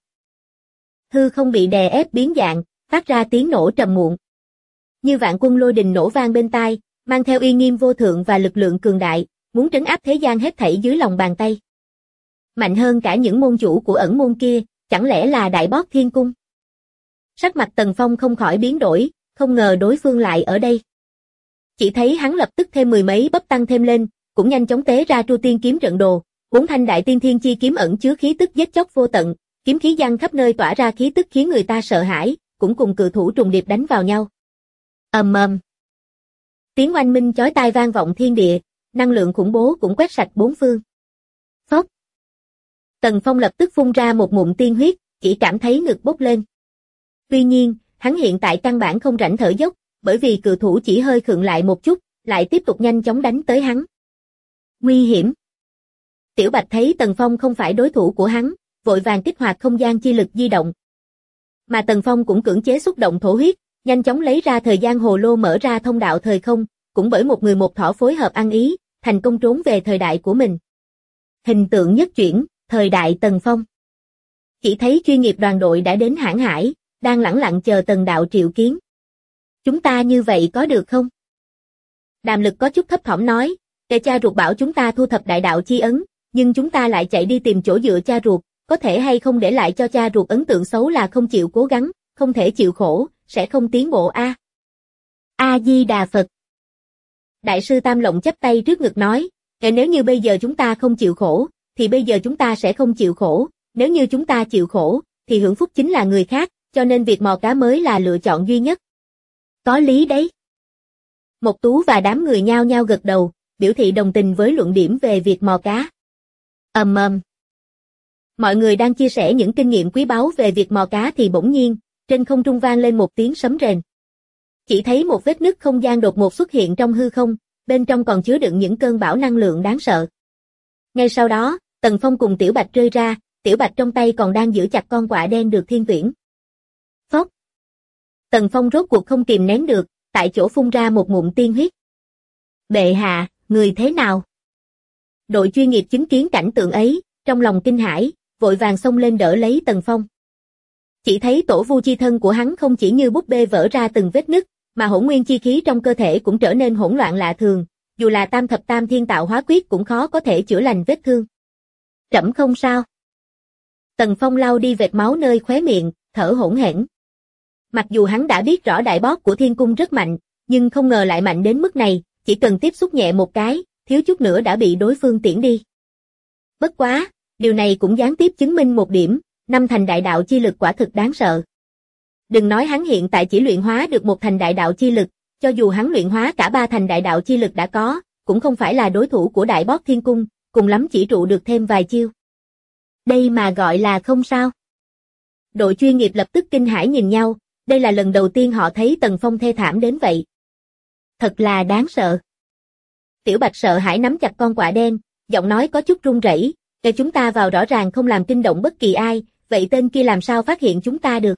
Hư không bị đè ép biến dạng, phát ra tiếng nổ trầm muộn. Như vạn quân lôi đình nổ vang bên tai, mang theo uy nghiêm vô thượng và lực lượng cường đại, muốn trấn áp thế gian hết thảy dưới lòng bàn tay. Mạnh hơn cả những môn chủ của ẩn môn kia, chẳng lẽ là Đại Bót Thiên Cung? Sắc mặt Tần Phong không khỏi biến đổi, không ngờ đối phương lại ở đây. Chỉ thấy hắn lập tức thêm mười mấy bấp tăng thêm lên, cũng nhanh chóng tế ra Tru Tiên kiếm trận đồ, 4 thanh đại tiên thiên chi kiếm ẩn chứa khí tức giết chóc vô tận, kiếm khí giăng khắp nơi tỏa ra khí tức khiến người ta sợ hãi, cũng cùng cự thủ trùng điệp đánh vào nhau. Ầm ầm. Tiếng oanh minh chói tai vang vọng thiên địa, năng lượng khủng bố cũng quét sạch bốn phương. Phốc. Tần Phong lập tức phun ra một ngụm tiên huyết, chỉ cảm thấy ngực bốc lên. Tuy nhiên, hắn hiện tại căn bản không rảnh thở dốc, bởi vì cự thủ chỉ hơi khựng lại một chút, lại tiếp tục nhanh chóng đánh tới hắn. Nguy hiểm. Tiểu Bạch thấy Tần Phong không phải đối thủ của hắn, vội vàng kích hoạt không gian chi lực di động. Mà Tần Phong cũng cưỡng chế xúc động thổ huyết, nhanh chóng lấy ra thời gian hồ lô mở ra thông đạo thời không, cũng bởi một người một thỏ phối hợp ăn ý, thành công trốn về thời đại của mình. Hình tượng nhất chuyển, thời đại Tần Phong. Chỉ thấy chuyên nghiệp đoàn đội đã đến Hãn Hải, đang lẳng lặng chờ Tần đạo triệu kiến. Chúng ta như vậy có được không? Đàm Lực có chút thấp thỏm nói, kẻ cha ruột bảo chúng ta thu thập đại đạo chi ấn, nhưng chúng ta lại chạy đi tìm chỗ dựa cha ruột, có thể hay không để lại cho cha ruột ấn tượng xấu là không chịu cố gắng, không thể chịu khổ, sẽ không tiến bộ a. A-di-đà Phật. Đại sư Tam Lộng chắp tay trước ngực nói, nếu như bây giờ chúng ta không chịu khổ, thì bây giờ chúng ta sẽ không chịu khổ, nếu như chúng ta chịu khổ, thì hưởng phúc chính là người khác, cho nên việc mò cá mới là lựa chọn duy nhất. Có lý đấy. Mộc Tú và đám người nhao nhao gật đầu, biểu thị đồng tình với luận điểm về việc mò cá. Ầm ầm. Mọi người đang chia sẻ những kinh nghiệm quý báu về việc mò cá thì bỗng nhiên, trên không trung vang lên một tiếng sấm rền. Chỉ thấy một vết nứt không gian đột ngột xuất hiện trong hư không, bên trong còn chứa đựng những cơn bão năng lượng đáng sợ. Ngay sau đó, Tần Phong cùng Tiểu Bạch rơi ra, Tiểu Bạch trong tay còn đang giữ chặt con quạ đen được thiên tuyển. Phốc. Tần Phong rốt cuộc không kìm nén được, tại chỗ phun ra một ngụm tiên huyết. Bệ hạ, người thế nào? Đội chuyên nghiệp chứng kiến cảnh tượng ấy, trong lòng kinh hãi, vội vàng xông lên đỡ lấy Tần Phong. Chỉ thấy tổ vu chi thân của hắn không chỉ như búp bê vỡ ra từng vết nứt, mà hỗn nguyên chi khí trong cơ thể cũng trở nên hỗn loạn lạ thường, dù là tam thập tam thiên tạo hóa quyết cũng khó có thể chữa lành vết thương. Trẫm không sao. Tần Phong lau đi vệt máu nơi khóe miệng, thở hổn hển. Mặc dù hắn đã biết rõ đại boss của thiên cung rất mạnh, nhưng không ngờ lại mạnh đến mức này, chỉ cần tiếp xúc nhẹ một cái, thiếu chút nữa đã bị đối phương tiễn đi. Bất quá, điều này cũng gián tiếp chứng minh một điểm, năm thành đại đạo chi lực quả thực đáng sợ. Đừng nói hắn hiện tại chỉ luyện hóa được một thành đại đạo chi lực, cho dù hắn luyện hóa cả ba thành đại đạo chi lực đã có, cũng không phải là đối thủ của đại boss thiên cung, cùng lắm chỉ trụ được thêm vài chiêu. Đây mà gọi là không sao. Đội chuyên nghiệp lập tức kinh hãi nhìn nhau, đây là lần đầu tiên họ thấy Tần Phong thê thảm đến vậy. Thật là đáng sợ. Tiểu Bạch sợ hãi nắm chặt con quạ đen, giọng nói có chút run rẩy, "Để chúng ta vào rõ ràng không làm kinh động bất kỳ ai, vậy tên kia làm sao phát hiện chúng ta được?"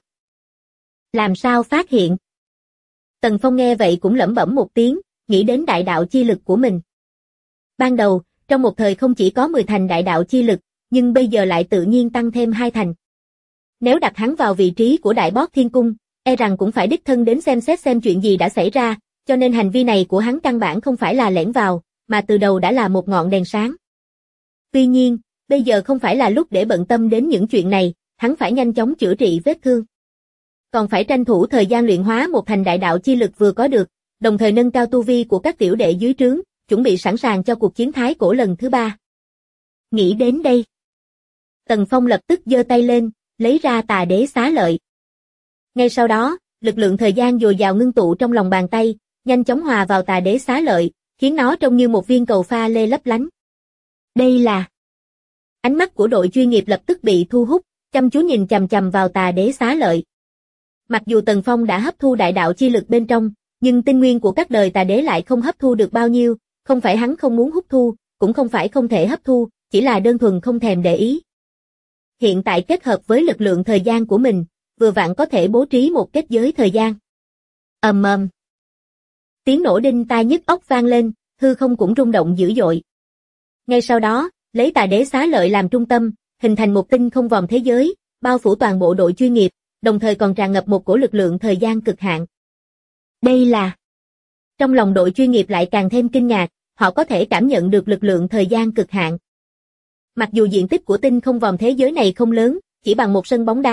Làm sao phát hiện? Tần Phong nghe vậy cũng lẩm bẩm một tiếng, nghĩ đến đại đạo chi lực của mình. Ban đầu, trong một thời không chỉ có 10 thành đại đạo chi lực, nhưng bây giờ lại tự nhiên tăng thêm 2 thành. Nếu đặt hắn vào vị trí của đại boss thiên cung, e rằng cũng phải đích thân đến xem xét xem chuyện gì đã xảy ra, cho nên hành vi này của hắn căn bản không phải là lẻn vào, mà từ đầu đã là một ngọn đèn sáng. Tuy nhiên, bây giờ không phải là lúc để bận tâm đến những chuyện này, hắn phải nhanh chóng chữa trị vết thương. Còn phải tranh thủ thời gian luyện hóa một thành đại đạo chi lực vừa có được, đồng thời nâng cao tu vi của các tiểu đệ dưới trướng, chuẩn bị sẵn sàng cho cuộc chiến thái cổ lần thứ 3. Nghĩ đến đây, Tần Phong lập tức giơ tay lên, lấy ra Tà Đế Xá Lợi. Ngay sau đó, lực lượng thời gian dồi dào ngưng tụ trong lòng bàn tay, nhanh chóng hòa vào Tà Đế Xá Lợi, khiến nó trông như một viên cầu pha lê lấp lánh. Đây là... Ánh mắt của đội chuyên nghiệp lập tức bị thu hút, chăm chú nhìn chằm chằm vào Tà Đế Xá Lợi. Mặc dù Tần Phong đã hấp thu đại đạo chi lực bên trong, nhưng tinh nguyên của các đời Tà Đế lại không hấp thu được bao nhiêu, không phải hắn không muốn hấp thu, cũng không phải không thể hấp thu, chỉ là đơn thuần không thèm để ý. Hiện tại kết hợp với lực lượng thời gian của mình, vừa vặn có thể bố trí một kết giới thời gian. Ầm ầm. Tiếng nổ đinh tai nhức óc vang lên, hư không cũng rung động dữ dội. Ngay sau đó, lấy Tà Đế Xá Lợi làm trung tâm, hình thành một tinh không vòm thế giới, bao phủ toàn bộ đội chuyên nghiệp, đồng thời còn tràn ngập một cổ lực lượng thời gian cực hạn. Đây là... Trong lòng đội chuyên nghiệp lại càng thêm kinh ngạc, họ có thể cảm nhận được lực lượng thời gian cực hạn. Mặc dù diện tích của tinh không vòm thế giới này không lớn, chỉ bằng một sân bóng đá,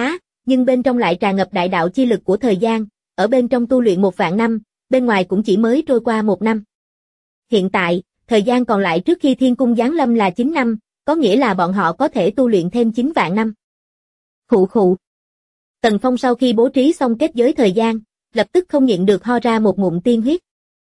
nhưng bên trong lại tràn ngập đại đạo chi lực của thời gian, ở bên trong tu luyện 1.000 năm, bên ngoài cũng chỉ mới trôi qua 1 năm. Hiện tại, thời gian còn lại trước khi thiên cung giáng lâm là 9 năm, có nghĩa là bọn họ có thể tu luyện thêm 9 vạn năm. Khụ khụ. Tần Phong sau khi bố trí xong kết giới thời gian, lập tức không nhịn được ho ra một ngụm tiên huyết.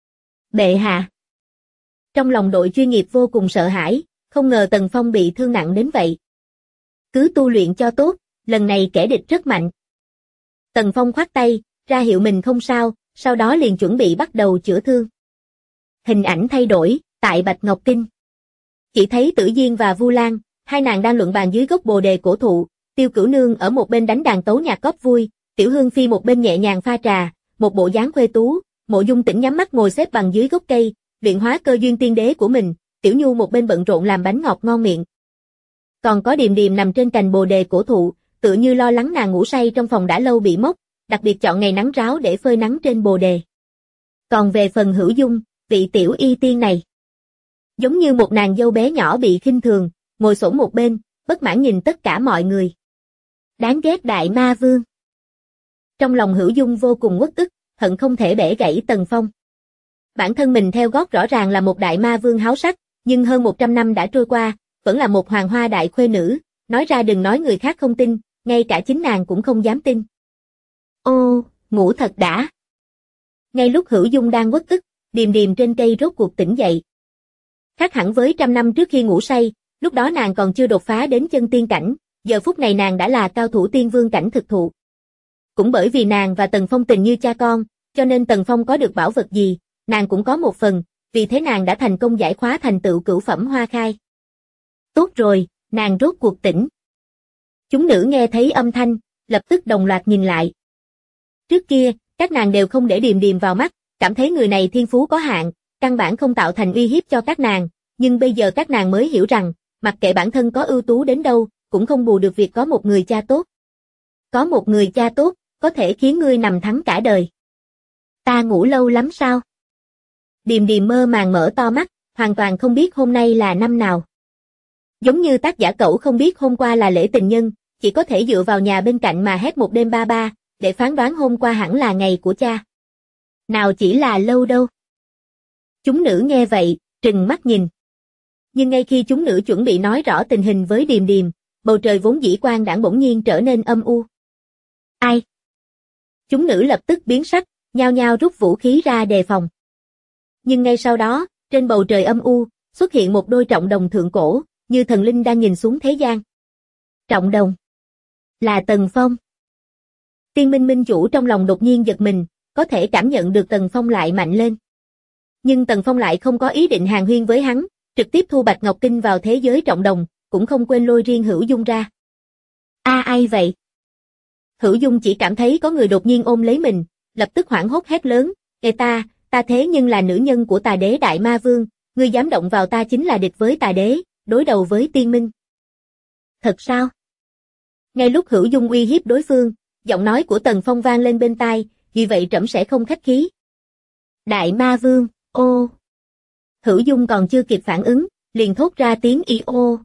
Bệ hạ. Trong lòng đội chuyên nghiệp vô cùng sợ hãi, không ngờ Tần Phong bị thương nặng đến vậy. Cứ tu luyện cho tốt, lần này kẻ địch rất mạnh. Tần Phong khoát tay, ra hiệu mình không sao, sau đó liền chuẩn bị bắt đầu chữa thương. Hình ảnh thay đổi, tại Bạch Ngọc Kinh. Chỉ thấy Tử Diên và Vu Lan, hai nàng đang luận bàn dưới gốc bồ đề cổ thụ, Tiêu Cửu Nương ở một bên đánh đàn tấu nhạc góp vui, Tiểu Hương Phi một bên nhẹ nhàng pha trà, một bộ dáng khuê tú, Mộ Dung Tĩnh nhắm mắt ngồi xếp bằng dưới gốc cây, luyện hóa cơ duyên tiên đế của mình, Tiểu Nhu một bên bận rộn làm bánh ngọt ngon miệng. Còn có Điềm Điềm nằm trên cành bồ đề cổ thụ, tựa như lo lắng nàng ngủ say trong phòng đã lâu bị mốc, đặc biệt chọn ngày nắng ráo để phơi nắng trên bồ đề. Còn về phần Hữu Dung, vị tiểu y tiên này, giống như một nàng dâu bé nhỏ bị khinh thường, ngồi xổm một bên, bất mãn nhìn tất cả mọi người. Đáng ghét đại ma vương. Trong lòng Hữu Dung vô cùng uất ức, hận không thể bẻ gãy Tần Phong. Bản thân mình theo gót rõ ràng là một đại ma vương háo sắc, nhưng hơn 100 năm đã trôi qua, vẫn là một hoàng hoa đại khuê nữ, nói ra đừng nói người khác không tin, ngay cả chính nàng cũng không dám tin. Ô, ngủ thật đã. Ngay lúc Hữu Dung đang uất ức, Điềm Điềm trên cây rốt cuộc tỉnh dậy. Khác hẳn với 100 năm trước khi ngủ say, lúc đó nàng còn chưa đột phá đến chân tiên cảnh, giờ phút này nàng đã là cao thủ tiên vương cảnh thực thụ. Cũng bởi vì nàng và Tần Phong tình như cha con, cho nên Tần Phong có được bảo vật gì, nàng cũng có một phần, vì thế nàng đã thành công giải khóa thành tựu cửu phẩm hoa khai. Tốt rồi, nàng rốt cuộc tỉnh. Chúng nữ nghe thấy âm thanh, lập tức đồng loạt nhìn lại. Trước kia, các nàng đều không để Điềm Điềm vào mắt, cảm thấy người này thiên phú có hạn, căn bản không tạo thành uy hiếp cho các nàng, nhưng bây giờ các nàng mới hiểu rằng, mặc kệ bản thân có ưu tú đến đâu, cũng không bù được việc có một người cha tốt. Có một người cha tốt, có thể khiến ngươi nằm thắng cả đời. Ta ngủ lâu lắm sao? Điềm Điềm mơ màng mở to mắt, hoàn toàn không biết hôm nay là năm nào. Giống như tác giả cẩu không biết hôm qua là lễ tình nhân, chỉ có thể dựa vào nhà bên cạnh mà hét một đêm ba ba, để phán đoán hôm qua hẳn là ngày của cha. Nào chỉ là lâu đâu. Chúng nữ nghe vậy, trừng mắt nhìn. Nhưng ngay khi chúng nữ chuẩn bị nói rõ tình hình với Điềm Điềm, bầu trời vốn dĩ quang đãng bỗng nhiên trở nên âm u. Ai? Chúng nữ lập tức biến sắc, nhao nhao rút vũ khí ra đề phòng. Nhưng ngay sau đó, trên bầu trời âm u, xuất hiện một đôi trọng đồng thượng cổ, như thần linh đang nhìn xuống thế gian. Trọng đồng. Là Tần Phong. Tiên Minh Minh chủ trong lòng đột nhiên giật mình, có thể cảm nhận được Tần Phong lại mạnh lên. Nhưng Tần Phong lại không có ý định hàn huyên với hắn, trực tiếp thu Bạch Ngọc Kinh vào thế giới trọng đồng, cũng không quên lôi riêng Hữu Dung ra. Ai vậy? Hữu Dung chỉ cảm thấy có người đột nhiên ôm lấy mình, lập tức hoảng hốt hét lớn, "Ê ta thế nhưng là nữ nhân của Tà Đế Đại Ma Vương, ngươi dám động vào ta chính là địch với Tà Đế, đối đầu với Tiên Minh." Thật sao? Ngay lúc Hữu Dung uy hiếp đối phương, giọng nói của Tần Phong vang lên bên tai, "Vì vậy trẫm sẽ không khách khí." Đại Ma Vương, ô. Hữu Dung còn chưa kịp phản ứng, liền thốt ra tiếng y ô.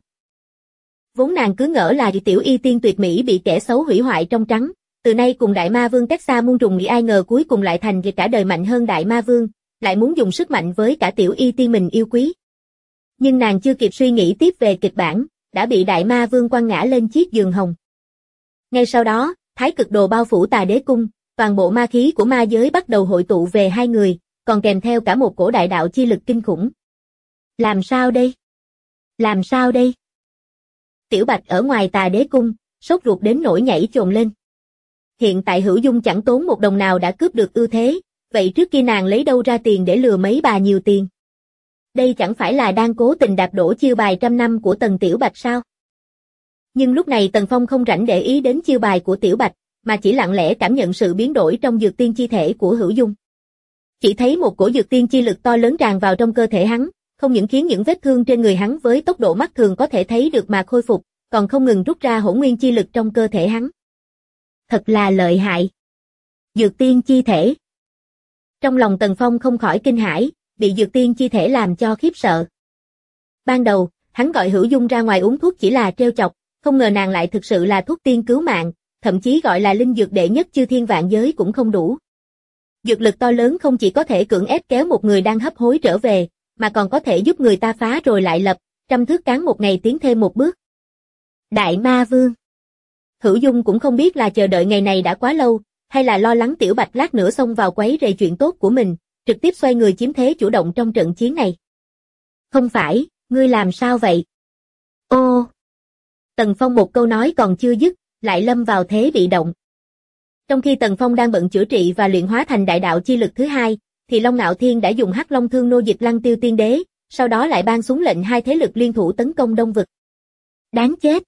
Vốn nàng cứ ngỡ là tiểu y tiên tuyệt mỹ bị kẻ xấu hủy hoại trong trắng, từ nay cùng Đại Ma Vương cách xa muôn trùng nghĩ, ai ngờ cuối cùng lại thành việc cả đời mạnh hơn Đại Ma Vương, lại muốn dùng sức mạnh với cả tiểu y tiên mình yêu quý. Nhưng nàng chưa kịp suy nghĩ tiếp về kịch bản, đã bị Đại Ma Vương quăng ngã lên chiếc giường hồng. Ngay sau đó, thái cực đồ bao phủ Tà Đế cung, toàn bộ ma khí của ma giới bắt đầu hội tụ về hai người, còn kèm theo cả một cổ đại đạo chi lực kinh khủng. Làm sao đây? Làm sao đây? Tiểu Bạch ở ngoài Tà Đế cung, sốt ruột đến nỗi nhảy chồm lên. Hiện tại Hữu Dung chẳng tốn một đồng nào đã cướp được ưu thế, vậy trước kia nàng lấy đâu ra tiền để lừa mấy bà nhiều tiền? Đây chẳng phải là đang cố tình đạp đổ chiêu bài 100 năm của Tần Tiểu Bạch sao? Nhưng lúc này Tần Phong không rảnh để ý đến chiêu bài của Tiểu Bạch, mà chỉ lặng lẽ cảm nhận sự biến đổi trong dược tiên chi thể của Hữu Dung. Chỉ thấy một cổ dược tiên chi lực to lớn tràn vào trong cơ thể hắn, không những khiến những vết thương trên người hắn với tốc độ mắt thường có thể thấy được mà khôi phục, còn không ngừng rút ra hỗn nguyên chi lực trong cơ thể hắn. Thật là lợi hại. Dược tiên chi thể. Trong lòng Tần Phong không khỏi kinh hãi, bị dược tiên chi thể làm cho khiếp sợ. Ban đầu, hắn gọi Hữu Dung ra ngoài uống thuốc chỉ là trêu chọc, không ngờ nàng lại thực sự là thuốc tiên cứu mạng, thậm chí gọi là linh dược đệ nhất chư thiên vạn giới cũng không đủ. Dược lực to lớn không chỉ có thể cưỡng ép kéo một người đang hấp hối trở về, mà còn có thể giúp người ta phá rồi lại lập, trăm thước cán một ngày tiến thêm một bước. Đại Ma Vương Hữu Dung cũng không biết là chờ đợi ngày này đã quá lâu, hay là lo lắng Tiểu Bạch lát nữa xông vào quấy rầy chuyện tốt của mình, trực tiếp xoay người chiếm thế chủ động trong trận chiến này. Không phải, ngươi làm sao vậy? Ô! Tần Phong một câu nói còn chưa dứt, lại lâm vào thế bị động. Trong khi Tần Phong đang bận chữa trị và luyện hóa thành đại đạo chi lực thứ hai, thì Long Nạo Thiên đã dùng Hắc Long Thương nô dịch Lăng Tiêu Tiên Đế, sau đó lại ban xuống lệnh hai thế lực liên thủ tấn công Đông Vực. Đáng chết!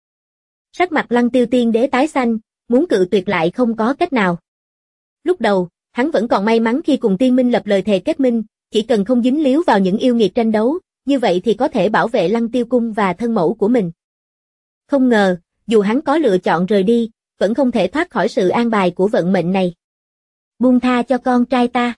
Sắc mặt Lăng Tiêu Tiên Đế tái xanh, muốn cự tuyệt lại không có cách nào. Lúc đầu, hắn vẫn còn may mắn khi cùng Tiên Minh lập lời thề kết minh, chỉ cần không dính líu vào những yêu nghiệt tranh đấu, như vậy thì có thể bảo vệ Lăng Tiêu Cung và thân mẫu của mình. Không ngờ, dù hắn có lựa chọn rời đi, vẫn không thể thoát khỏi sự an bài của vận mệnh này. Buông tha cho con trai ta.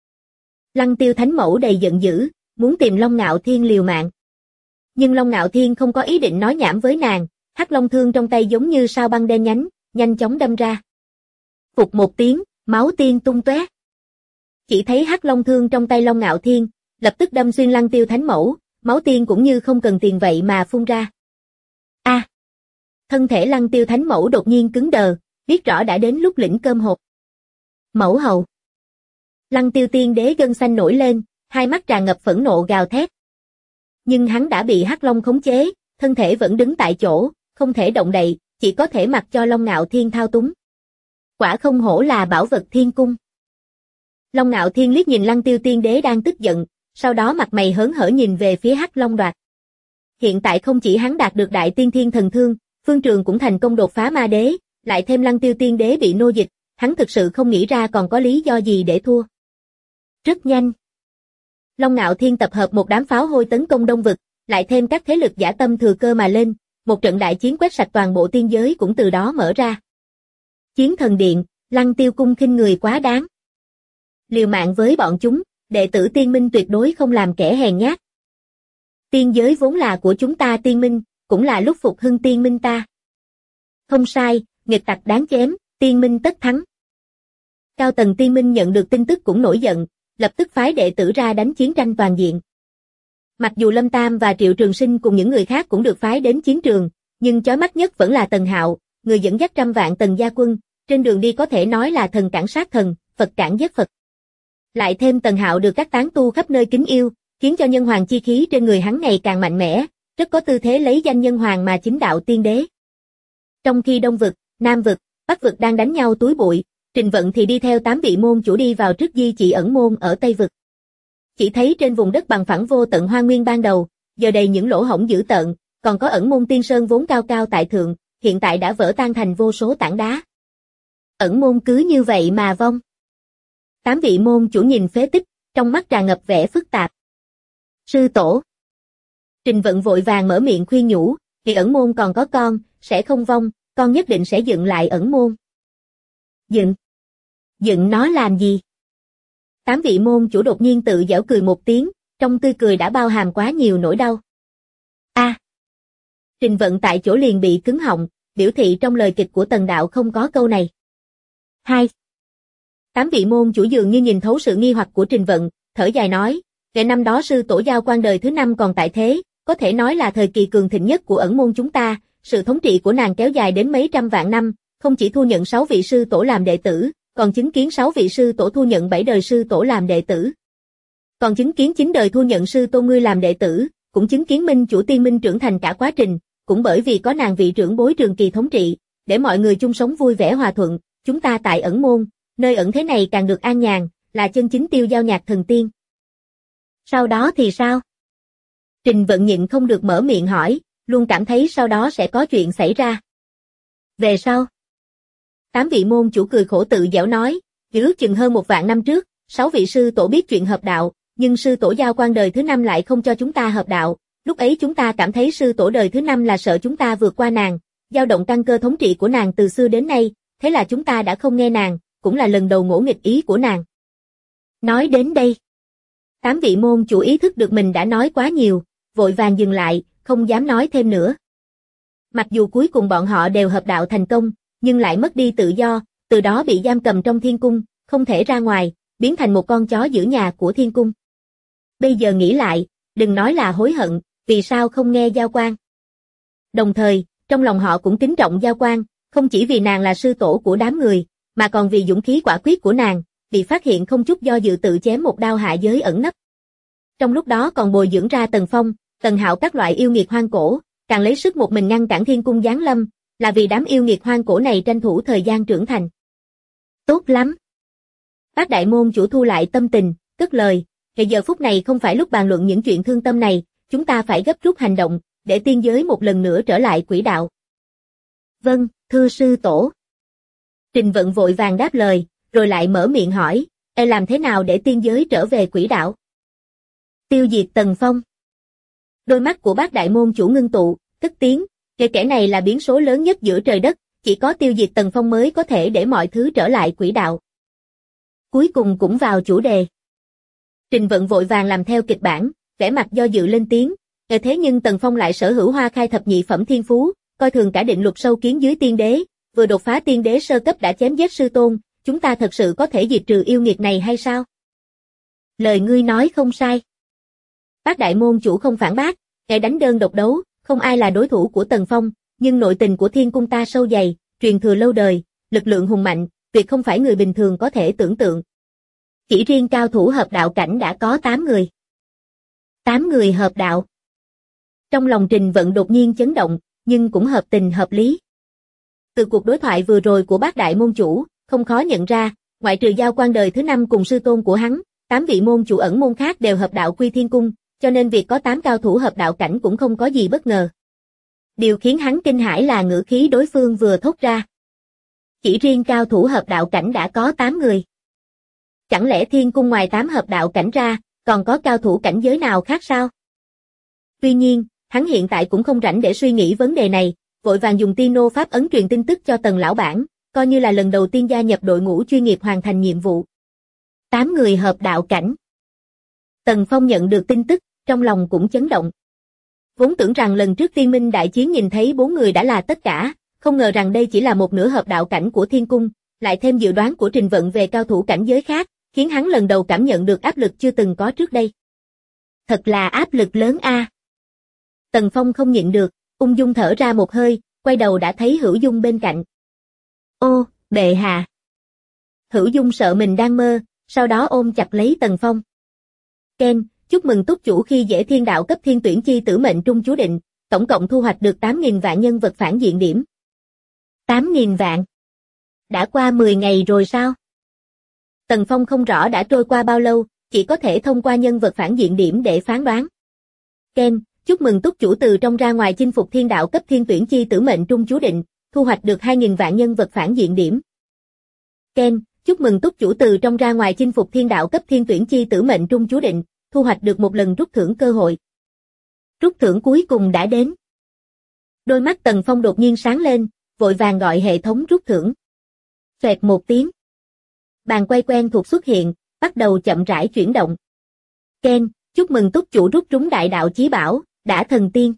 Lăng Tiêu Thánh Mẫu đầy giận dữ, muốn tìm Long Nạo Thiên liều mạng. Nhưng Long Nạo Thiên không có ý định nói nhảm với nàng, Hắc Long Thương trong tay giống như sao băng đen nhánh, nhanh chóng đâm ra. Phụt một tiếng, máu tiên tung tóe. Chỉ thấy Hắc Long Thương trong tay Long Nạo Thiên, lập tức đâm xuyên Lăng Tiêu Thánh Mẫu, máu tiên cũng như không cần tiền vậy mà phun ra. A! Thân thể Lăng Tiêu Thánh Mẫu đột nhiên cứng đờ, biết rõ đã đến lúc lĩnh cơm hộp. Mẫu hầu. Lăng Tiêu Tiên Đế gân xanh nổi lên, hai mắt tràn ngập phẫn nộ gào thét. Nhưng hắn đã bị Hắc Long khống chế, thân thể vẫn đứng tại chỗ, không thể động đậy, chỉ có thể mặc cho Long Nạo Thiên thao túng. Quả không hổ là bảo vật thiên cung. Long Nạo Thiên liếc nhìn Lăng Tiêu Tiên Đế đang tức giận, sau đó mặt mày hớn hở nhìn về phía Hắc Long Đoạt. Hiện tại không chỉ hắn đạt được Đại Tiên Thiên Thần Thương, Phương Trường cũng thành công đột phá ma đế, lại thêm Lăng Tiêu Tiên Đế bị nô dịch, hắn thực sự không nghĩ ra còn có lý do gì để thua. Rất nhanh. Long Nạo Thiên tập hợp một đám pháo hôi tấn công Đông Vực, lại thêm các thế lực dã tâm thừa cơ mà lên, một trận đại chiến quét sạch toàn bộ tiên giới cũng từ đó mở ra. Chiến Thần Điện, Lăng Tiêu Cung khinh người quá đáng. Liều mạng với bọn chúng, đệ tử Tiên Minh tuyệt đối không làm kẻ hèn nhát. Tiên giới vốn là của chúng ta Tiên Minh, cũng là lúc phục hưng Tiên Minh ta. Không sai, nghịch tặc đáng chém, Tiên Minh tất thắng. Cao tầng Tiên Minh nhận được tin tức cũng nổi giận, lập tức phái đệ tử ra đánh chiến tranh toàn diện. Mặc dù Lâm Tam và Triệu Trường Sinh cùng những người khác cũng được phái đến chiến trường, nhưng chói mắt nhất vẫn là Tần Hạo, người dẫn dắt trăm vạn Tần gia quân, trên đường đi có thể nói là thần cản sát thần, Phật cản giết Phật. Lại thêm Tần Hạo được các tán tu khắp nơi kính yêu, khiến cho nhân hoàng chi khí trên người hắn ngày càng mạnh mẽ, rất có tư thế lấy danh nhân hoàng mà chính đạo tiên đế. Trong khi Đông Vực, Nam Vực, Bắc Vực đang đánh nhau túi bụi, Trình Vận thì đi theo 8 vị môn chủ đi vào trước di chỉ ẩn môn ở Tây Vực. Chỉ thấy trên vùng đất bằng phẳng vô tận hoang nguyên ban đầu, giờ đầy những lỗ hổng dữ tợn, còn có ẩn môn tiên sơn vốn cao cao tại thượng, hiện tại đã vỡ tan thành vô số tảng đá. Ẩn môn cứ như vậy mà vong. 8 vị môn chủ nhìn phế tích, trong mắt tràn ngập vẻ phức tạp. Sư tổ. Trình Vận vội vàng mở miệng khuyên nhủ, vì ẩn môn còn có con, sẽ không vong, con nhất định sẽ dựng lại ẩn môn. Dựng? Dựng nó làm gì? 8 vị môn chủ đột nhiên tự giễu cười một tiếng, trong tươi cười đã bao hàm quá nhiều nỗi đau. A. Trình Vận tại chỗ liền bị cứng họng, biểu thị trong lời kịch của Tần Đạo không có câu này. 2. 8 vị môn chủ dường như nhìn thấu sự nghi hoặc của Trình Vận, thở dài nói, ngày năm đó sư tổ Giao Quan đời thứ 5 còn tại thế, có thể nói là thời kỳ cường thịnh nhất của ẩn môn chúng ta, sự thống trị của nàng kéo dài đến mấy trăm vạn năm, không chỉ thu nhận 6 vị sư tổ làm đệ tử, còn chứng kiến 6 vị sư tổ thu nhận 7 đời sư tổ làm đệ tử. Còn chứng kiến 9 đời thu nhận sư tôn ngươi làm đệ tử, cũng chứng kiến minh chủ Tiên Minh trưởng thành cả quá trình, cũng bởi vì có nàng vị trưởng bối trường kỳ thống trị, để mọi người chung sống vui vẻ hòa thuận, chúng ta tại ẩn môn, nơi ẩn thế này càng được an nhàn, là chân chính tiêu giao nhạc thần tiên. Sau đó thì sao? Trình Vận nhịn không được mở miệng hỏi, luôn cảm thấy sau đó sẽ có chuyện xảy ra. Về sau? 8 vị môn chủ cười khổ tự giễu nói, ước chừng hơn 1 vạn năm trước, 6 vị sư tổ biết chuyện hợp đạo, nhưng sư tổ Giao Quan đời thứ 5 lại không cho chúng ta hợp đạo, lúc ấy chúng ta cảm thấy sư tổ đời thứ 5 là sợ chúng ta vượt qua nàng, dao động căn cơ thống trị của nàng từ xưa đến nay, thế là chúng ta đã không nghe nàng, cũng là lần đầu ngỗ nghịch ý của nàng. Nói đến đây, 8 vị môn chủ ý thức được mình đã nói quá nhiều, vội vàng dừng lại, không dám nói thêm nữa. Mặc dù cuối cùng bọn họ đều hợp đạo thành công, nhưng lại mất đi tự do, từ đó bị giam cầm trong thiên cung, không thể ra ngoài, biến thành một con chó giữ nhà của thiên cung. Bây giờ nghĩ lại, đừng nói là hối hận, vì sao không nghe Giao Quang. Đồng thời, trong lòng họ cũng kính trọng Giao Quang, không chỉ vì nàng là sư tổ của đám người, mà còn vì dũng khí quả quyết của nàng, bị phát hiện không chút do dự tự chém một đao hạ giới ẩn nấp. Trong lúc đó còn bồi dưỡng ra Tần Phong, Tần Hạo các loại yêu nghiệt hoang cổ, càng lấy sức một mình ngăn cản thiên cung giáng lâm, là vì đám yêu nghiệt hoang cổ này tranh thủ thời gian trưởng thành. Tốt lắm. Bác đại môn chủ thu lại tâm tình, cất lời, hiện giờ phút này không phải lúc bàn luận những chuyện thương tâm này, chúng ta phải gấp rút hành động, để tiên giới một lần nữa trở lại quỹ đạo. Vâng, thưa sư tổ. Trình Vận vội vàng đáp lời, rồi lại mở miệng hỏi, làm thế nào để tiên giới trở về quỹ đạo? Tiêu diệt Tần Phong. Đôi mắt của bác đại môn chủ ngưng tụ, cất tiếng, kẻ này là biến số lớn nhất giữa trời đất, chỉ có tiêu diệt Tần Phong mới có thể để mọi thứ trở lại quỹ đạo. Cuối cùng cũng vào chủ đề. Trình Vận vội vàng làm theo kịch bản, vẻ mặt do dự lên tiếng, thế nhưng Tần Phong lại sở hữu hoa khai thập nhị phẩm thiên phú, coi thường cả định luật sâu kiến dưới tiên đế, vừa đột phá tiên đế sơ cấp đã chém giết sư tôn, chúng ta thật sự có thể diệt trừ yêu nghiệt này hay sao? Lời ngươi nói không sai. Bác đại môn chủ không phản bác, kẻ đánh đơn độc đấu, không ai là đối thủ của Tần Phong, nhưng nội tình của thiên cung ta sâu dày, truyền thừa lâu đời, lực lượng hùng mạnh, tuyệt không phải người bình thường có thể tưởng tượng. Chỉ riêng cao thủ hợp đạo cảnh đã có 8 người. 8 người hợp đạo. Trong lòng Trình Vận đột nhiên chấn động, nhưng cũng hợp tình hợp lý. Từ cuộc đối thoại vừa rồi của bác đại môn chủ, không khó nhận ra, ngoại trừ Giao Quang đời thứ 5 cùng sư tôn của hắn, 8 vị môn chủ ẩn môn khác đều hợp đạo quy thiên cung, cho nên việc có 8 cao thủ hợp đạo cảnh cũng không có gì bất ngờ. Điều khiến hắn kinh hãi là ngữ khí đối phương vừa thốt ra. Chỉ riêng cao thủ hợp đạo cảnh đã có 8 người. Chẳng lẽ thiên cung ngoài 8 hợp đạo cảnh ra, còn có cao thủ cảnh giới nào khác sao? Tuy nhiên, hắn hiện tại cũng không rảnh để suy nghĩ vấn đề này, vội vàng dùng Tino pháp ấn truyền tin tức cho Tần lão bản, coi như là lần đầu tiên gia nhập đội ngũ chuyên nghiệp hoàn thành nhiệm vụ. 8 người hợp đạo cảnh. Tần Phong nhận được tin tức, trong lòng cũng chấn động. Vốn tưởng rằng lần trước Tiên Minh đại chiến nhìn thấy 4 người đã là tất cả, không ngờ rằng đây chỉ là một nửa hợp đạo cảnh của thiên cung, lại thêm dự đoán của Trình Vận về cao thủ cảnh giới khác, khiến hắn lần đầu cảm nhận được áp lực chưa từng có trước đây. Thật là áp lực lớn a. Tần Phong không nhịn được, ung dung thở ra một hơi, quay đầu đã thấy Hữu Dung bên cạnh. Ô, bệ hạ. Hữu Dung sợ mình đang mơ, sau đó ôm chặt lấy Tần Phong. Ken, chúc mừng túc chủ khi dễ thiên đạo cấp thiên tuyển chi tử mệnh trung chú định, tổng cộng thu hoạch được 8.000 vạn nhân vật phản diện điểm. 8.000 vạn? Đã qua 10 ngày rồi sao? Tần Phong không rõ đã trôi qua bao lâu, chỉ có thể thông qua nhân vật phản diện điểm để phán đoán. Ken, chúc mừng túc chủ từ trong ra ngoài chinh phục thiên đạo cấp thiên tuyển chi tử mệnh trung chú định, thu hoạch được 2.000 vạn nhân vật phản diện điểm. Ken, chúc mừng túc chủ từ trong ra ngoài chinh phục thiên đạo cấp thiên tuyển chi tử mệnh trung chú định, thu hoạch được một lần rút thưởng cơ hội. Rút thưởng cuối cùng đã đến. Đôi mắt Tần Phong đột nhiên sáng lên, vội vàng gọi hệ thống rút thưởng. Xoẹt một tiếng. Bàn quay quen thuộc xuất hiện, bắt đầu chậm rãi chuyển động. Ken, chúc mừng túc chủ rút trúng đại đạo chí bảo, Đả Thần Tiên.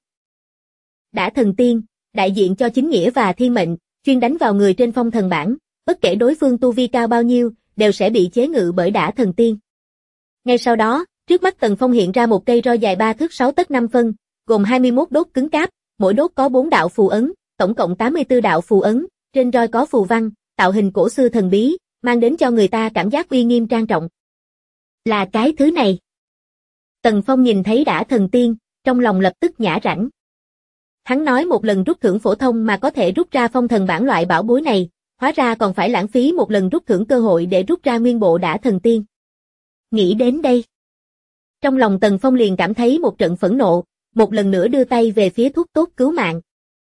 Đả Thần Tiên, đại diện cho chính nghĩa và thiên mệnh, chuyên đánh vào người trên phong thần bảng, bất kể đối phương tu vi cao bao nhiêu, đều sẽ bị chế ngự bởi Đả Thần Tiên. Ngay sau đó, trước mắt Tần Phong hiện ra một cây roi dài 3 thước 6 tấc 5 phân, gồm 21 đốt cứng cáp, mỗi đốt có 4 đạo phù ấn, tổng cộng 84 đạo phù ấn, trên roi có phù văn, tạo hình cổ xưa thần bí, mang đến cho người ta cảm giác uy nghiêm trang trọng. Là cái thứ này. Tần Phong nhìn thấy Đả Thần Tiên, trong lòng lập tức nhả rãnh. Hắn nói một lần rút thưởng phổ thông mà có thể rút ra phong thần bản loại bảo bối này, hóa ra còn phải lãng phí một lần rút thưởng cơ hội để rút ra nguyên bộ Đả Thần Tiên. Nghĩ đến đây, trong lòng Tần Phong liền cảm thấy một trận phẫn nộ, một lần nữa đưa tay về phía thuốc tốt cứu mạng.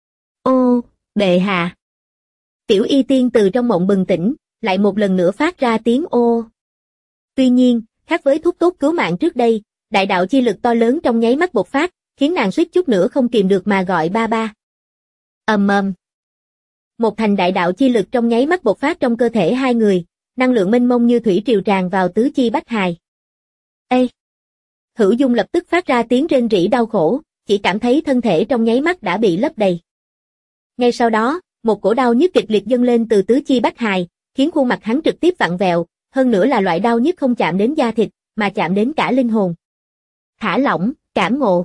Ô, bệ hạ. Tiểu Y Tiên từ trong mộng bừng tỉnh, lại một lần nữa phát ra tiếng ô. Tuy nhiên, khác với thuốc tốt cứu mạng trước đây, đại đạo chi lực to lớn trong nháy mắt bộc phát, khiến nàng suýt chút nữa không kìm được mà gọi ba ba. Ầm ầm. Một thành đại đạo chi lực trong nháy mắt bộc phát trong cơ thể hai người, năng lượng mênh mông như thủy triều tràn vào tứ chi bách hài. Ê! Hữu Dung lập tức phát ra tiếng rên rỉ đau khổ, chỉ cảm thấy thân thể trong nháy mắt đã bị lấp đầy. Ngay sau đó, một cổ đau nhức kịch liệt dâng lên từ tứ chi bách hài, khiến khuôn mặt hắn trực tiếp vặn vẹo, hơn nữa là loại đau nhức không chạm đến da thịt, mà chạm đến cả linh hồn. Thả lỏng, cảm ngộ.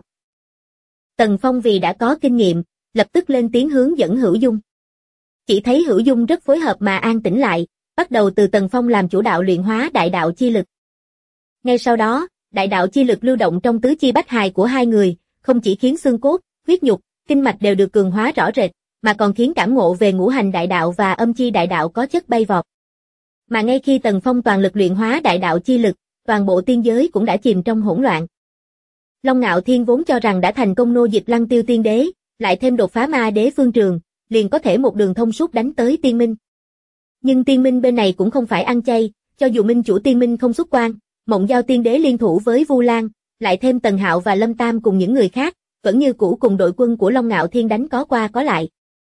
Tần Phong vì đã có kinh nghiệm, lập tức lên tiếng hướng dẫn Hữu Dung. Chỉ thấy Hữu Dung rất phối hợp mà an tĩnh lại, bắt đầu từ Tần Phong làm chủ đạo luyện hóa đại đạo chi lực. Ngay sau đó, đại đạo chi lực lưu động trong tứ chi bách hài của hai người, không chỉ khiến xương cốt, huyết nhục, kinh mạch đều được cường hóa rõ rệt, mà còn khiến cảm ngộ về ngũ hành đại đạo và âm chi đại đạo có chất bay vọt. Mà ngay khi Tần Phong toàn lực luyện hóa đại đạo chi lực, toàn bộ tiên giới cũng đã chìm trong hỗn loạn. Long Ngạo Thiên vốn cho rằng đã thành công nô dịch Lăng Tiêu Tiên Đế, lại thêm đột phá ma đế phương trường, liền có thể một đường thông suốt đánh tới Tiên Minh. Nhưng Tiên Minh bên này cũng không phải ăn chay, cho dù minh chủ Tiên Minh không xuất quan, Mộng Giao Tiên Đế liên thủ với Vu Lan, lại thêm Tần Hạo và Lâm Tam cùng những người khác, vẫn như cũ cùng đội quân của Long Ngạo Thiên đánh có qua có lại.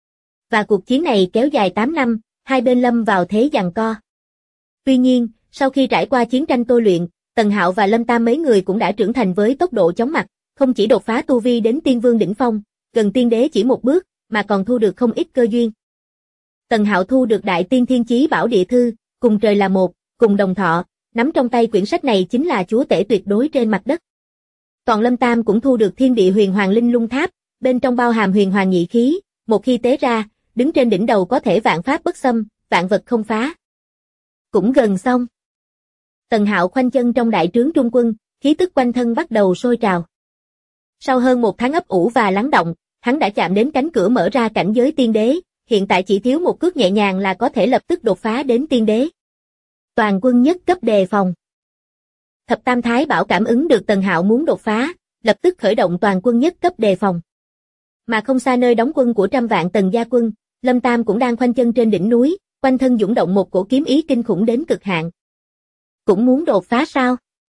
Và cuộc chiến này kéo dài 8 năm, hai bên lâm vào thế giằng co. Tuy nhiên, sau khi trải qua chiến tranh tôi luyện, Tần Hạo và Lâm Tam mấy người cũng đã trưởng thành với tốc độ chóng mặt, không chỉ đột phá tu vi đến tiên vương đỉnh phong, gần tiên đế chỉ một bước, mà còn thu được không ít cơ duyên. Tần Hạo thu được Đại Tiên Thiên Chí Bảo Địa Thư, cùng trời là một, cùng đồng thọ, nắm trong tay quyển sách này chính là chúa tể tuyệt đối trên mặt đất. Còn Lâm Tam cũng thu được Thiên Địa Huyền Hoàng Linh Lung Tháp, bên trong bao hàm huyền hoàng nhị khí, một khi tế ra, đứng trên đỉnh đầu có thể vạn pháp bất xâm, vạn vật không phá. Cũng gần xong. Tần Hạo khoanh chân trong đại trướng trung quân, khí tức quanh thân bắt đầu sôi trào. Sau hơn một tháng ấp ủ và lắng động, hắn đã chạm đến cánh cửa mở ra cảnh giới tiên đế, hiện tại chỉ thiếu một cước nhẹ nhàng là có thể lập tức đột phá đến tiên đế. Toàn quân nhất cấp đề phòng. Thập Tam Thái Bảo cảm ứng được Tần Hạo muốn đột phá, lập tức khởi động toàn quân nhất cấp đề phòng. Mà không xa nơi đóng quân của trăm vạn Tần gia quân, Lâm Tam cũng đang khoanh chân trên đỉnh núi, quanh thân dũng động một cổ kiếm ý kinh khủng đến cực hạn. Cũng muốn đột phá sao?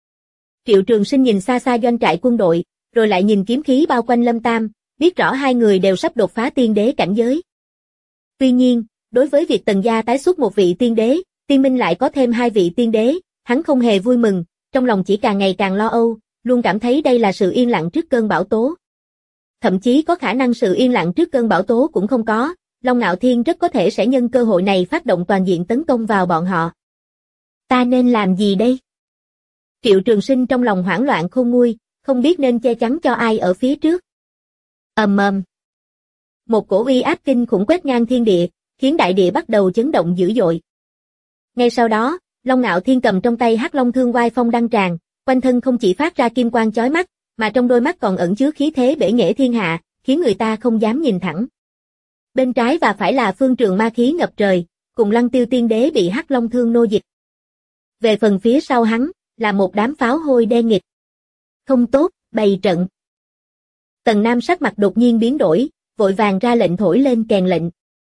Triệu Trường Sinh nhìn xa xa doanh trại quân đội, rồi lại nhìn kiếm khí bao quanh Lâm Tam, biết rõ hai người đều sắp đột phá tiên đế cảnh giới. Tuy nhiên, đối với việc Tần gia tái xuất một vị tiên đế, Tiên Minh lại có thêm hai vị tiên đế, hắn không hề vui mừng, trong lòng chỉ càng ngày càng lo âu, luôn cảm thấy đây là sự yên lặng trước cơn bão tố. Thậm chí có khả năng sự yên lặng trước cơn bão tố cũng không có, Long Ngạo Thiên rất có thể sẽ nhân cơ hội này phát động toàn diện tấn công vào bọn họ. Ta nên làm gì đây? Triệu Trường Sinh trong lòng hoảng loạn khôn nguôi, không biết nên che chắn cho ai ở phía trước. Ầm ầm. Một cổ uy áp kinh khủng quét ngang thiên địa, khiến đại địa bắt đầu chấn động dữ dội. Ngay sau đó, Long Ngạo Thiên cầm trong tay Hắc Long Thương oai phong đăng tràn, quanh thân không chỉ phát ra kim quang chói mắt, mà trong đôi mắt còn ẩn chứa khí thế bể nghệ thiên hạ, khiến người ta không dám nhìn thẳng. Bên trái và phải là phương trường ma khí ngập trời, cùng Lăng Tiêu Tiên Đế bị Hắc Long Thương nô dịch. Về phần phía sau hắn, là một đám pháo hôi đen nghịt. Không tốt, bày trận. Tần Nam sắc mặt đột nhiên biến đổi, vội vàng ra lệnh thổi lên kèn lệnh.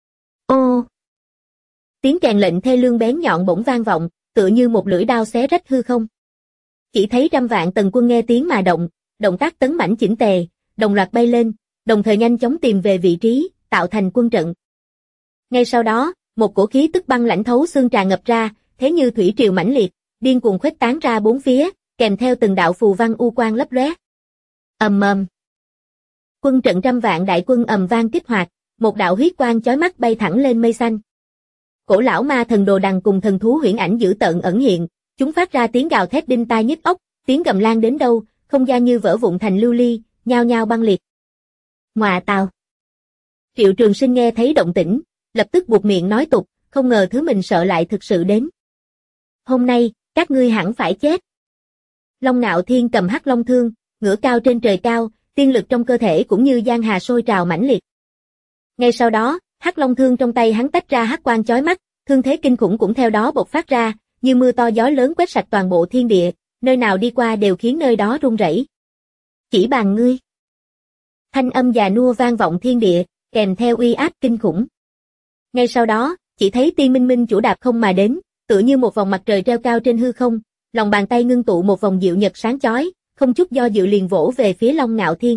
Ô! Tiếng kèn lệnh thê lương bén nhọn bỗng vang vọng, tựa như một lưỡi đao xé rách hư không. Chỉ thấy trăm vạn Tần quân nghe tiếng mà động, động tác tấn mãnh chỉnh tề, đồng loạt bay lên, đồng thời nhanh chóng tìm về vị trí, tạo thành quân trận. Ngay sau đó, một cổ khí tức băng lãnh thấu xương tràn ngập ra, thế như thủy triều mãnh liệt, điên cuồng khuếch tán ra bốn phía, kèm theo từng đạo phù văn u quang lấp lóe. Ầm ầm. Quân trận trăm vạn đại quân ầm vang kích hoạt, một đạo huyết quang chói mắt bay thẳng lên mây xanh. Cổ lão ma thần đồ đằng cùng thần thú huyễn ảnh dữ tợn ẩn hiện, chúng phát ra tiếng gào thét đinh tai nhức óc, tiếng gầm lan đến đâu, không gian như vỡ vụn thành lưu ly, nhao nhao băng liệt. Ngoà tào. Triệu Trường Sinh nghe thấy động tĩnh, lập tức buột miệng nói tục, không ngờ thứ mình sợ lại thực sự đến. Hôm nay, các ngươi hẳn phải chết. Long Ngạo Thiên cầm Hắc Long Thương, ngửa cao trên trời cao, tiên lực trong cơ thể cũng như giang hà sôi trào mãnh liệt. Ngay sau đó, Hắc Long Thương trong tay hắn tách ra hắc quang chói mắt, thương thế kinh khủng cũng theo đó bộc phát ra, như mưa to gió lớn quét sạch toàn bộ thiên địa, nơi nào đi qua đều khiến nơi đó rung rẩy. Chỉ bằng ngươi. Thanh âm già nua vang vọng thiên địa, kèm theo uy áp kinh khủng. Ngay sau đó, chỉ thấy Tiên Minh Minh chủ đạp không mà đến, tựa như một vòng mặt trời treo cao trên hư không, lòng bàn tay ngưng tụ một vòng diệu nhật sáng chói, không chút do dự liền vỗ về phía Long Ngạo Thiên.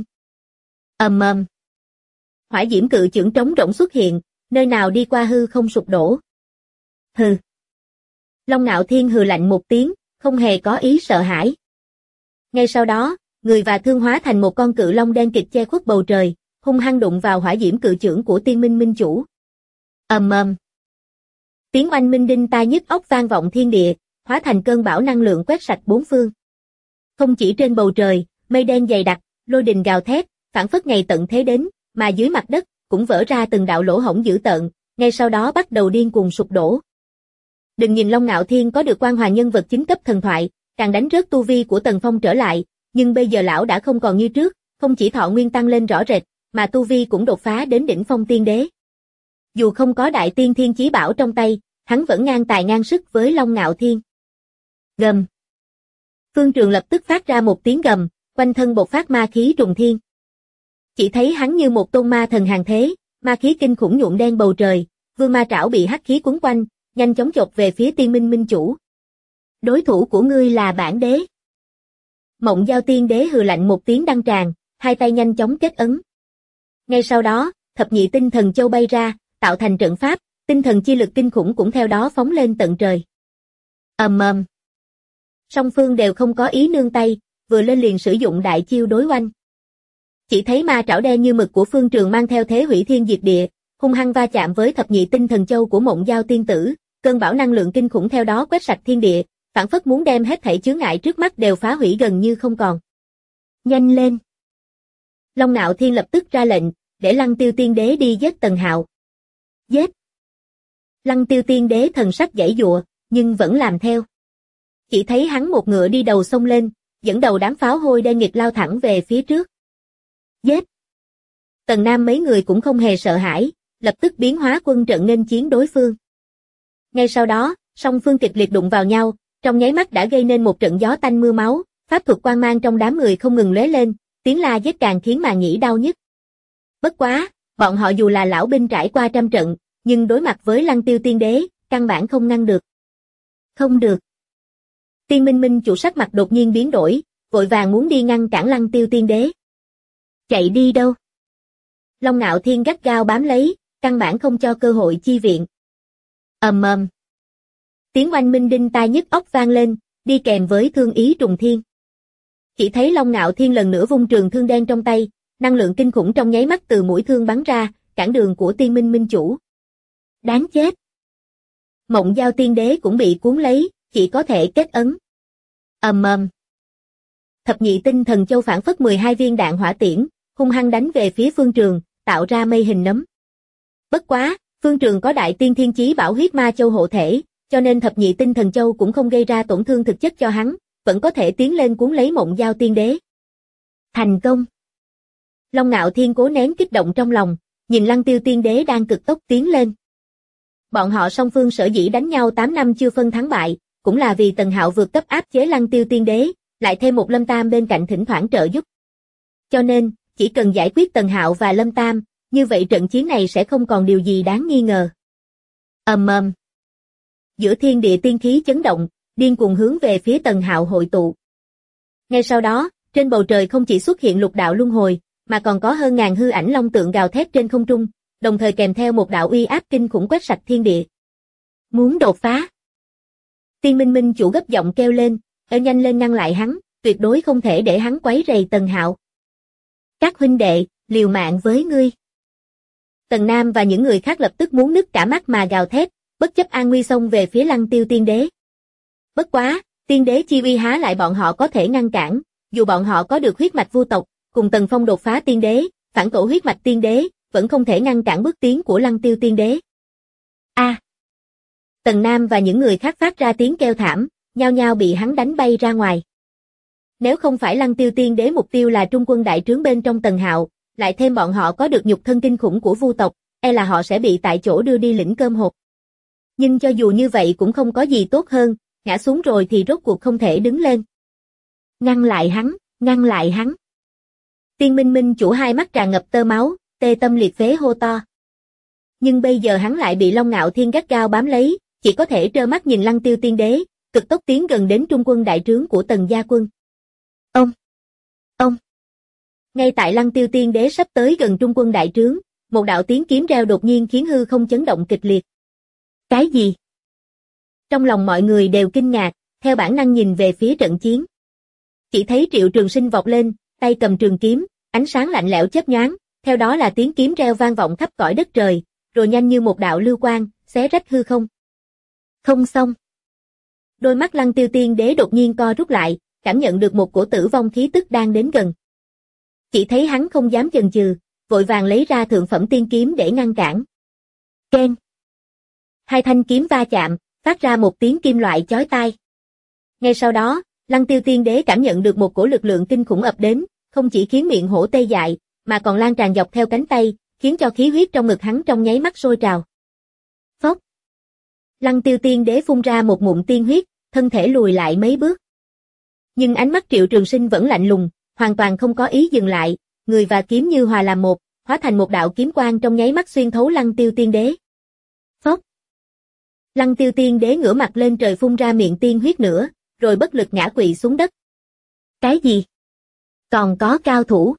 Ầm ầm. Hỏa diễm cự chưởng trống rỗng xuất hiện, nơi nào đi qua hư không sụp đổ. Hừ. Long Ngạo Thiên hừ lạnh một tiếng, không hề có ý sợ hãi. Ngay sau đó, người và thương hóa thành một con cự long đen kịt che khuất bầu trời, hung hăng đụng vào hỏa diễm cự chưởng của Tiên Minh Minh chủ. Ầm ầm. Tiếng oanh minh đinh tai nhức óc vang vọng thiên địa, hóa thành cơn bão năng lượng quét sạch bốn phương. Không chỉ trên bầu trời, mây đen dày đặc, lôi đình gào thét, phảng phất ngày tận thế đến, mà dưới mặt đất cũng vỡ ra từng đạo lỗ hổng dữ tợn, ngay sau đó bắt đầu điên cuồng sụp đổ. Đừng nhìn Long Ngạo Thiên có được quan hoàng nhân vật chính cấp thần thoại, càng đánh rớt tu vi của Tần Phong trở lại, nhưng bây giờ lão đã không còn như trước, không chỉ thọ nguyên tăng lên rõ rệt, mà tu vi cũng đột phá đến đỉnh phong tiên đế. Dù không có đại tiên thiên chí bảo trong tay, hắn vẫn ngang tài ngang sức với Long Ngạo Thiên. Gầm. Phương Trường lập tức phát ra một tiếng gầm, quanh thân bộc phát ma khí trùng thiên. Chỉ thấy hắn như một tôn ma thần hàng thế, ma khí kinh khủng nhuộm đen bầu trời, vương ma trảo bị hắc khí quấn quanh, nhanh chóng chộp về phía Tiên Minh Minh chủ. Đối thủ của ngươi là bản đế. Mộng Giao Tiên Đế hừ lạnh một tiếng đăng tràng, hai tay nhanh chóng kết ấn. Ngay sau đó, thập nhị tinh thần châu bay ra, tạo thành trận pháp, tinh thần chi lực kinh khủng cũng theo đó phóng lên tận trời. Ầm ầm. Song phương đều không có ý nương tay, vừa lên liền sử dụng đại chiêu đối oanh. Chỉ thấy ma trảo đen như mực của Phương Trường mang theo thế hủy thiên diệt địa, hung hăng va chạm với thập nhị tinh thần châu của Mộng Giao tiên tử, cơn bão năng lượng kinh khủng theo đó quét sạch thiên địa, phảng phất muốn đem hết thảy chướng ngại trước mắt đều phá hủy gần như không còn. Nhanh lên! Long Ngạo Thiên lập tức ra lệnh, để Lăng Tiêu Tiên Đế đi giết Tần Hạo. Giết! Lăng Tiêu Tiên Đế thần sắc giãy giụa, nhưng vẫn làm theo. Chỉ thấy hắn một ngựa đi đầu xông lên, dẫn đầu đám pháo hôi đen nghịch lao thẳng về phía trước. Giết! Tần Nam mấy người cũng không hề sợ hãi, lập tức biến hóa quân trận nghênh chiến đối phương. Ngay sau đó, song phương kịch liệt đụng vào nhau, trong nháy mắt đã gây nên một trận gió tanh mưa máu, pháp thuật quang mang trong đám người không ngừng lóe lên, tiếng la giết càng khiến màng nhĩ đau nhức. Bất quá, bọn họ dù là lão binh trải qua trăm trận, nhưng đối mặt với Lăng Tiêu Tiên Đế, căn bản không ngăn được. Không được. Tiên Minh Minh chủ sắc mặt đột nhiên biến đổi, vội vàng muốn đi ngăn cản Lăng Tiêu Tiên Đế. Chạy đi đâu? Long Ngạo Thiên gắt gao bám lấy, căn bản không cho cơ hội chi viện. Ầm ầm. Tiếng oanh minh đinh tai nhức óc vang lên, đi kèm với thương ý trùng thiên. Chỉ thấy Long Ngạo Thiên lần nữa vung trường thương đen trong tay, năng lượng kinh khủng trong nháy mắt từ mũi thương bắn ra, cản đường của Tiên Minh Minh chủ. Đáng chết. Mộng Giao Tiên Đế cũng bị cuốn lấy, chỉ có thể kết ấn. Ầm ầm. Thập nhị tinh thần châu phản phất 12 viên đạn hỏa tiễn, hung hăng đánh về phía Phương Trường, tạo ra mây hình nấm. Bất quá, Phương Trường có đại tiên thiên chí bảo huyết ma châu hộ thể, cho nên thập nhị tinh thần châu cũng không gây ra tổn thương thực chất cho hắn, vẫn có thể tiến lên cuốn lấy Mộng Giao Tiên Đế. Thành công! Long Ngạo Thiên cố nén kích động trong lòng, nhìn Lăng Tiêu Tiên Đế đang cực tốc tiến lên. Bọn họ song phương sở dĩ đánh nhau 8 năm chưa phân thắng bại, cũng là vì Tần Hạo vượt cấp áp chế Lăng Tiêu Tiên Đế, lại thêm một Lâm Tam bên cạnh thỉnh thoảng trợ giúp. Cho nên, chỉ cần giải quyết Tần Hạo và Lâm Tam, như vậy trận chiến này sẽ không còn điều gì đáng nghi ngờ. Ầm ầm. Giữa thiên địa tiên khí chấn động, điên cuồng hướng về phía Tần Hạo hội tụ. Ngay sau đó, trên bầu trời không chỉ xuất hiện lục đạo luân hồi, mà còn có hơn ngàn hư ảnh long tượng gào thét trên không trung, đồng thời kèm theo một đạo uy áp kinh khủng quét sạch thiên địa. Muốn đột phá. Tiên Minh Minh chủ gấp giọng kêu lên, nhanh lên ngăn lại hắn, tuyệt đối không thể để hắn quấy rầy Tần Hạo. Các huynh đệ, liều mạng với ngươi. Tần Nam và những người khác lập tức muốn nứt cả mắt mà gào thét, bất chấp an nguy xông về phía Lăng Tiêu Tiên Đế. Bất quá, Tiên Đế chi uy há lại bọn họ có thể ngăn cản, dù bọn họ có được huyết mạch vu tộc, cùng Tần Phong đột phá Tiên Đế, phản tổ huyết mạch Tiên Đế, vẫn không thể ngăn cản bước tiến của Lăng Tiêu Tiên Đế. A! Tần Nam và những người khác phát ra tiếng kêu thảm, nhao nhao bị hắn đánh bay ra ngoài. Nếu không phải Lăng Tiêu Tiên Đế mục tiêu là trung quân đại trướng bên trong Tần Hạo, lại thêm bọn họ có được nhục thân kinh khủng của vu tộc, e là họ sẽ bị tại chỗ đưa đi lĩnh cơm hộp. Nhưng cho dù như vậy cũng không có gì tốt hơn, ngã xuống rồi thì rốt cuộc không thể đứng lên. Ngăn lại hắn, ngăn lại hắn. Tiên Minh Minh chủ hai mắt tràn ngập tơ máu, tê tâm liệt phế hô to. Nhưng bây giờ hắn lại bị Long Ngạo Thiên gắt gao bám lấy, chỉ có thể trơ mắt nhìn Lăng Tiêu Tiên Đế, cực tốc tiến gần đến trung quân đại trướng của Tần gia quân. Ông! Ngay tại Lăng Tiêu Tiên Đế sắp tới gần trung quân đại trướng, một đạo tiếng kiếm reo đột nhiên khiến hư không chấn động kịch liệt. Cái gì? Trong lòng mọi người đều kinh ngạc, theo bản năng nhìn về phía trận chiến. Chỉ thấy Triệu Trường Sinh vọt lên, tay cầm trường kiếm, ánh sáng lạnh lẽo chớp nhoáng, theo đó là tiếng kiếm reo vang vọng khắp cõi đất trời, rồi nhanh như một đạo lưu quang, xé rách hư không. Không xong. Đôi mắt Lăng Tiêu Tiên Đế đột nhiên co rút lại, cảm nhận được một cổ tử vong khí tức đang đến gần. Chỉ thấy hắn không dám chần chừ, vội vàng lấy ra thượng phẩm tiên kiếm để ngăn cản. Keng. Hai thanh kiếm va chạm, phát ra một tiếng kim loại chói tai. Ngay sau đó, Lăng Tiêu Tiên Đế cảm nhận được một cổ lực lượng kinh khủng ập đến, không chỉ khiến miệng hổ tê dại, mà còn lan tràn dọc theo cánh tay, khiến cho khí huyết trong ngực hắn trong nháy mắt sôi trào. Phốc. Lăng Tiêu Tiên Đế phun ra một ngụm tiên huyết, thân thể lùi lại mấy bước. Nhưng ánh mắt Triệu Trường Sinh vẫn lạnh lùng, hoàn toàn không có ý dừng lại, người và kiếm như hòa làm một, hóa thành một đạo kiếm quang trong nháy mắt xuyên thấu Lăng Tiêu Tiên Đế. Phốc. Lăng Tiêu Tiên Đế ngửa mặt lên trời phun ra miệng tiên huyết nữa, rồi bất lực ngã quỵ xuống đất. Cái gì? Còn có cao thủ?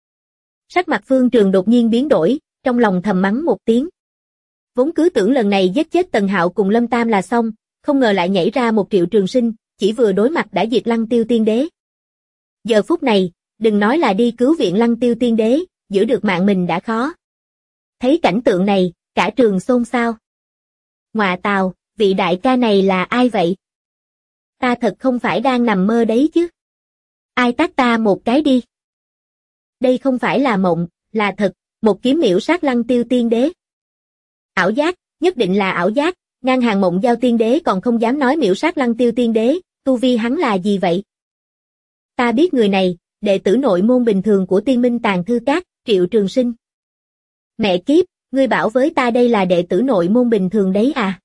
Sắc mặt Phương Trường đột nhiên biến đổi, trong lòng thầm mắng một tiếng. Vốn cứ tưởng lần này giết chết Tần Hạo cùng Lâm Tam là xong, không ngờ lại nhảy ra một Triệu Trường Sinh, chỉ vừa đối mặt đã diệt Lăng Tiêu Tiên Đế. Giờ phút này, đừng nói là đi cứu viện Lăng Tiêu Tiên Đế, giữ được mạng mình đã khó. Thấy cảnh tượng này, cả trường xôn xao. Ngọa tào, vị đại ca này là ai vậy? Ta thật không phải đang nằm mơ đấy chứ. Ai tát ta một cái đi. Đây không phải là mộng, là thật, một kiếm miểu sát Lăng Tiêu Tiên Đế. Ảo giác, nhất định là ảo giác, ngang hàng Mộng Giao Tiên Đế còn không dám nói miểu sát Lăng Tiêu Tiên Đế, tu vi hắn là gì vậy? Ta biết người này, đệ tử nội môn bình thường của Tiên Minh Tàng Thư Các, Triệu Trường Sinh. Mẹ kiếp, ngươi bảo với ta đây là đệ tử nội môn bình thường đấy à?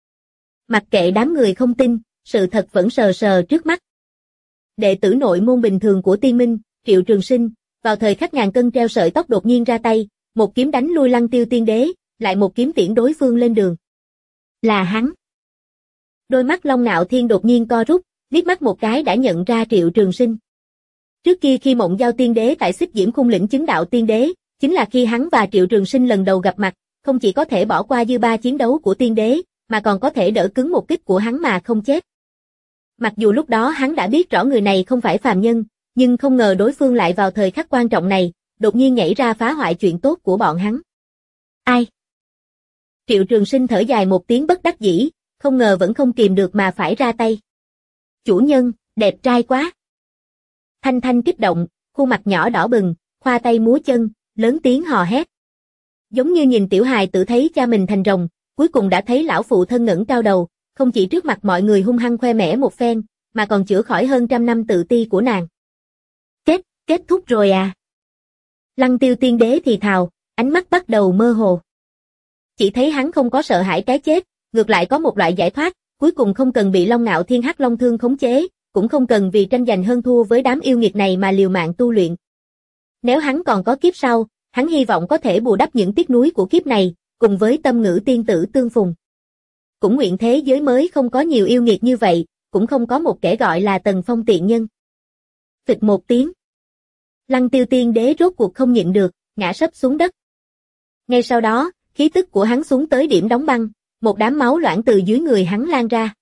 Mặc kệ đám người không tin, sự thật vẫn sờ sờ trước mắt. Đệ tử nội môn bình thường của Tiên Minh, Triệu Trường Sinh, vào thời khắc ngàn cân treo sợi tóc đột nhiên ra tay, một kiếm đánh lui Lăng Tiêu Tiên Đế, lại một kiếm tiễn đối phương lên đường. Là hắn. Đôi mắt Long Nạo Thiên đột nhiên co rút, liếc mắt một cái đã nhận ra Triệu Trường Sinh. Trước kia khi Mộng Giao Tiên Đế tại Xích Diễm Khung lĩnh chứng đạo tiên đế, chính là khi hắn và Triệu Trường Sinh lần đầu gặp mặt, không chỉ có thể bỏ qua dư ba chiến đấu của tiên đế, mà còn có thể đỡ cứng một kích của hắn mà không chết. Mặc dù lúc đó hắn đã biết rõ người này không phải phàm nhân, nhưng không ngờ đối phương lại vào thời khắc quan trọng này, đột nhiên nhảy ra phá hoại chuyện tốt của bọn hắn. Ai? Triệu Trường Sinh thở dài một tiếng bất đắc dĩ, không ngờ vẫn không kìm được mà phải ra tay. Chủ nhân, đẹp trai quá. Thanh Thanh kích động, khuôn mặt nhỏ đỏ bừng, khoa tay múa chân, lớn tiếng hò hét. Giống như nhìn tiểu hài tự thấy cha mình thành rồng, cuối cùng đã thấy lão phụ thân ngẩng cao đầu, không chỉ trước mặt mọi người hung hăng khoe mẽ một phen, mà còn chữa khỏi hơn trăm năm tự ti của nàng. Kết thúc rồi à? Lăng Tiêu Tiên Đế thì thào, ánh mắt bắt đầu mơ hồ. Chỉ thấy hắn không có sợ hãi cái chết, ngược lại có một loại giải thoát, cuối cùng không cần bị Long Nạo Thiên Hắc Long Thương khống chế, cũng không cần vì tranh giành hơn thua với đám yêu nghiệt này mà liều mạng tu luyện. Nếu hắn còn có kiếp sau, hắn hy vọng có thể bù đắp những tiếc nuối của kiếp này, cùng với Tâm Ngữ tiên tử tương phùng. Cũng nguyện thế giới mới không có nhiều yêu nghiệt như vậy, cũng không có một kẻ gọi là Tần Phong tiện nhân. Phịch một tiếng. Lăng Tiêu Tiên Đế rốt cuộc không nhịn được, ngã sấp xuống đất. Ngay sau đó, khí tức của hắn xuống tới điểm đóng băng, một đám máu loãng từ dưới người hắn lan ra.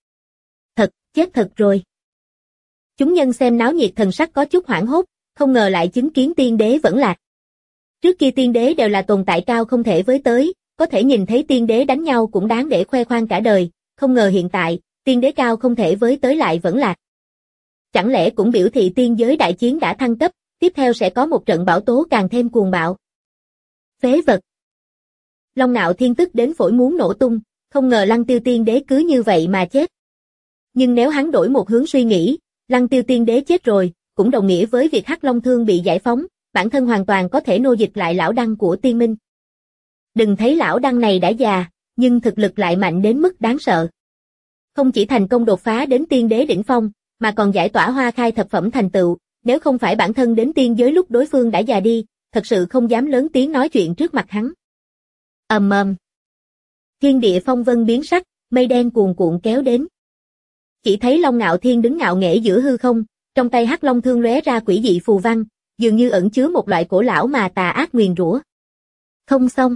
Chết thật rồi. Chúng nhân xem náo nhiệt thần sắc có chút hoảng hốt, không ngờ lại chứng kiến tiên đế vẫn lạc. Trước kia tiên đế đều là tồn tại cao không thể với tới, có thể nhìn thấy tiên đế đánh nhau cũng đáng để khoe khoang cả đời, không ngờ hiện tại, tiên đế cao không thể với tới lại vẫn lạc. Chẳng lẽ cũng biểu thị tiên giới đại chiến đã thăng cấp, tiếp theo sẽ có một trận bão tố càng thêm cuồng bạo. Phế vật. Long Nạo Thiên tức đến phổi muốn nổ tung, không ngờ Lăng Tiêu Tiên Đế cứ như vậy mà chết. Nhưng nếu hắn đổi một hướng suy nghĩ, Lăng Tiêu Tiên Đế chết rồi, cũng đồng nghĩa với việc Hắc Long Thương bị giải phóng, bản thân hoàn toàn có thể nô dịch lại lão đăng của Tiên Minh. Đừng thấy lão đăng này đã già, nhưng thực lực lại mạnh đến mức đáng sợ. Không chỉ thành công đột phá đến tiên đế đỉnh phong, mà còn giải tỏa hoa khai thập phẩm thành tựu, nếu không phải bản thân đến tiên giới lúc đối phương đã già đi, thật sự không dám lớn tiếng nói chuyện trước mặt hắn. Ầm ầm. Thiên địa phong vân biến sắc, mây đen cuồn cuộn kéo đến. Chỉ thấy Long Nạo Thiên đứng ngạo nghễ giữa hư không, trong tay Hắc Long Thương lóe ra quỷ dị phù văn, dường như ẩn chứa một loại cổ lão mà tà ác nguyền rủa. Không xong.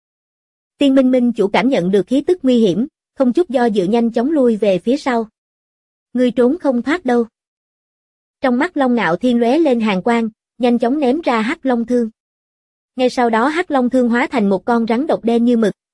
Tiên Minh Minh chủ cảm nhận được khí tức nguy hiểm, không chút do dự nhanh chóng lui về phía sau. Ngươi trốn không thoát đâu. Trong mắt Long Nạo Thiên lóe lên hàn quang, nhanh chóng ném ra Hắc Long Thương. Ngay sau đó Hắc Long Thương hóa thành một con rắn độc đen như mực,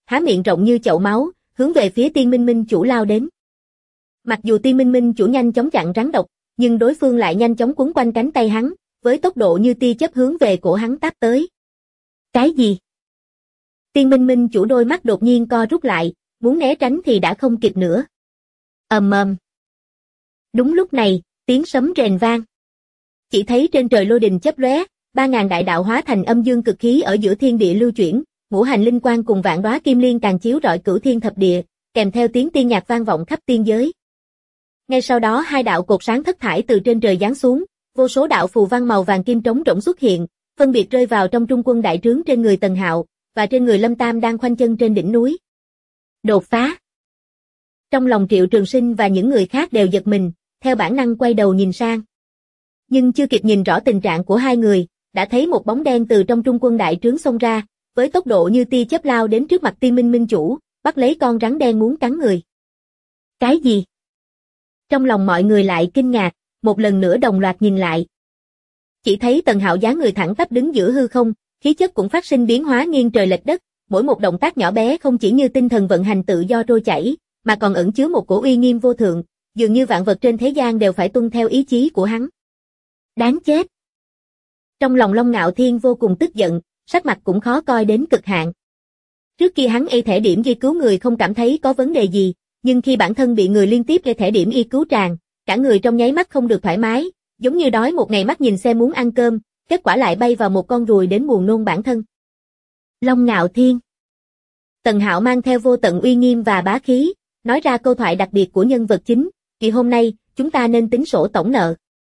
há miệng rộng như chậu máu, hướng về phía Tiên Minh Minh chủ lao đến. Mặc dù Tiên Minh Minh chủ nhanh chóng chặn rắn độc, nhưng đối phương lại nhanh chóng quấn quanh cánh tay hắn, với tốc độ như tia chớp hướng về cổ hắn táp tới. Cái gì? Tiên Minh Minh chủ đôi mắt đột nhiên co rút lại, muốn né tránh thì đã không kịp nữa. Ầm ầm. Đúng lúc này, tiếng sấm rền vang. Chỉ thấy trên trời lôi đình chớp lóe, 3000 đại đạo hóa thành âm dương cực khí ở giữa thiên địa lưu chuyển, ngũ hành linh quang cùng vạn đóa kim liên càng chiếu rọi cửu thiên thập địa, kèm theo tiếng tiên nhạc vang vọng khắp tiên giới. Ngay sau đó hai đạo cột sáng thất thải từ trên trời giáng xuống, vô số đạo phù văn màu vàng kim trống rỗng xuất hiện, phân biệt rơi vào trong trung quân đại trướng trên người Tần Hạo và trên người Lâm Tam đang khoanh chân trên đỉnh núi. Đột phá. Trong lòng Triệu Trường Sinh và những người khác đều giật mình, theo bản năng quay đầu nhìn sang. Nhưng chưa kịp nhìn rõ tình trạng của hai người, đã thấy một bóng đen từ trong trung quân đại trướng xông ra, với tốc độ như tia chớp lao đến trước mặt Tiên Minh Minh chủ, bắt lấy con rắn đen muốn cắn người. Cái gì? Trong lòng mọi người lại kinh ngạc, một lần nữa đồng loạt nhìn lại. Chỉ thấy Tần Hạo dáng người thẳng tắp đứng giữa hư không, khí chất cũng phát sinh biến hóa nghiêng trời lệch đất, mỗi một động tác nhỏ bé không chỉ như tinh thần vận hành tự do trôi chảy, mà còn ẩn chứa một cổ uy nghiêm vô thượng, dường như vạn vật trên thế gian đều phải tuân theo ý chí của hắn. Đáng chết! Trong lòng Long Ngạo Thiên vô cùng tức giận, sắc mặt cũng khó coi đến cực hạn. Trước kia hắn y thể điểm y cứu người không cảm thấy có vấn đề gì, nhưng khi bản thân bị người liên tiếp y thể điểm y cứu tràn, cả người trong nháy mắt không được thoải mái, giống như đói một ngày mắt nhìn xe muốn ăn cơm, kết quả lại bay vào một con ruồi đến buồn nôn bản thân. Long Ngạo Thiên. Tần Hạo mang theo vô tận uy nghiêm và bá khí, nói ra câu thoại đặc biệt của nhân vật chính, kỳ hôm nay, chúng ta nên tính sổ tổng nợ.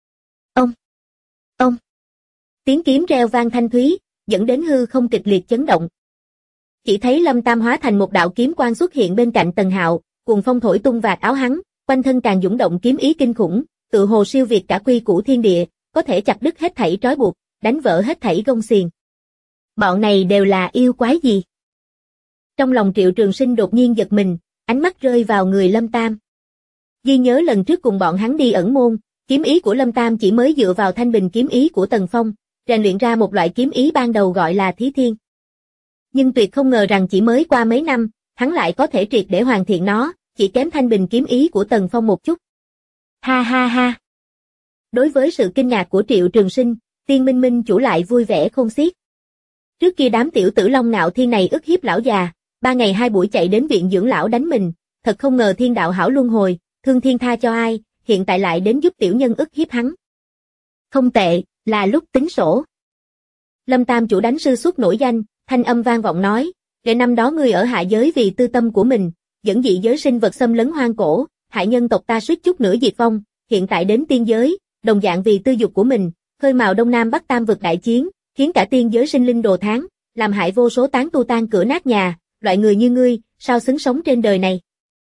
Ông. Tiếng kiếm reo vang thanh thúy, dẫn đến hư không kịch liệt chấn động. Chỉ thấy Lâm Tam hóa thành một đạo kiếm quang xuất hiện bên cạnh Tần Hạo, cuồng phong thổi tung vạt áo hắn, quanh thân càng dũng động kiếm ý kinh khủng, tự hồ siêu việt cả quy củ thiên địa, có thể chặt đứt hết thảy trói buộc, đánh vỡ hết thảy gông xiềng. Bọn này đều là yêu quái gì? Trong lòng Triệu Trường Sinh đột nhiên giật mình, ánh mắt rơi vào người Lâm Tam. Ghi nhớ lần trước cùng bọn hắn đi ẩn môn, kiếm ý của Lâm Tam chỉ mới dựa vào thanh bình kiếm ý của Tần Phong, rèn luyện ra một loại kiếm ý ban đầu gọi là Thí Thiên. Nhưng tuyệt không ngờ rằng chỉ mới qua mấy năm, hắn lại có thể triệt để hoàn thiện nó, chỉ kém thanh bình kiếm ý của Tần Phong một chút. Ha ha ha. Đối với sự kinh ngạc của Triệu Trường Sinh, Tiên Minh Minh chủ lại vui vẻ không xiết. Trước kia đám tiểu tử Long Ngạo Thiên này ức hiếp lão già, 3 ngày 2 buổi chạy đến viện dưỡng lão đánh mình, thật không ngờ thiên đạo hảo luân hồi, thương thiên tha cho ai, hiện tại lại đến giúp tiểu nhân ức hiếp hắn. Không tệ, là lúc tính sổ. Lâm Tam chủ đánh sư xuất nổi danh, thanh âm vang vọng nói, kể năm đó ngươi ở hạ giới vì tư tâm của mình, dẫn dị giới sinh vật xâm lấn hoang cổ, hại nhân tộc ta suýt chút nữa diệt vong, hiện tại đến tiên giới, đồng dạng vì tư dục của mình, khơi mào Đông Nam Bắc Tam vực đại chiến, khiến cả tiên giới sinh linh đồ thán, làm hại vô số tán tu tan cửa nát nhà, loại người như ngươi, sao xứng sống trên đời này?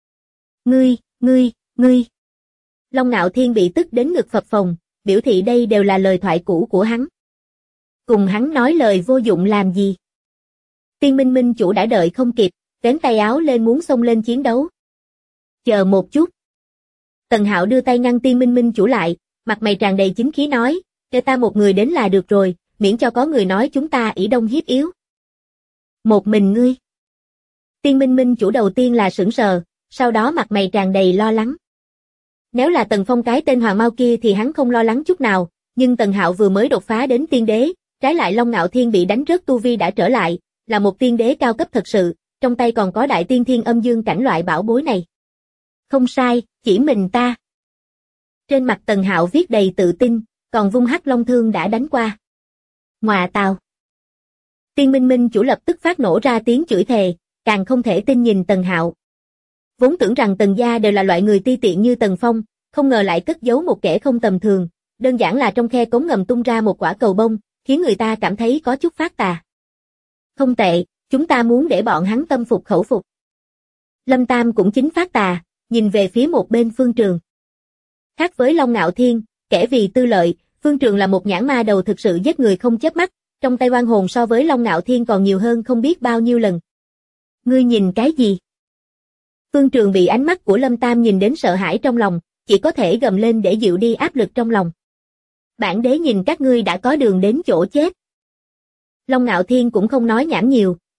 Ngươi. Long Ngạo Thiên bị tức đến ngực phập phồng, biểu thị đây đều là lời thoại cũ của hắn. Cùng hắn nói lời vô dụng làm gì? Tiên Minh Minh chủ đã đợi không kịp, vén tay áo lên muốn xông lên chiến đấu. Chờ một chút. Tần Hạo đưa tay ngăn Tiên Minh Minh chủ lại, mặt mày tràn đầy chính khí nói, cho ta một người đến là được rồi, miễn cho có người nói chúng ta ỷ đông hiếp yếu. Một mình ngươi. Tiên Minh Minh chủ đầu tiên là sững sờ, sau đó mặt mày tràn đầy lo lắng. Nếu là Tần Phong cái tên Hoàng Mao kia thì hắn không lo lắng chút nào, nhưng Tần Hạo vừa mới đột phá đến tiên đế, trái lại Long Ngạo Thiên bị đánh rớt tu vi đã trở lại, là một tiên đế cao cấp thật sự, trong tay còn có đại tiên thiên âm dương cảnh loại bảo bối này. Không sai, chỉ mình ta. Trên mặt Tần Hạo viết đầy tự tin, còn vung hắc long thương đã đánh qua. Ngọa tào. Tiên Minh Minh chủ lập tức phát nổ ra tiếng chửi thề, càng không thể tin nhìn Tần Hạo. Vốn tưởng rằng Tần gia đều là loại người ti tiện như Tần Phong, không ngờ lại cất giấu một kẻ không tầm thường, đơn giản là trong khe cống ngầm tung ra một quả cầu bông, khiến người ta cảm thấy có chút phát tà. Không tệ, chúng ta muốn để bọn hắn tâm phục khẩu phục. Lâm Tam cũng chính phát tà, nhìn về phía một bên Phương Trường. Khác với Long Ngạo Thiên, kẻ vì tư lợi, Phương Trường là một nhãn ma đầu thực sự giết người không chớp mắt, trong tay oan hồn so với Long Ngạo Thiên còn nhiều hơn không biết bao nhiêu lần. Ngươi nhìn cái gì? Phương Trường bị ánh mắt của Lâm Tam nhìn đến sợ hãi trong lòng, chỉ có thể gầm lên để dịu đi áp lực trong lòng. Bản đế nhìn các ngươi đã có đường đến chỗ chết. Long Ngạo Thiên cũng không nói nhảm nhiều,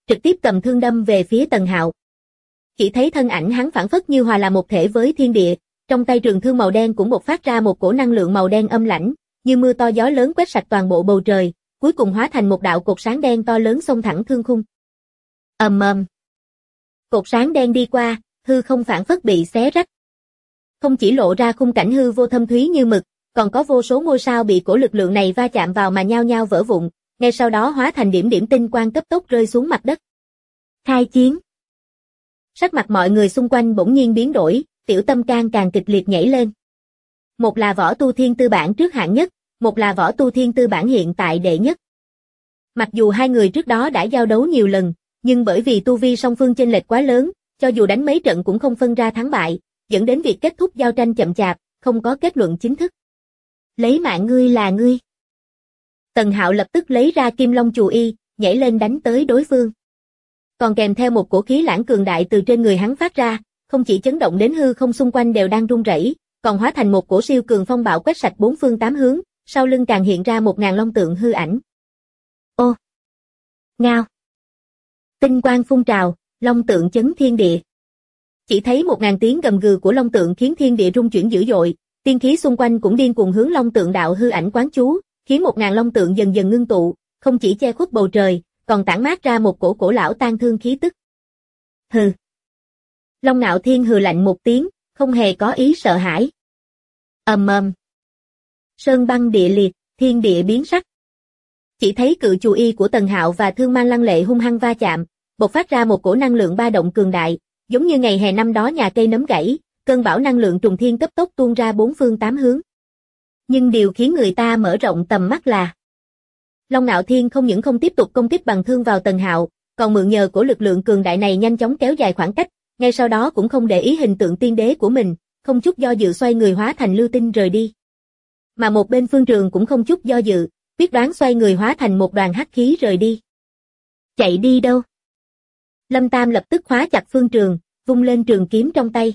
trực tiếp cầm thương đâm về phía Tần Hạo. Chỉ thấy thân ảnh hắn phảng phất như hòa là một thể với thiên địa, trong tay trường thương màu đen cũng bộc phát ra một cổ năng lượng màu đen âm lãnh, như mưa to gió lớn quét sạch toàn bộ bầu trời, cuối cùng hóa thành một đạo cột sáng đen to lớn xông thẳng thương khung. Ầm ầm. Cột sáng đen đi qua, hư không phảng phất bị xé rách. Không chỉ lộ ra khung cảnh hư vô thâm thúy như mực, còn có vô số ngôi sao bị cổ lực lượng này va chạm vào mà nhao nhao vỡ vụn, ngay sau đó hóa thành điểm điểm tinh quang cấp tốc rơi xuống mặt đất. Khai chiến. Sắc mặt mọi người xung quanh bỗng nhiên biến đổi, tiểu tâm can càng kịch liệt nhảy lên. Một là võ tu thiên tư bản trước hạng nhất, một là võ tu thiên tư bản hiện tại đệ nhất. Mặc dù hai người trước đó đã giao đấu nhiều lần, nhưng bởi vì tu vi song phương chênh lệch quá lớn, cho dù đánh mấy trận cũng không phân ra thắng bại, dẫn đến việc kết thúc giao tranh chậm chạp, không có kết luận chính thức. Lấy mạng ngươi là ngươi. Tần Hạo lập tức lấy ra Kim Long Chù Y, nhảy lên đánh tới đối phương. Còn kèm theo một cổ khí lãng cường đại từ trên người hắn phát ra, không chỉ chấn động đến hư không xung quanh đều đang rung rẩy, còn hóa thành một cổ siêu cường phong bạo quét sạch bốn phương tám hướng, sau lưng càng hiện ra 1000 long tượng hư ảnh. Ô! Ngao! Tinh quang phun trào, long tượng chấn thiên địa. Chỉ thấy 1000 tiếng gầm gừ của long tượng khiến thiên địa rung chuyển dữ dội, tiên khí xung quanh cũng điên cuồng hướng long tượng đạo hư ảnh quán chú, khiến 1000 long tượng dần dần ngưng tụ, không chỉ che khuất bầu trời, còn tản mát ra một cổ cổ lão tang thương khí tức. Hừ. Long Nạo Thiên hừ lạnh một tiếng, không hề có ý sợ hãi. Ầm ầm. Sơn băng địa liệt, thiên địa biến sắc. Chỉ thấy cự chù y của Tần Hạo và thương mang lăng lệ hung hăng va chạm, bộc phát ra một cổ năng lượng ba động cường đại, giống như ngày hè năm đó nhà cây nấm gãy, cơn bão năng lượng trùng thiên cấp tốc tuôn ra bốn phương tám hướng. Nhưng điều khiến người ta mở rộng tầm mắt là Long Nạo Thiên không những không tiếp tục công kích bằng thương vào Tần Hạo, còn mượn nhờ của lực lượng cường đại này nhanh chóng kéo dài khoảng cách, ngay sau đó cũng không để ý hình tượng tiên đế của mình, không chút do dự xoay người hóa thành lưu tinh rời đi. Mà một bên Phương Trường cũng không chút do dự, quyết đoán xoay người hóa thành một đoàn hắc khí rời đi. Chạy đi đâu? Lâm Tam lập tức khóa chặt Phương Trường, vung lên trường kiếm trong tay.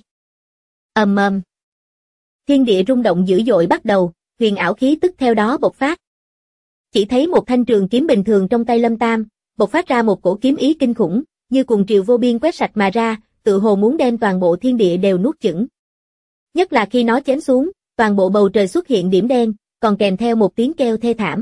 Ầm ầm. Thiên địa rung động dữ dội bắt đầu, huyền ảo khí tức theo đó bộc phát. Chỉ thấy một thanh trường kiếm bình thường trong tay Lâm Tam, bộc phát ra một cổ kiếm ý kinh khủng, như cuồng triều vô biên quét sạch mà ra, tự hồ muốn đem toàn bộ thiên địa đều nuốt chửng. Nhất là khi nó chém xuống, toàn bộ bầu trời xuất hiện điểm đen, còn kèm theo một tiếng kêu thê thảm.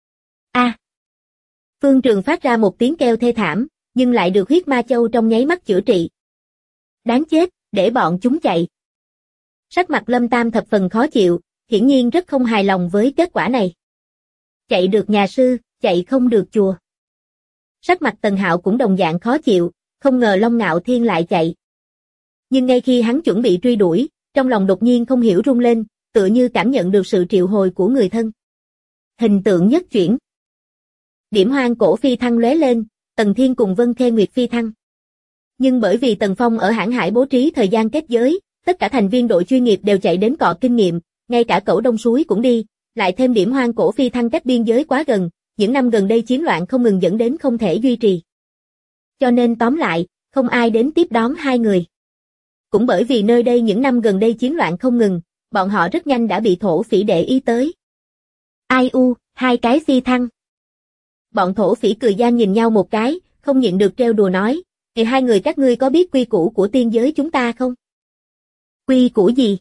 A! Phương Trường phát ra một tiếng kêu thê thảm, nhưng lại được huyết ma châu trong nháy mắt chữa trị. Đáng chết, để bọn chúng chạy. Sắc mặt Lâm Tam thập phần khó chịu, hiển nhiên rất không hài lòng với kết quả này. Chạy được nhà sư, chạy không được chùa. Sắc mặt Tần Hạo cũng đồng dạng khó chịu, không ngờ Long Nạo Thiên lại chạy. Nhưng ngay khi hắn chuẩn bị truy đuổi, trong lòng đột nhiên không hiểu rung lên, tựa như cảm nhận được sự triệu hồi của người thân. Hình tượng nhất chuyển. Điểm hoang cổ phi thăng lóe lên, Tần Thiên cùng Vân Khê Nguyệt phi thăng. Nhưng bởi vì Tần Phong ở Hãn Hải bố trí thời gian kết giới, tất cả thành viên đội chuyên nghiệp đều chạy đến cọ kinh nghiệm, ngay cả Cẩu Đông Suối cũng đi, lại thêm điểm hoang cổ phi thăng cách biên giới quá gần, những năm gần đây chiến loạn không ngừng dẫn đến không thể duy trì. Cho nên tóm lại, không ai đến tiếp đón hai người. Cũng bởi vì nơi đây những năm gần đây chiến loạn không ngừng, bọn họ rất nhanh đã bị thổ phỉ để ý tới. Ai u, hai cái phi thăng. Bọn thổ phỉ cười gian nhìn nhau một cái, không nhịn được trêu đùa nói, thì hai người các ngươi có biết quy củ của tiên giới chúng ta không? Quy củ gì?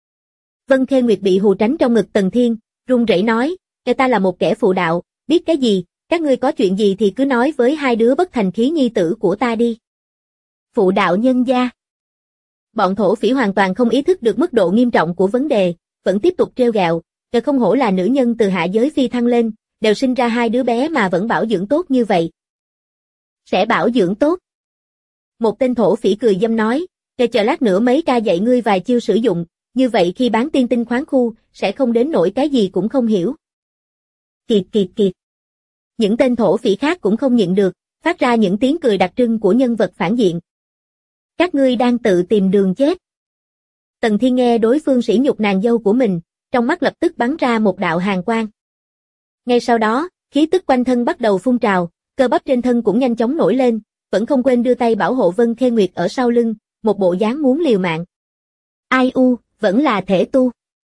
Vân Khê Nguyệt bị hù tránh trong ngực Tần Thiên, run rẩy nói, ta là một kẻ phụ đạo, biết cái gì, các ngươi có chuyện gì thì cứ nói với hai đứa bất thành khí nhi tử của ta đi. Phụ đạo nhân gia. Bọn thổ phỉ hoàn toàn không ý thức được mức độ nghiêm trọng của vấn đề, vẫn tiếp tục trêu ghẹo, không hổ là nữ nhân từ hạ giới phi thăng lên, đều sinh ra hai đứa bé mà vẫn bảo dưỡng tốt như vậy. Sẽ bảo dưỡng tốt. Một tên thổ phỉ cười dâm nói, chờ lát nữa mấy ca dạy ngươi vài chiêu sử dụng, như vậy khi bán tiên tinh khoáng khu, sẽ không đến nỗi cái gì cũng không hiểu. Kiệt kiệt kiệt. Những tên thổ phỉ khác cũng không nhịn được, phát ra những tiếng cười đặc trưng của nhân vật phản diện. Các ngươi đang tự tìm đường chết. Tần Thiên nghe đối phương sỉ nhục nàng dâu của mình, trong mắt lập tức bắn ra một đạo hàn quang. Ngay sau đó, khí tức quanh thân bắt đầu phun trào, cơ bắp trên thân cũng nhanh chóng nổi lên, vẫn không quên đưa tay bảo hộ Vân Khê Nguyệt ở sau lưng, một bộ dáng muốn liều mạng. Ai u, vẫn là thể tu.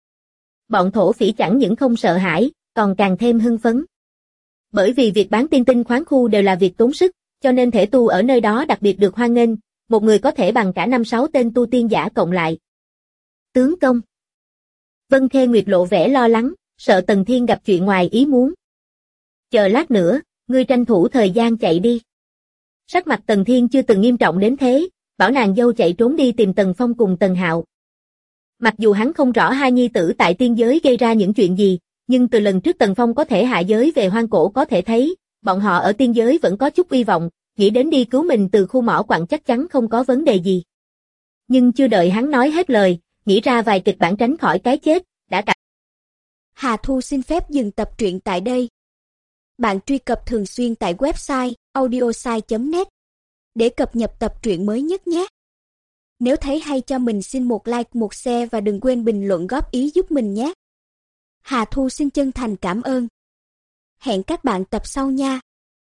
Bọn thổ phỉ chẳng những không sợ hãi, còn càng thêm hưng phấn. Bởi vì việc bán tiên tinh khoáng khu đều là việc tốn sức, cho nên thể tu ở nơi đó đặc biệt được hoan nghênh, một người có thể bằng cả 5-6 tên tu tiên giả cộng lại. Tướng công. Vân Khê Nguyệt lộ vẻ lo lắng, sợ Tần Thiên gặp chuyện ngoài ý muốn. Chờ lát nữa, ngươi tranh thủ thời gian chạy đi. Sắc mặt Tần Thiên chưa từng nghiêm trọng đến thế, bảo nàng dâu chạy trốn đi tìm Tần Phong cùng Tần Hạo. Mặc dù hắn không rõ hai nhi tử tại tiên giới gây ra những chuyện gì, nhưng từ lần trước Tần Phong có thể hạ giới về hoang cổ có thể thấy, bọn họ ở tiên giới vẫn có chút uy vọng, nghĩ đến đi cứu mình từ khu mỏ quặng chắc chắn không có vấn đề gì. Nhưng chưa đợi hắn nói hết lời, nghĩ ra vài kịch bản tránh khỏi cái chết, đã cả. Hà Thu xin phép dừng tập truyện tại đây. Bạn truy cập thường xuyên tại website audiosai.net để cập nhật tập truyện mới nhất nhé. Nếu thấy hay cho mình xin một like, một share và đừng quên bình luận góp ý giúp mình nhé. Hà Thu xin chân thành cảm ơn. Hẹn các bạn tập sau nha.